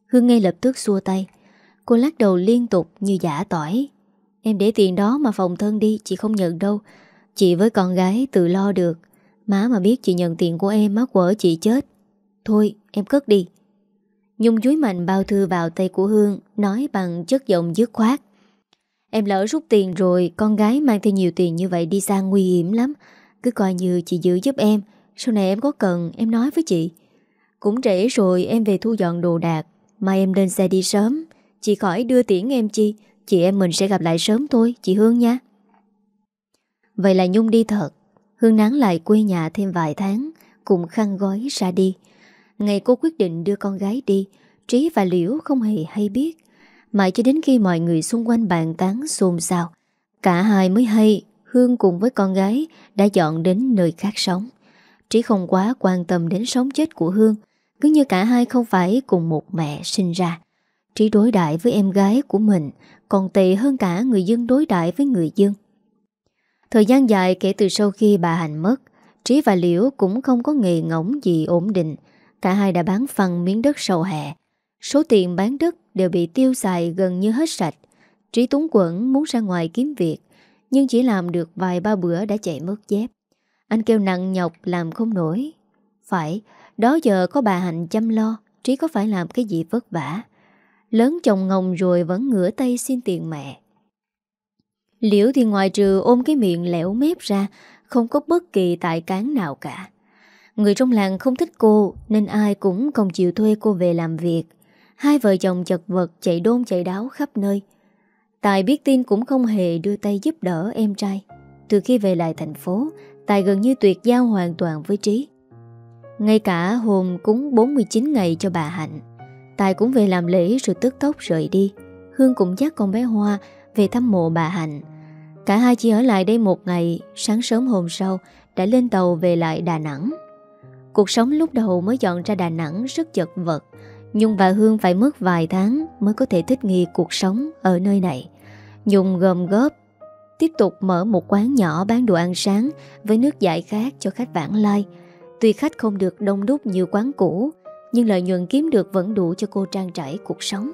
Hương ngay lập tức xua tay. Cô lắc đầu liên tục như giả tỏi. Em để tiền đó mà phòng thân đi, chị không nhận đâu. Chị với con gái tự lo được. Má mà biết chị nhận tiền của em, má quở chị chết. Thôi em cất đi. Nhung dúi mạnh bao thư vào tay của Hương, nói bằng chất giọng dứt khoát. Em lỡ rút tiền rồi, con gái mang theo nhiều tiền như vậy đi xa nguy hiểm lắm. Cứ coi như chị giữ giúp em. Sau này em có cần em nói với chị. Cũng trễ rồi, em về thu dọn đồ đạc. Mai em lên xe đi sớm. Chị khỏi đưa tiễn em chi. Chị em mình sẽ gặp lại sớm thôi, chị Hương nha. Vậy là Nhung đi thật. Hương nán lại quê nhà thêm vài tháng, cùng khăn gói ra đi. Ngày cô quyết định đưa con gái đi, Trí và Liễu không hề hay biết. Mãi cho đến khi mọi người xung quanh bàn tán xôn xao, cả hai mới hay Hương cùng với con gái đã dọn đến nơi khác sống. Trí không quá quan tâm đến sống chết của Hương, cứ như cả hai không phải cùng một mẹ sinh ra. Trí đối đãi với em gái của mình còn tệ hơn cả người dân đối đãi với người dân. Thời gian dài kể từ sau khi bà Hạnh mất, Trí và Liễu cũng không có nghề ngỗng gì ổn định. Cả hai đã bán phăng miếng đất sau hè. Số tiền bán đất đều bị tiêu xài gần như hết sạch. Trí túng quẫn muốn ra ngoài kiếm việc, nhưng chỉ làm được vài ba bữa đã chạy mất dép. Anh kêu nặng nhọc làm không nổi. Phải, đó giờ có bà Hạnh chăm lo, Trí có phải làm cái gì vất vả. Lớn chồng ngồng rồi vẫn ngửa tay xin tiền mẹ. Liễu thì ngoài trừ ôm cái miệng lẻo mép ra, không có bất kỳ tài cán nào cả. Người trong làng không thích cô nên ai cũng không chịu thuê cô về làm việc. Hai vợ chồng chật vật chạy đôn chạy đáo khắp nơi. Tài biết tin cũng không hề đưa tay giúp đỡ em trai. Từ khi về lại thành phố, Tài gần như tuyệt giao hoàn toàn với Trí. Ngay cả hôm cúng bốn mươi chín ngày cho bà Hạnh, Tài cũng về làm lễ rồi tức tốc rời đi. Hương cũng dắt con bé Hoa về thăm mộ bà Hạnh. Cả hai chỉ ở lại đây một ngày, sáng sớm hôm sau đã lên tàu về lại Đà Nẵng. Cuộc sống lúc đầu mới dọn ra Đà Nẵng rất chật vật. Nhung và Hương phải mất vài tháng mới có thể thích nghi cuộc sống ở nơi này. Nhung gom góp tiếp tục mở một quán nhỏ bán đồ ăn sáng với nước giải khát cho khách vãng lai. Tuy khách không được đông đúc như quán cũ, nhưng lợi nhuận kiếm được vẫn đủ cho cô trang trải cuộc sống.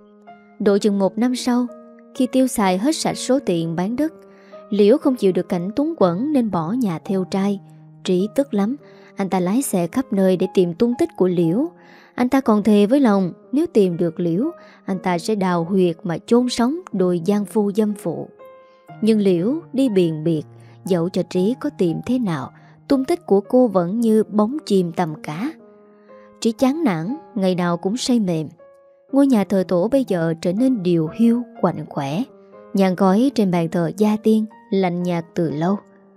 Độ chừng một năm sau, khi tiêu xài hết sạch số tiền bán đất, Liễu không chịu được cảnh túng quẫn nên bỏ nhà theo trai. Trí tức lắm, anh ta lái xe khắp nơi để tìm tung tích của Liễu. Anh ta còn thề với lòng nếu tìm được Liễu, anh ta sẽ đào huyệt mà chôn sống đôi giang phu dâm phụ. Nhưng Liễu đi biền biệt, dẫu cho Trí có tìm thế nào, tung tích của cô vẫn như bóng chim tầm cá. Trí chán nản, ngày nào cũng say mềm. Ngôi nhà thờ tổ bây giờ trở nên điều hiu, quạnh quẻ. Nhang khói trên bàn thờ gia tiên lạnh nhạt từ lâu.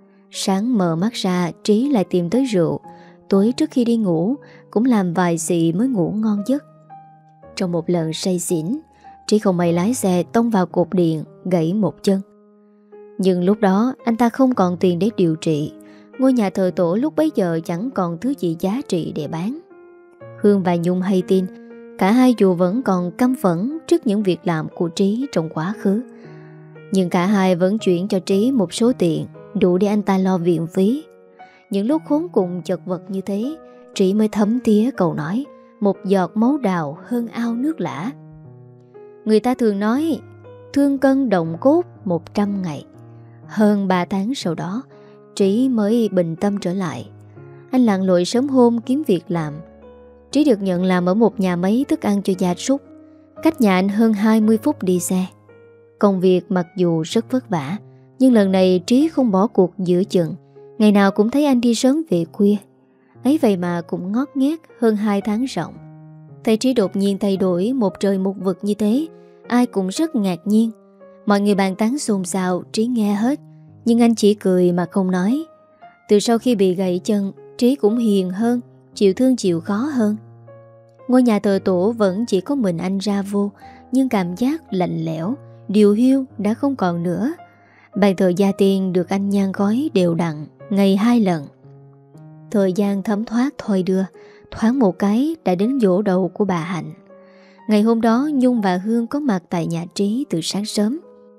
Sáng mở mắt ra, Trí lại tìm tới rượu. Tối trước khi đi ngủ cũng làm vài xị mới ngủ ngon giấc. Trong một lần say xỉn, Trí không may lái xe tông vào cột điện, gãy một chân. Nhưng lúc đó anh ta không còn tiền để điều trị. Ngôi nhà thờ tổ lúc bấy giờ chẳng còn thứ gì giá trị để bán. Hương và Nhung hay tin, cả hai dù vẫn còn căm phẫn trước những việc làm của Trí trong quá khứ, nhưng cả hai vẫn chuyển cho Trí một số tiền đủ để anh ta lo viện phí. Những lúc khốn cùng chật vật như thế, Trí mới thấm tía câu nói một giọt máu đào hơn ao nước lã. Người ta thường nói thương cân động cốt một trăm ngày. Hơn ba tháng sau đó, Trí mới bình tâm trở lại. Anh lặn lội sớm hôm kiếm việc làm. Trí được nhận làm ở một nhà máy thức ăn cho gia súc, cách nhà anh hơn hai mươi phút đi xe. Công việc mặc dù rất vất vả, nhưng lần này Trí không bỏ cuộc giữa chừng. Ngày nào cũng thấy anh đi sớm về khuya. Ấy vậy mà cũng ngót nghét hơn hai tháng rộng. Thấy Trí đột nhiên thay đổi một trời một vực như thế, ai cũng rất ngạc nhiên. Mọi người bàn tán xôn xao, Trí nghe hết, nhưng anh chỉ cười mà không nói. Từ sau khi bị gãy chân, Trí cũng hiền hơn, chịu thương chịu khó hơn. Ngôi nhà thờ tổ vẫn chỉ có mình anh ra vô, nhưng cảm giác lạnh lẽo, điều hiu đã không còn nữa. Bàn thờ gia tiên được anh nhang khói đều đặn, ngày hai lần. Thời gian thấm thoát thôi đưa, thoáng một cái đã đến giỗ đầu của bà Hạnh. Ngày hôm đó Nhung và Hương có mặt tại nhà Trí từ sáng sớm.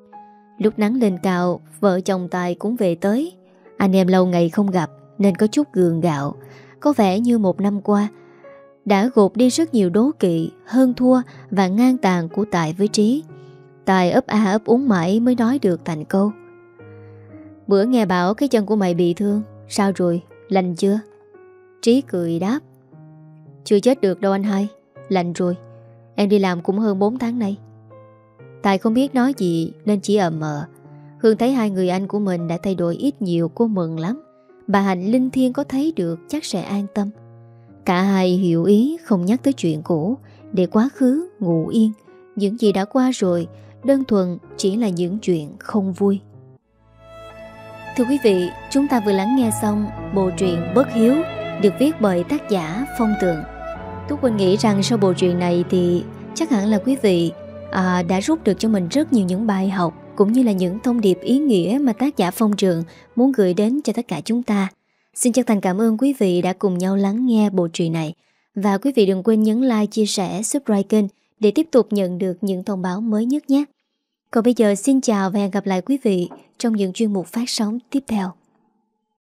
Lúc nắng lên cao, vợ chồng Tài cũng về tới. Anh em lâu ngày không gặp nên có chút gượng gạo. Có vẻ như một năm qua đã gột đi rất nhiều đố kỵ, hơn thua và ngang tàn của Tài với Trí. Tài ấp a ấp úng mãi mới nói được thành câu: "Bữa nghe bảo cái chân của mày bị thương, sao rồi, lành chưa?" Trí cười đáp: "Chưa chết được đâu anh hai, lành rồi. Em đi làm cũng hơn bốn tháng nay." Tài không biết nói gì nên chỉ ậm mờ. Hương thấy hai người anh của mình đã thay đổi ít nhiều, cô mừng lắm. Bà Hạnh linh thiêng có thấy được chắc sẽ an tâm. Cả hai hiểu ý không nhắc tới chuyện cũ, để quá khứ ngủ yên. Những gì đã qua rồi đơn thuần chỉ là những chuyện không vui. Thưa quý vị, chúng ta vừa lắng nghe xong bộ truyện Bất Hiếu được viết bởi tác giả Phong Tường. Tú Quỳnh nghĩ rằng sau bộ truyện này thì chắc hẳn là quý vị à, đã rút được cho mình rất nhiều những bài học, cũng như là những thông điệp ý nghĩa mà tác giả Phong Trường muốn gửi đến cho tất cả chúng ta. Xin chân thành cảm ơn quý vị đã cùng nhau lắng nghe bộ truyện này. Và quý vị đừng quên nhấn like, chia sẻ, subscribe kênh để tiếp tục nhận được những thông báo mới nhất nhé. Còn bây giờ xin chào và hẹn gặp lại quý vị trong những chuyên mục phát sóng tiếp theo.